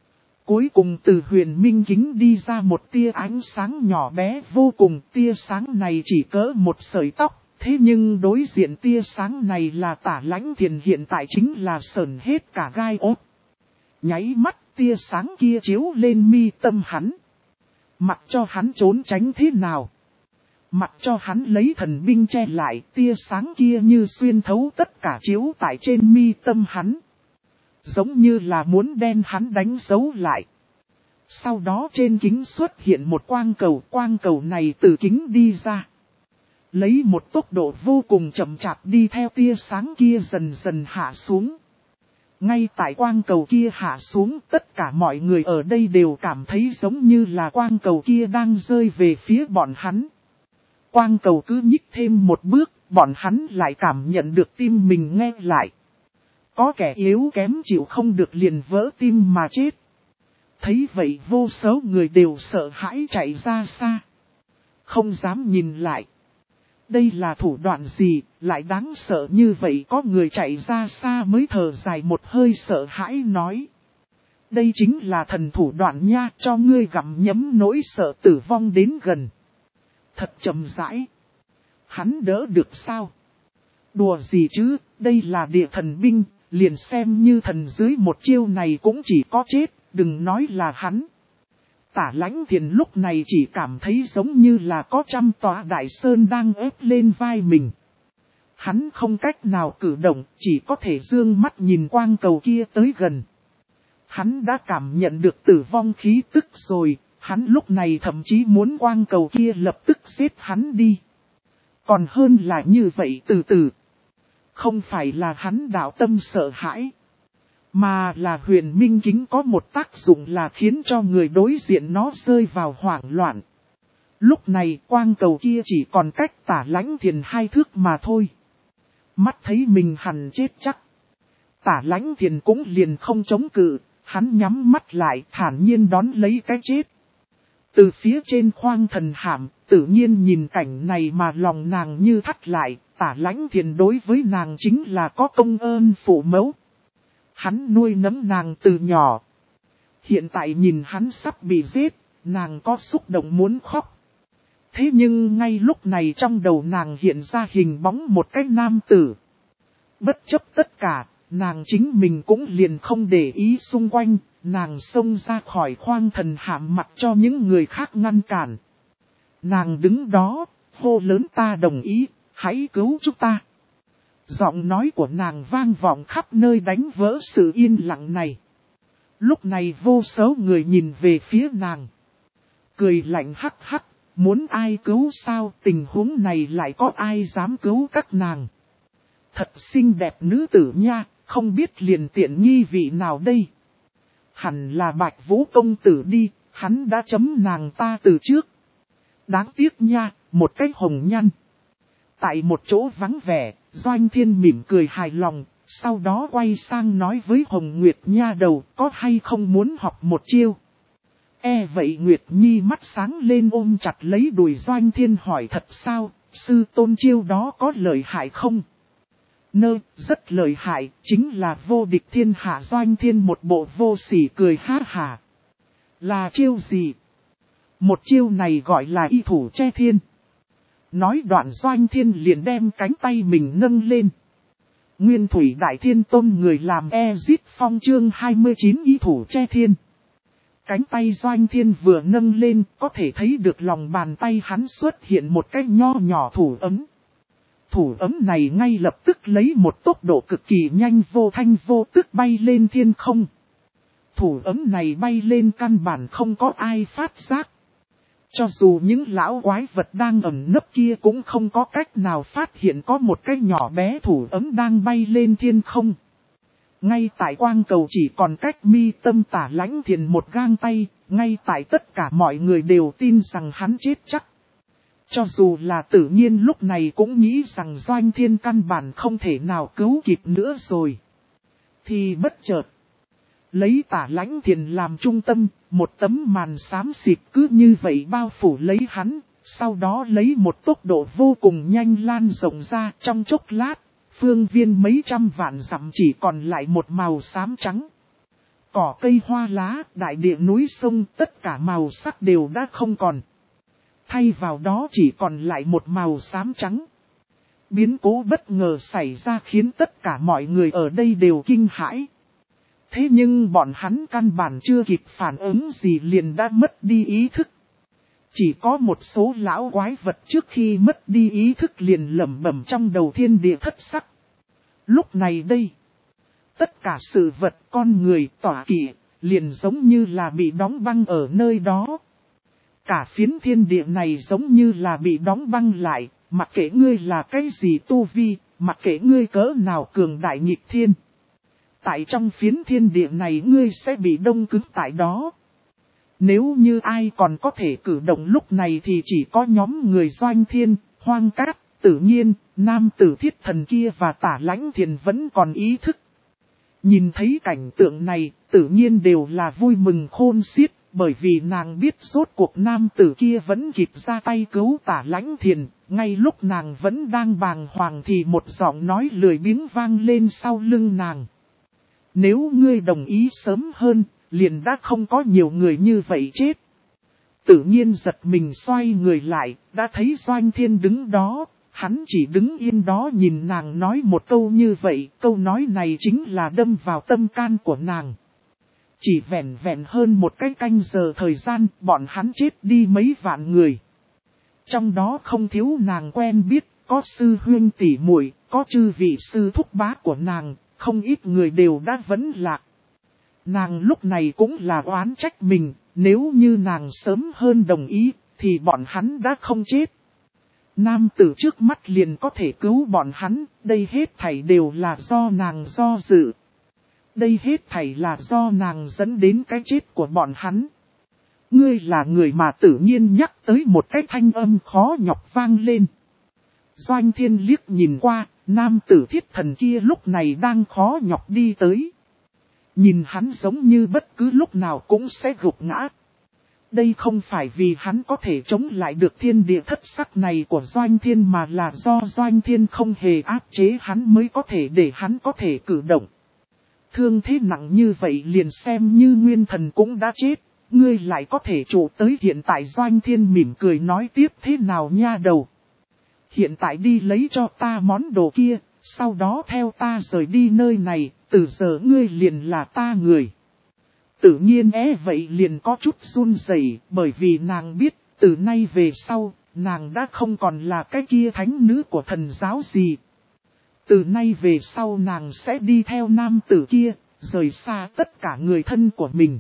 Cuối cùng từ huyền minh kính đi ra một tia ánh sáng nhỏ bé vô cùng, tia sáng này chỉ cỡ một sợi tóc, thế nhưng đối diện tia sáng này là Tả Lãnh Thiền hiện tại chính là sởn hết cả gai ốt. Nháy mắt tia sáng kia chiếu lên mi tâm hắn. Mặc cho hắn trốn tránh thế nào. Mặc cho hắn lấy thần binh che lại, tia sáng kia như xuyên thấu tất cả chiếu tại trên mi tâm hắn. Giống như là muốn đem hắn đánh dấu lại. Sau đó trên kính xuất hiện một quang cầu này từ kính đi ra. Lấy một tốc độ vô cùng chậm chạp đi theo tia sáng kia dần dần hạ xuống. Ngay tại quang cầu kia hạ xuống, tất cả mọi người ở đây đều cảm thấy giống như là quang cầu kia đang rơi về phía bọn hắn. Quang cầu cứ nhích thêm một bước, bọn hắn lại cảm nhận được tim mình nghe lại. Có kẻ yếu kém chịu không được liền vỡ tim mà chết. Thấy vậy vô số người đều sợ hãi chạy ra xa. Không dám nhìn lại. Đây là thủ đoạn gì, lại đáng sợ như vậy, có người chạy ra xa mới thở dài một hơi sợ hãi nói. Đây chính là thần thủ đoạn nha, cho ngươi gặm nhấm nỗi sợ tử vong đến gần. Thật chậm rãi. Hắn đỡ được sao? Đùa gì chứ, đây là địa thần binh, liền xem như thần dưới một chiêu này cũng chỉ có chết, đừng nói là hắn. Tả Lãnh Thiền lúc này chỉ cảm thấy giống như là có trăm tòa đại sơn đang ép lên vai mình. Hắn không cách nào cử động, chỉ có thể dương mắt nhìn quang cầu kia tới gần. Hắn đã cảm nhận được tử vong khí tức rồi, hắn lúc này thậm chí muốn quang cầu kia lập tức giết hắn đi. Còn hơn là như vậy từ từ. Không phải là hắn đạo tâm sợ hãi. Mà là huyền minh kính có một tác dụng là khiến cho người đối diện nó rơi vào hoảng loạn. Lúc này quang cầu kia chỉ còn cách Tả Lãnh Thiền 2 thước mà thôi. Mắt thấy mình hẳn chết chắc. Tả Lãnh Thiền cũng liền không chống cự, hắn nhắm mắt lại thản nhiên đón lấy cái chết. Từ phía trên khoang thần hạm, tự nhiên nhìn cảnh này mà lòng nàng như thắt lại, Tả Lãnh Thiền đối với nàng chính là có công ơn phụ mẫu. Hắn nuôi nấng nàng từ nhỏ. Hiện tại nhìn hắn sắp bị giết, nàng có xúc động muốn khóc. Thế nhưng ngay lúc này trong đầu nàng hiện ra hình bóng một cái nam tử. Bất chấp tất cả, nàng chính mình cũng liền không để ý xung quanh, nàng xông ra khỏi khoang thần hạm mặc cho những người khác ngăn cản. Nàng đứng đó, hô lớn ta đồng ý, hãy cứu chúng ta. Giọng nói của nàng vang vọng khắp nơi đánh vỡ sự yên lặng này. Lúc này vô số người nhìn về phía nàng. Cười lạnh hắc hắc, muốn ai cứu sao, tình huống này lại có ai dám cứu các nàng. Thật xinh đẹp nữ tử nha, không biết liền tiện nghi vị nào đây. Hẳn là Bạch Vũ công tử đi, hắn đã chấm nàng ta từ trước. Đáng tiếc nha, một cái hồng nhăn. Tại một chỗ vắng vẻ, Doanh Thiên mỉm cười hài lòng, sau đó quay sang nói với Hồng Nguyệt nha đầu có hay không muốn học một chiêu. Vậy Nguyệt Nhi mắt sáng lên ôm chặt lấy đùi Doanh Thiên hỏi thật sao, sư tôn chiêu đó có lợi hại không? Rất lợi hại, chính là vô địch thiên hạ. Doanh Thiên một bộ vô sỉ cười ha hà. Là chiêu gì? Một chiêu này gọi là y thủ che thiên. Nói đoạn Doanh Thiên liền đem cánh tay mình nâng lên. Nguyên Thủy Đại Thiên Tôn người làm Ezit Phong chương 29 y thủ che thiên. Cánh tay Doanh Thiên vừa nâng lên có thể thấy được lòng bàn tay hắn xuất hiện một cái nho nhỏ thủ ấm. Thủ ấm này ngay lập tức lấy một tốc độ cực kỳ nhanh vô thanh vô tức bay lên thiên không. Thủ ấm này bay lên căn bản không có ai phát giác. Cho dù những lão quái vật đang ẩn nấp kia cũng không có cách nào phát hiện có một cái nhỏ bé thủ ấm đang bay lên thiên không. Ngay tại quang cầu chỉ còn cách mi tâm Tả Lãnh Thiền một gang tay, ngay tại tất cả mọi người đều tin rằng hắn chết chắc. Cho dù là tự nhiên lúc này cũng nghĩ rằng Doanh Thiên căn bản không thể nào cứu kịp nữa rồi. Thì bất chợt, lấy Tả Lãnh Thiền làm trung tâm, một tấm màn xám xịt cứ như vậy bao phủ lấy hắn, sau đó lấy một tốc độ vô cùng nhanh lan rộng ra trong chốc lát, phương viên mấy trăm vạn dặm chỉ còn lại một màu xám trắng. Cỏ cây hoa lá, đại địa núi sông, tất cả màu sắc đều đã không còn. Thay vào đó chỉ còn lại một màu xám trắng. Biến cố bất ngờ xảy ra khiến tất cả mọi người ở đây đều kinh hãi. Thế nhưng bọn hắn căn bản chưa kịp phản ứng gì liền đã mất đi ý thức. Chỉ có một số lão quái vật trước khi mất đi ý thức liền lẩm bẩm trong đầu thiên địa thất sắc. Lúc này đây, tất cả sự vật con người tỏa kỵ liền giống như là bị đóng băng ở nơi đó. Cả phiến thiên địa này giống như là bị đóng băng lại, mặc kệ ngươi là cái gì tu vi, mặc kệ ngươi cỡ nào cường đại nghịch thiên. Tại trong phiến thiên địa này ngươi sẽ bị đông cứng tại đó. Nếu như ai còn có thể cử động lúc này thì chỉ có nhóm người Doanh Thiên, Hoang Cát, Tử Nhiên, Nam Tử Thiết Thần kia và Tả Lãnh Thiền vẫn còn ý thức. Nhìn thấy cảnh tượng này, Tử Nhiên đều là vui mừng khôn xiết, bởi vì nàng biết rốt cuộc nam tử kia vẫn kịp ra tay cứu Tả Lãnh Thiền. Ngay lúc nàng vẫn đang bàng hoàng thì một giọng nói lười biếng vang lên sau lưng nàng. Nếu ngươi đồng ý sớm hơn, liền đã không có nhiều người như vậy chết. Tự nhiên giật mình xoay người lại, đã thấy Doanh Thiên đứng đó, hắn chỉ đứng yên đó nhìn nàng nói một câu như vậy, câu nói này chính là đâm vào tâm can của nàng. Chỉ vẹn vẹn hơn một cái canh giờ thời gian, bọn hắn chết đi mấy vạn người. Trong đó không thiếu nàng quen biết, có sư huynh tỷ muội, có chư vị sư thúc bá của nàng, không ít người đều đã vẫn lạc. Nàng lúc này cũng là oán trách mình, nếu như nàng sớm hơn đồng ý, thì bọn hắn đã không chết. Nam tử trước mắt liền có thể cứu bọn hắn, đây hết thảy đều là do nàng do dự. Đây hết thảy là do nàng dẫn đến cái chết của bọn hắn. Ngươi là người mà tự nhiên nhắc tới một cái thanh âm khó nhọc vang lên. Doanh Thiên liếc nhìn qua, nam tử Thiết Thần kia lúc này đang khó nhọc đi tới. Nhìn hắn giống như bất cứ lúc nào cũng sẽ gục ngã. Đây không phải vì hắn có thể chống lại được thiên địa thất sắc này của Doanh Thiên mà là do Doanh Thiên không hề áp chế hắn mới có thể để hắn có thể cử động. Thương thế nặng như vậy liền xem như nguyên thần cũng đã chết, ngươi lại có thể trụ tới hiện tại. Doanh Thiên mỉm cười nói tiếp, thế nào nha đầu. Hiện tại đi lấy cho ta món đồ kia, sau đó theo ta rời đi nơi này, từ giờ ngươi liền là ta người. Tự nhiên vậy liền có chút run rẩy, bởi vì nàng biết, từ nay về sau, nàng đã không còn là cái kia thánh nữ của thần giáo gì. Từ nay về sau nàng sẽ đi theo nam tử kia, rời xa tất cả người thân của mình.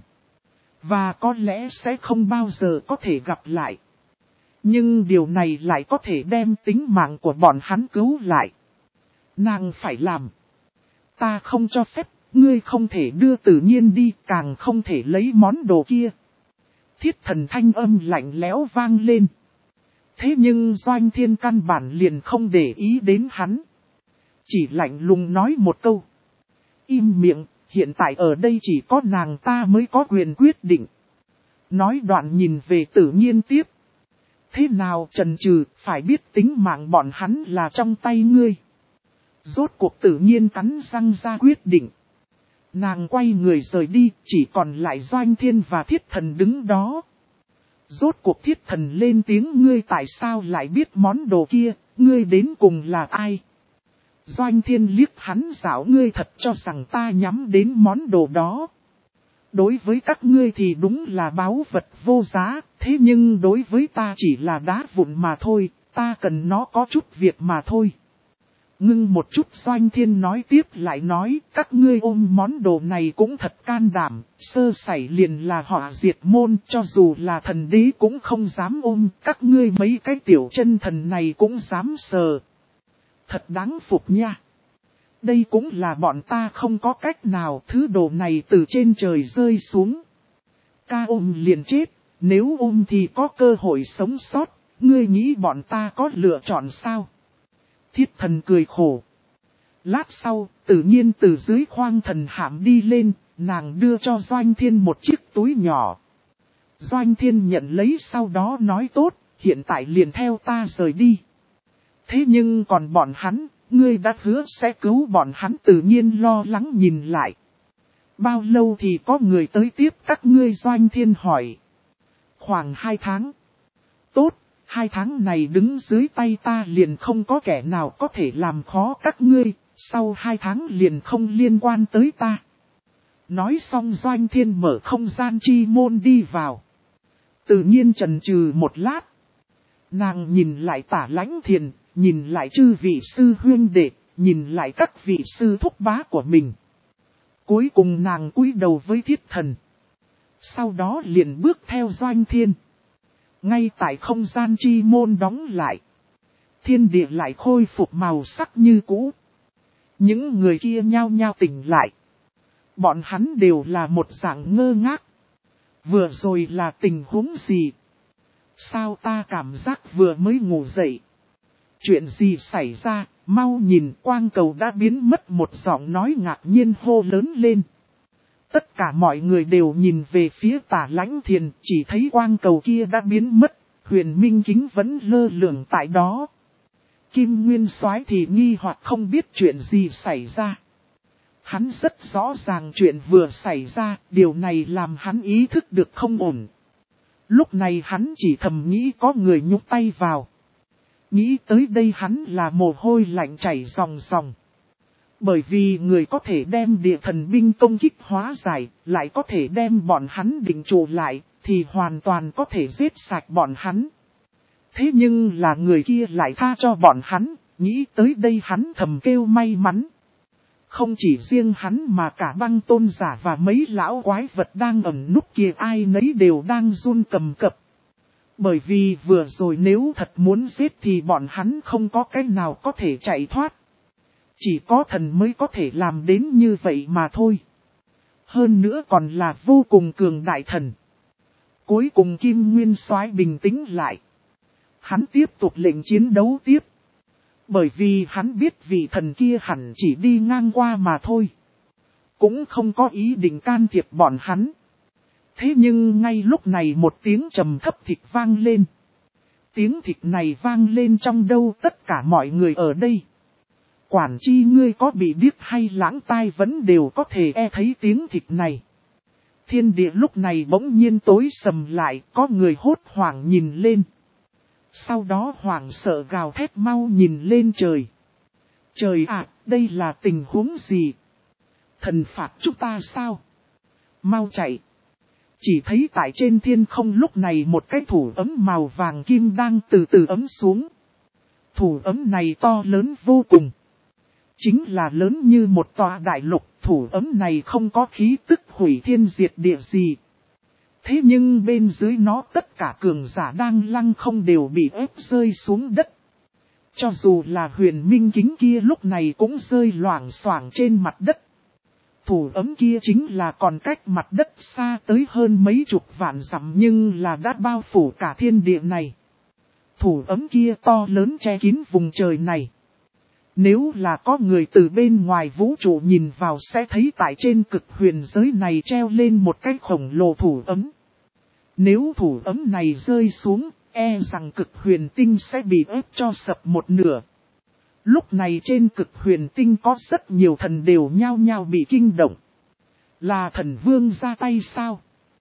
Và có lẽ sẽ không bao giờ có thể gặp lại. Nhưng điều này lại có thể đem tính mạng của bọn hắn cứu lại. Nàng phải làm. Ta không cho phép, ngươi không thể đưa Tự Nhiên đi, càng không thể lấy món đồ kia. Thiết Thần thanh âm lạnh lẽo vang lên. Thế nhưng Doanh Thiên căn bản liền không để ý đến hắn. Chỉ lạnh lùng nói một câu. Im miệng, hiện tại ở đây chỉ có nàng ta mới có quyền quyết định. Nói đoạn nhìn về Tự Nhiên tiếp. Thế nào chần chừ, phải biết tính mạng bọn hắn là trong tay ngươi. Rốt cuộc Tự Nhiên cắn răng ra quyết định. Nàng quay người rời đi, chỉ còn lại Doanh Thiên và Thiết Thần đứng đó. Rốt cuộc Thiết Thần lên tiếng, ngươi tại sao lại biết món đồ kia, ngươi đến cùng là ai? Doanh Thiên liếc hắn dạo, ngươi thật cho rằng ta nhắm đến món đồ đó. Đối với các ngươi thì đúng là báu vật vô giá, thế nhưng đối với ta chỉ là đá vụn mà thôi, ta cần nó có chút việc mà thôi. Ngưng một chút, Doanh Thiên nói tiếp lại nói, các ngươi ôm món đồ này cũng thật can đảm, sơ sẩy liền là họa diệt môn, cho dù là thần đế cũng không dám ôm, các ngươi mấy cái tiểu chân thần này cũng dám sờ. Thật đáng phục nha. Đây cũng là bọn ta không có cách nào, thứ đồ này từ trên trời rơi xuống. Ca ôm liền chết, nếu ôm thì có cơ hội sống sót, ngươi nghĩ bọn ta có lựa chọn sao? Thiết Thần cười khổ. Lát sau, Tự Nhiên từ dưới khoang thần hạm đi lên, nàng đưa cho Doanh Thiên một chiếc túi nhỏ. Doanh Thiên nhận lấy sau đó nói tốt, hiện tại liền theo ta rời đi. Thế nhưng còn bọn hắn, ngươi đã hứa sẽ cứu bọn hắn. Tự Nhiên lo lắng nhìn lại. Bao lâu thì có người tới tiếp các ngươi? Doanh Thiên hỏi. Khoảng 2 tháng. Tốt, 2 tháng này đứng dưới tay ta liền không có kẻ nào có thể làm khó các ngươi, sau 2 tháng liền không liên quan tới ta. Nói xong Doanh Thiên mở không gian chi môn đi vào. Tự nhiên chần chừ một lát. Nàng nhìn lại Tả Lãnh Thiền, nhìn lại chư vị sư huynh đệ, nhìn lại các vị sư thúc bá của mình. Cuối cùng nàng cúi đầu với Thiết Thần. Sau đó liền bước theo Doanh Thiên. Ngay tại không gian chi môn đóng lại. Thiên địa lại khôi phục màu sắc như cũ. Những người kia nhao nhao tỉnh lại. Bọn hắn đều là một dạng ngơ ngác. Vừa rồi là tình huống gì? Sao ta cảm giác vừa mới ngủ dậy? Chuyện gì xảy ra? Mau nhìn, quang cầu đã biến mất. Một giọng nói ngạc nhiên hô lớn lên. Tất cả mọi người đều nhìn về phía Tả Lãnh Thiền, chỉ thấy quang cầu kia đã biến mất, Huyền Minh Kính vẫn lơ lửng tại đó. Kim Nguyên Soái thì nghi hoặc không biết chuyện gì xảy ra. Hắn rất rõ ràng chuyện vừa xảy ra, điều này làm hắn ý thức được không ổn. Lúc này hắn chỉ thầm nghĩ có người nhúc tay vào. Nghĩ tới đây hắn là mồ hôi lạnh chảy ròng ròng. Bởi vì người có thể đem địa thần binh công kích hóa giải, lại có thể đem bọn hắn định trụ lại, thì hoàn toàn có thể giết sạch bọn hắn. Thế nhưng là người kia lại tha cho bọn hắn, nghĩ tới đây hắn thầm kêu may mắn. Không chỉ riêng hắn mà cả Băng Tôn giả và mấy lão quái vật đang ẩn núp kia ai nấy đều đang run cầm cập. Bởi vì vừa rồi nếu thật muốn giết thì bọn hắn không có cách nào có thể chạy thoát. Chỉ có thần mới có thể làm đến như vậy mà thôi. Hơn nữa còn là vô cùng cường đại thần. Cuối cùng Kim Nguyên Soái bình tĩnh lại. Hắn tiếp tục lệnh chiến đấu tiếp. Bởi vì hắn biết vị thần kia hẳn chỉ đi ngang qua mà thôi. Cũng không có ý định can thiệp bọn hắn. Thế nhưng ngay lúc này một tiếng trầm thấp thịt vang lên. Tiếng thịt này vang lên trong đâu tất cả mọi người ở đây. Quản chi ngươi có bị điếc hay lãng tai vẫn đều có thể thấy tiếng thịt này. Thiên địa lúc này bỗng nhiên tối sầm lại, có người hốt hoảng nhìn lên. Sau đó hoảng sợ gào thét mau nhìn lên trời. Trời ạ, đây là tình huống gì? Thần phạt chúng ta sao? Mau chạy. Chỉ thấy tại trên thiên không lúc này một cái thủ ấm màu vàng kim đang từ từ ấm xuống. Thủ ấm này to lớn vô cùng. Chính là lớn như một tòa đại lục, thủ ấm này không có khí tức hủy thiên diệt địa gì. Thế nhưng bên dưới nó tất cả cường giả đang lăng không đều bị ép rơi xuống đất. Cho dù là Huyền Minh Kính kia lúc này cũng rơi loảng xoảng trên mặt đất. Thủ ấm kia chính là còn cách mặt đất xa tới hơn mấy chục vạn dặm nhưng là đã bao phủ cả thiên địa này. Thủ ấm kia to lớn che kín vùng trời này. Nếu là có người từ bên ngoài vũ trụ nhìn vào sẽ thấy tại trên cực huyền giới này treo lên một cái khổng lồ thủ ấm. Nếu thủ ấm này rơi xuống, e rằng cực huyền tinh sẽ bị ép cho sập một nửa. Lúc này trên cực huyền tinh có rất nhiều thần đều nhao nhao bị kinh động. Là thần vương ra tay sao?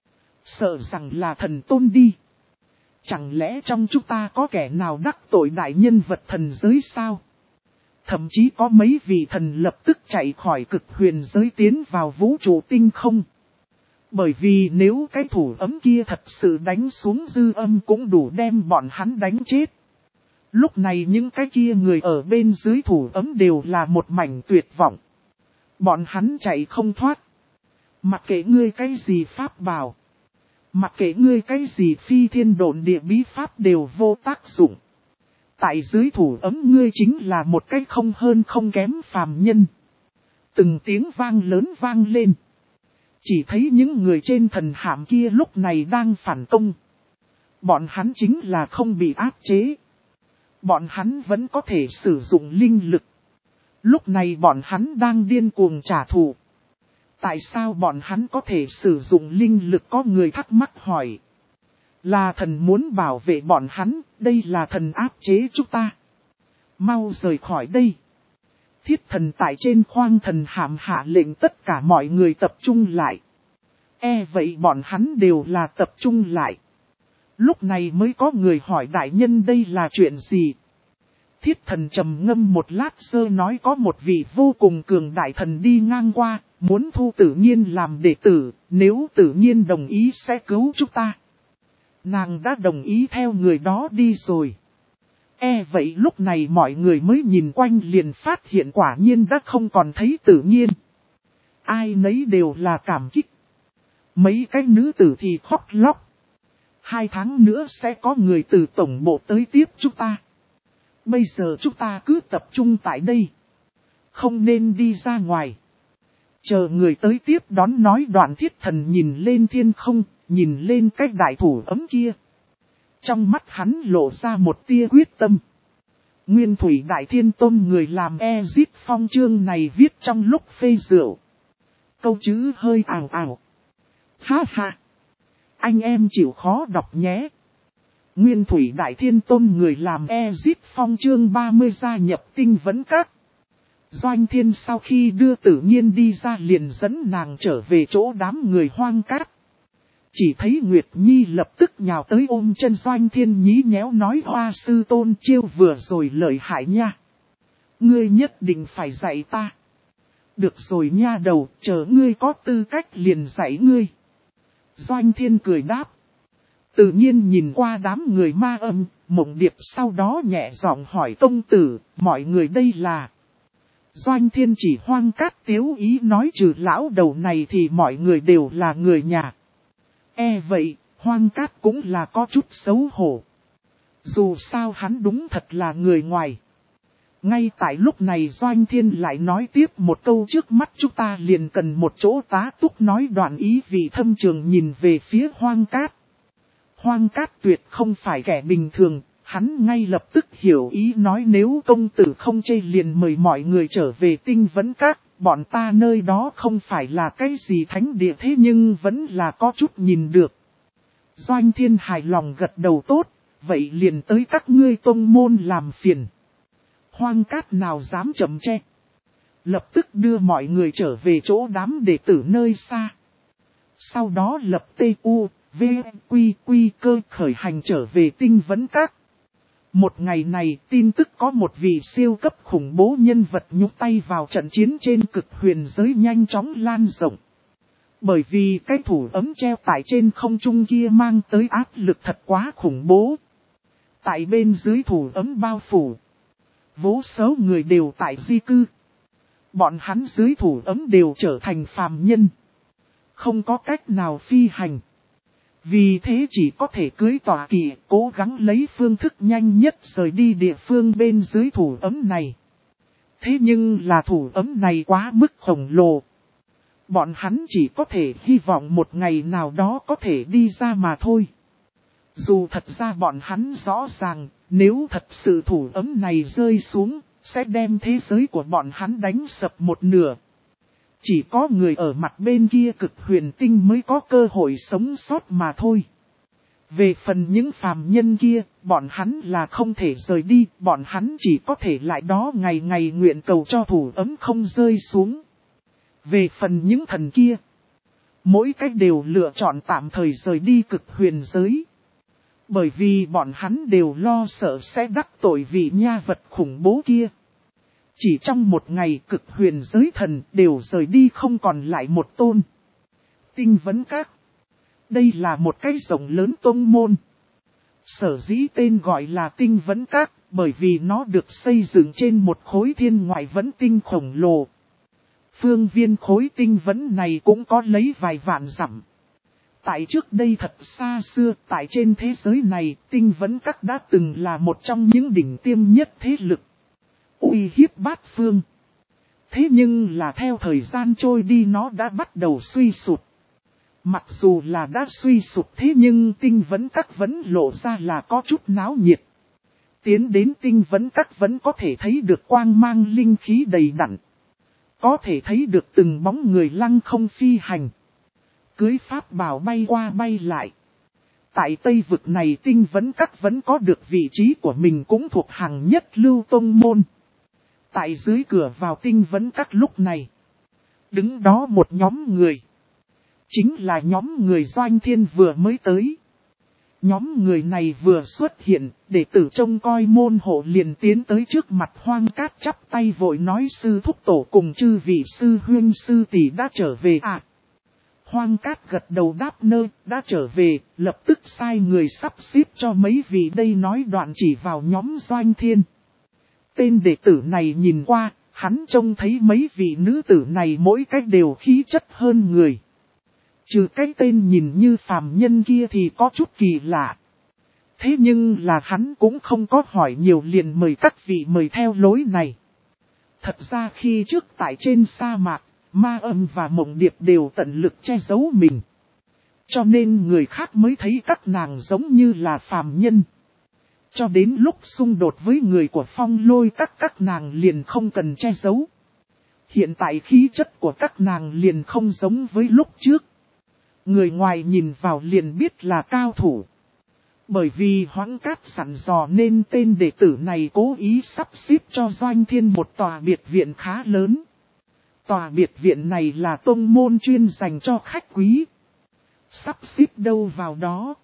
Sợ rằng là thần tôn đi. Chẳng lẽ trong chúng ta có kẻ nào đắc tội đại nhân vật thần giới sao? Thậm chí có mấy vị thần lập tức chạy khỏi cực huyền giới tiến vào vũ trụ tinh không. Bởi vì nếu cái thủ ấm kia thật sự đánh xuống dư âm cũng đủ đem bọn hắn đánh chết. Lúc này những cái kia người ở bên dưới thủ ấm đều là một mảnh tuyệt vọng. Bọn hắn chạy không thoát. Mặc kệ ngươi cái gì pháp bảo. Mặc kệ ngươi cái gì phi thiên độn địa bí pháp đều vô tác dụng. Tại dưới thủ ấm ngươi chính là một cái không hơn không kém phàm nhân. Từng tiếng vang lớn vang lên. Chỉ thấy những người trên thần hạm kia lúc này đang phản công. Bọn hắn chính là không bị áp chế. Bọn hắn vẫn có thể sử dụng linh lực. Lúc này bọn hắn đang điên cuồng trả thù. Tại sao bọn hắn có thể sử dụng linh lực? Có người thắc mắc hỏi. Là thần muốn bảo vệ bọn hắn, đây là thần áp chế chúng ta. Mau rời khỏi đây. Thiết thần tại trên khoang thần hạm hạ lệnh tất cả mọi người tập trung lại. Vậy bọn hắn đều là tập trung lại. Lúc này mới có người hỏi đại nhân đây là chuyện gì? Thiết thần trầm ngâm một lát sơ nói có một vị vô cùng cường đại thần đi ngang qua, muốn thu Tử Nhiên làm đệ tử, nếu Tử Nhiên đồng ý sẽ cứu chúng ta. Nàng đã đồng ý theo người đó đi rồi. Vậy lúc này mọi người mới nhìn quanh liền phát hiện quả nhiên đã không còn thấy Tử Nhiên. Ai nấy đều là cảm kích. Mấy cái nữ tử thì khóc lóc. 2 tháng nữa sẽ có người từ tổng bộ tới tiếp chúng ta. Bây giờ chúng ta cứ tập trung tại đây. Không nên đi ra ngoài. Chờ người tới tiếp đón nói. Đoạn Thiết thần nhìn lên thiên không, nhìn lên cái đại thủ ấm kia. Trong mắt hắn lộ ra một tia quyết tâm. Nguyên Thủy Đại Thiên Tôn người làm Ezit Phong chương này viết trong lúc phê rượu. Câu chữ hơi ảo ảo. Ha ha. Anh em chịu khó đọc nhé. Nguyên Thủy Đại Thiên Tôn người làm Ezit Phong chương 30 gia nhập Tinh Vấn Các. Doanh Thiên sau khi đưa Tử Nhiên đi ra liền dẫn nàng trở về chỗ đám người Hoang Cát. Chỉ thấy Nguyệt Nhi lập tức nhào tới ôm chân Doanh Thiên nhí nhéo nói Hoa sư tôn chiêu vừa rồi lợi hại nha. Ngươi nhất định phải dạy ta. Được rồi nha đầu, chờ ngươi có tư cách liền dạy ngươi. Doanh Thiên cười đáp. Tự nhiên nhìn qua đám người Ma Âm, Mộng Điệp sau đó nhẹ giọng hỏi công tử, mọi người đây là. Doanh Thiên chỉ Hoang Cát tiếu ý nói trừ lão đầu này thì mọi người đều là người nhà. Vậy, Hoang Cát cũng là có chút xấu hổ. Dù sao hắn đúng thật là người ngoài. Ngay tại lúc này Doanh Thiên lại nói tiếp một câu trước mắt chúng ta liền cần một chỗ tá túc nói đoạn ý vì thâm trường nhìn về phía Hoang Cát. Hoang Cát tuyệt không phải kẻ bình thường, hắn ngay lập tức hiểu ý nói nếu công tử không chê liền mời mọi người trở về Tinh Vấn Các, bọn ta nơi đó không phải là cái gì thánh địa thế nhưng vẫn là có chút nhìn được. Doanh Thiên hài lòng gật đầu tốt, vậy liền tới các ngươi tông môn làm phiền. Hoang Cát nào dám chậm che. Lập tức đưa mọi người trở về chỗ đám đệ tử nơi xa. Sau đó lập T.U. V.Quy cơ khởi hành trở về Tinh Vấn Các. Một ngày này tin tức có một vị siêu cấp khủng bố nhân vật nhúc tay vào trận chiến trên cực huyền giới nhanh chóng lan rộng. Bởi vì cái thủ ấm treo tại trên không trung kia mang tới áp lực thật quá khủng bố. Tại bên dưới thủ ấm bao phủ. Vô số người đều tại di cư. Bọn hắn dưới thủ ấm đều trở thành phàm nhân. Không có cách nào phi hành. Vì thế chỉ có thể cưới tọa kỵ cố gắng lấy phương thức nhanh nhất rời đi địa phương bên dưới thủ ấm này. Thế nhưng là thủ ấm này quá mức khổng lồ. Bọn hắn chỉ có thể hy vọng một ngày nào đó có thể đi ra mà thôi. Dù thật ra bọn hắn rõ ràng, nếu thật sự thủ ấm này rơi xuống, sẽ đem thế giới của bọn hắn đánh sập một nửa. Chỉ có người ở mặt bên kia cực huyền tinh mới có cơ hội sống sót mà thôi. Về phần những phàm nhân kia, bọn hắn là không thể rời đi, bọn hắn chỉ có thể lại đó ngày ngày nguyện cầu cho thủ ấm không rơi xuống. Về phần những thần kia, mỗi cách đều lựa chọn tạm thời rời đi cực huyền giới. Bởi vì bọn hắn đều lo sợ sẽ đắc tội vị nha vật khủng bố kia. Chỉ trong một ngày cực huyền giới thần đều rời đi không còn lại một tôn. Tinh Vấn Các. Đây là một cái rộng lớn tông môn. Sở dĩ tên gọi là Tinh Vấn Các bởi vì nó được xây dựng trên một khối thiên ngoại vấn tinh khổng lồ. Phương viên khối tinh vấn này cũng có lấy vài vạn dặm. Tại trước đây thật xa xưa, tại trên thế giới này, Tinh Vấn Các đã từng là một trong những đỉnh tiêm nhất thế lực. Uy hiếp bát phương. Thế nhưng là theo thời gian trôi đi nó đã bắt đầu suy sụt. Mặc dù là đã suy sụp thế nhưng Tinh Vấn Các vẫn lộ ra là có chút náo nhiệt. Tiến đến Tinh Vấn Các vẫn có thể thấy được quang mang linh khí đầy đặn. Có thể thấy được từng bóng người lăng không phi hành. Cưới pháp bảo bay qua bay lại. Tại Tây vực này Tinh Vấn Các vẫn có được vị trí của mình cũng thuộc hàng nhất lưu tông môn. Tại dưới cửa vào tinh vấn các lúc này. Đứng đó một nhóm người. Chính là nhóm người Doanh Thiên vừa mới tới. Nhóm người này vừa xuất hiện, đệ tử trông coi môn hộ liền tiến tới trước mặt Hoang Cát chắp tay vội nói sư thúc tổ cùng chư vị sư huynh sư tỷ đã trở về à. Hoang Cát gật đầu đáp nơ, đã trở về, lập tức sai người sắp xếp cho mấy vị đây nói đoạn chỉ vào nhóm Doanh Thiên. Tên đệ tử này nhìn qua, hắn trông thấy mấy vị nữ tử này mỗi cách đều khí chất hơn người. Trừ cái tên nhìn như phàm nhân kia thì có chút kỳ lạ. Thế nhưng là hắn cũng không có hỏi nhiều liền mời các vị mời theo lối này. Thật ra khi trước tại trên sa mạc, Ma Âm và Mộng Điệp đều tận lực che giấu mình. Cho nên người khác mới thấy các nàng giống như là phàm nhân. Cho đến lúc xung đột với người của Phong Lôi các nàng liền không cần che giấu. Hiện tại khí chất của các nàng liền không giống với lúc trước. Người ngoài nhìn vào liền biết là cao thủ. Bởi vì Hoãn Cát sẵn dò nên tên đệ tử này cố ý sắp xếp cho Doanh Thiên một tòa biệt viện khá lớn. Tòa biệt viện này là tông môn chuyên dành cho khách quý. Sắp xếp đâu vào đó.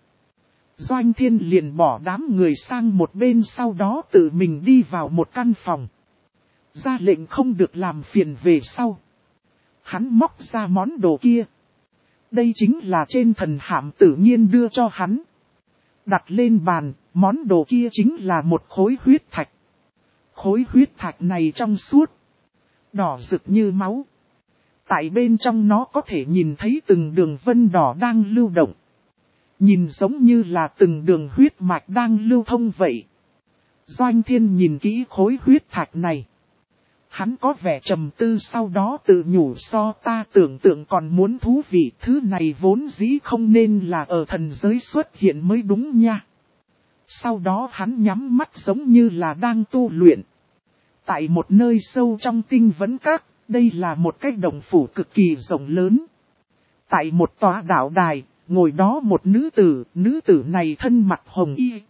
Doanh Thiên liền bỏ đám người sang một bên sau đó tự mình đi vào một căn phòng. Ra lệnh không được làm phiền về sau. Hắn móc ra món đồ kia. Đây chính là trên thần hạm tự nhiên đưa cho hắn. Đặt lên bàn, món đồ kia chính là một khối huyết thạch. Khối huyết thạch này trong suốt, đỏ rực như máu. Tại bên trong nó có thể nhìn thấy từng đường vân đỏ đang lưu động. Nhìn giống như là từng đường huyết mạch đang lưu thông vậy. Doanh Thiên nhìn kỹ khối huyết thạch này. Hắn có vẻ trầm tư sau đó tự nhủ so ta tưởng tượng còn muốn thú vị. Thứ này vốn dĩ không nên là ở thần giới xuất hiện mới đúng nha. Sau đó hắn nhắm mắt giống như là đang tu luyện. Tại một nơi sâu trong tinh vấn các, đây là một cái động phủ cực kỳ rộng lớn. Tại một tòa đảo đài, ngồi đó một nữ tử này thân mặt hồng y.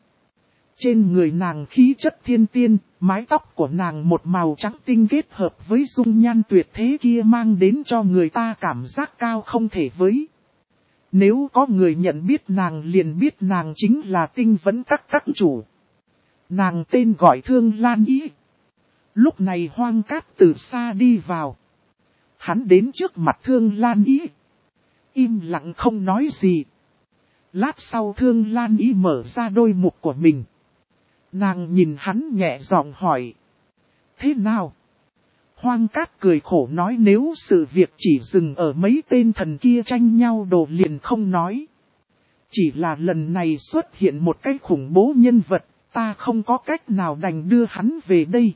Trên người nàng khí chất thiên tiên, mái tóc của nàng một màu trắng tinh kết hợp với dung nhan tuyệt thế kia mang đến cho người ta cảm giác cao không thể với. Nếu có người nhận biết nàng liền biết nàng chính là tinh vấn các chủ. Nàng tên gọi Thương Lan Y. Lúc này Hoang Cát từ xa đi vào. Hắn đến trước mặt Thương Lan Y. Im lặng không nói gì. Lát sau Thương Lan Y mở ra đôi mục của mình. Nàng nhìn hắn nhẹ giọng hỏi. Thế nào? Hoang Cát cười khổ nói nếu sự việc chỉ dừng ở mấy tên thần kia tranh nhau đồ liền không nói. Chỉ là lần này xuất hiện một cái khủng bố nhân vật, ta không có cách nào đành đưa hắn về đây.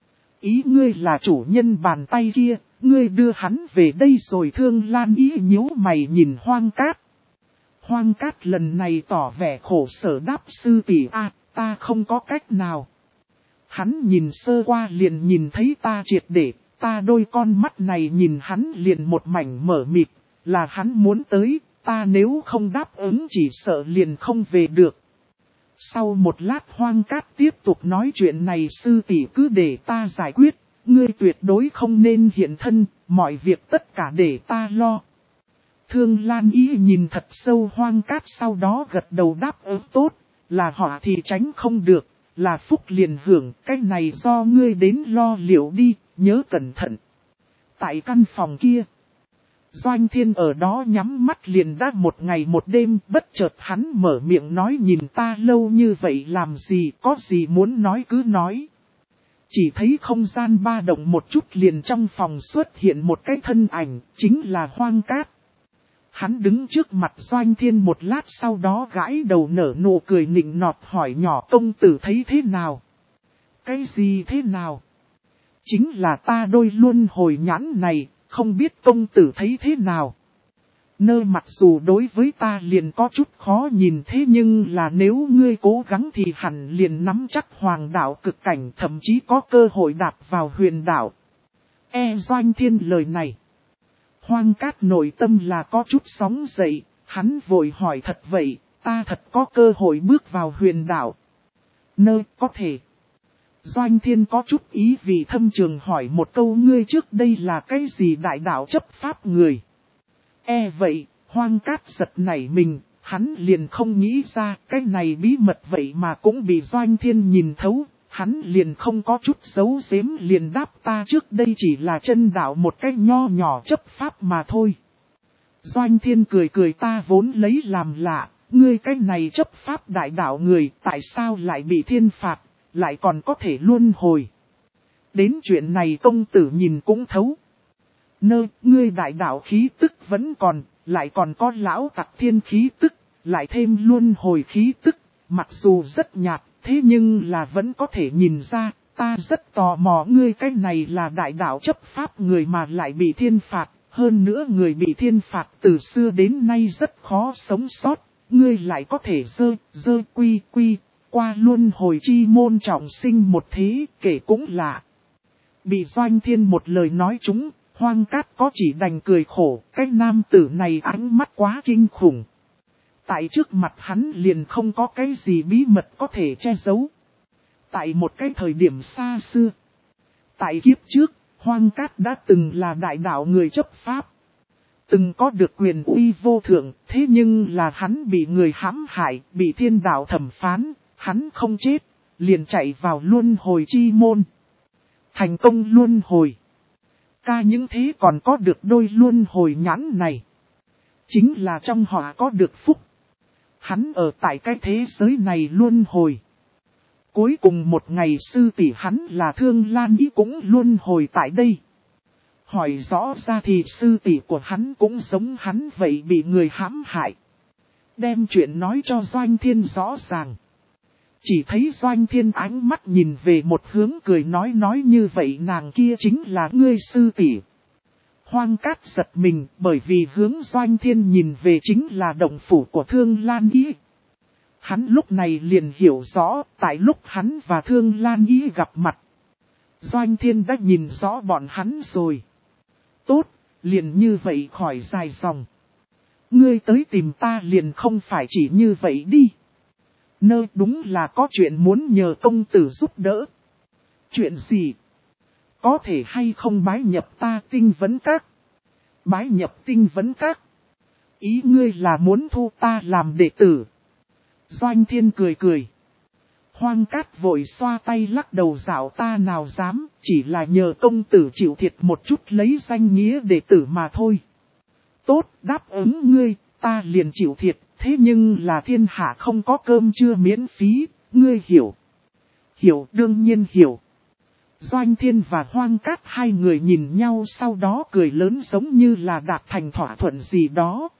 Ý ngươi là chủ nhân bàn tay kia, ngươi đưa hắn về đây rồi. Thương Lan Y nhíu mày nhìn Hoang Cát. Hoang Cát lần này tỏ vẻ khổ sở đáp sư tỷ a, ta không có cách nào. Hắn nhìn sơ qua liền nhìn thấy ta triệt để, ta đôi con mắt này nhìn hắn liền một mảnh mở mịt, là hắn muốn tới, ta nếu không đáp ứng chỉ sợ liền không về được. Sau một lát Hoang Cát tiếp tục nói chuyện này sư tỷ cứ để ta giải quyết, ngươi tuyệt đối không nên hiện thân, mọi việc tất cả để ta lo. Thương Lan Y nhìn thật sâu Hoang Cát sau đó gật đầu đáp ứng tốt, là họ thì tránh không được, là phúc liền hưởng, cái này do ngươi đến lo liệu đi, nhớ cẩn thận. Tại căn phòng kia, Doanh Thiên ở đó nhắm mắt liền đã một ngày một đêm, bất chợt hắn mở miệng nói nhìn ta lâu như vậy làm gì, có gì muốn nói cứ nói. Chỉ thấy không gian ba động một chút liền trong phòng xuất hiện một cái thân ảnh, chính là Hoang Cát. Hắn đứng trước mặt Doanh Thiên một lát sau đó gãi đầu nở nụ cười nịnh nọt hỏi nhỏ công tử thấy thế nào? Cái gì thế nào? Chính là ta đôi luân hồi nhãn này, không biết công tử thấy thế nào? Nơ mặc dù đối với ta liền có chút khó nhìn thế nhưng là nếu ngươi cố gắng thì hẳn liền nắm chắc hoàng đạo cực cảnh thậm chí có cơ hội đạp vào huyền đạo. Doanh Thiên lời này. Hoang Cát nội tâm là có chút sóng dậy, hắn vội hỏi thật vậy, ta thật có cơ hội bước vào huyền đạo. Nơ có thể. Doanh Thiên có chút ý vị thâm trường hỏi một câu, ngươi trước đây là cái gì đại đạo chấp pháp người? Vậy, Hoang Cát giật nảy mình, hắn liền không nghĩ ra cái này bí mật vậy mà cũng bị Doanh Thiên nhìn thấu, hắn liền không có chút giấu giếm liền đáp, ta trước đây chỉ là chân đạo một cái nho nhỏ chấp pháp mà thôi. Doanh Thiên cười cười, ta vốn lấy làm lạ, ngươi cái này chấp pháp đại đạo người tại sao lại bị thiên phạt, lại còn có thể luân hồi. Đến chuyện này công tử nhìn cũng thấu. Ngươi đại đạo khí tức vẫn còn, lại còn có lão tặc thiên khí tức, lại thêm luân hồi khí tức, mặc dù rất nhạt, thế nhưng là vẫn có thể nhìn ra, ta rất tò mò ngươi cái này là đại đạo chấp pháp người mà lại bị thiên phạt, hơn nữa người bị thiên phạt từ xưa đến nay rất khó sống sót, ngươi lại có thể dơ quy, qua luân hồi chi môn trọng sinh một thế, kể cũng lạ. Bị Doanh Thiên một lời nói chúng, Hoang Cát có chỉ đành cười khổ, cái nam tử này ánh mắt quá kinh khủng. Tại trước mặt hắn liền không có cái gì bí mật có thể che giấu. Tại một cái thời điểm xa xưa, tại kiếp trước, Hoang Cát đã từng là đại đạo người chấp pháp. Từng có được quyền uy vô thượng, thế nhưng là hắn bị người hãm hại, bị thiên đạo thẩm phán, hắn không chết, liền chạy vào luân hồi chi môn. Thành công luân hồi. Ca những thế còn có được đôi luân hồi nhãn này. Chính là trong họ có được phúc. Hắn ở tại cái thế giới này luân hồi. Cuối cùng một ngày sư tỷ hắn là Thương Lan Ý cũng luân hồi tại đây. Hỏi rõ ra thì sư tỷ của hắn cũng giống hắn vậy bị người hãm hại. Đem chuyện nói cho Doanh Thiên rõ ràng. Chỉ thấy Doanh Thiên ánh mắt nhìn về một hướng cười nói như vậy nàng kia chính là ngươi sư tỷ. Hoang Cát giật mình bởi vì hướng Doanh Thiên nhìn về chính là động phủ của Thương Lan Ý. Hắn lúc này liền hiểu rõ tại lúc hắn và Thương Lan Ý gặp mặt. Doanh Thiên đã nhìn rõ bọn hắn rồi. Tốt, liền như vậy khỏi dài dòng. Ngươi tới tìm ta liền không phải chỉ như vậy đi. Đúng là có chuyện muốn nhờ công tử giúp đỡ. Chuyện gì? Có thể hay không bái nhập ta Tinh Vấn Các? Bái nhập Tinh Vấn Các? Ý ngươi là muốn thu ta làm đệ tử. Doanh Thiên cười cười. Hoang Cát vội xoa tay lắc đầu dạo ta nào dám, chỉ là nhờ công tử chịu thiệt một chút lấy danh nghĩa đệ tử mà thôi. Tốt, đáp ứng ngươi, ta liền chịu thiệt, thế nhưng là thiên hạ không có cơm trưa miễn phí, ngươi hiểu. Hiểu, đương nhiên hiểu. Doanh Thiên và Hoang Cát hai người nhìn nhau sau đó cười lớn giống như là đạt thành thỏa thuận gì đó.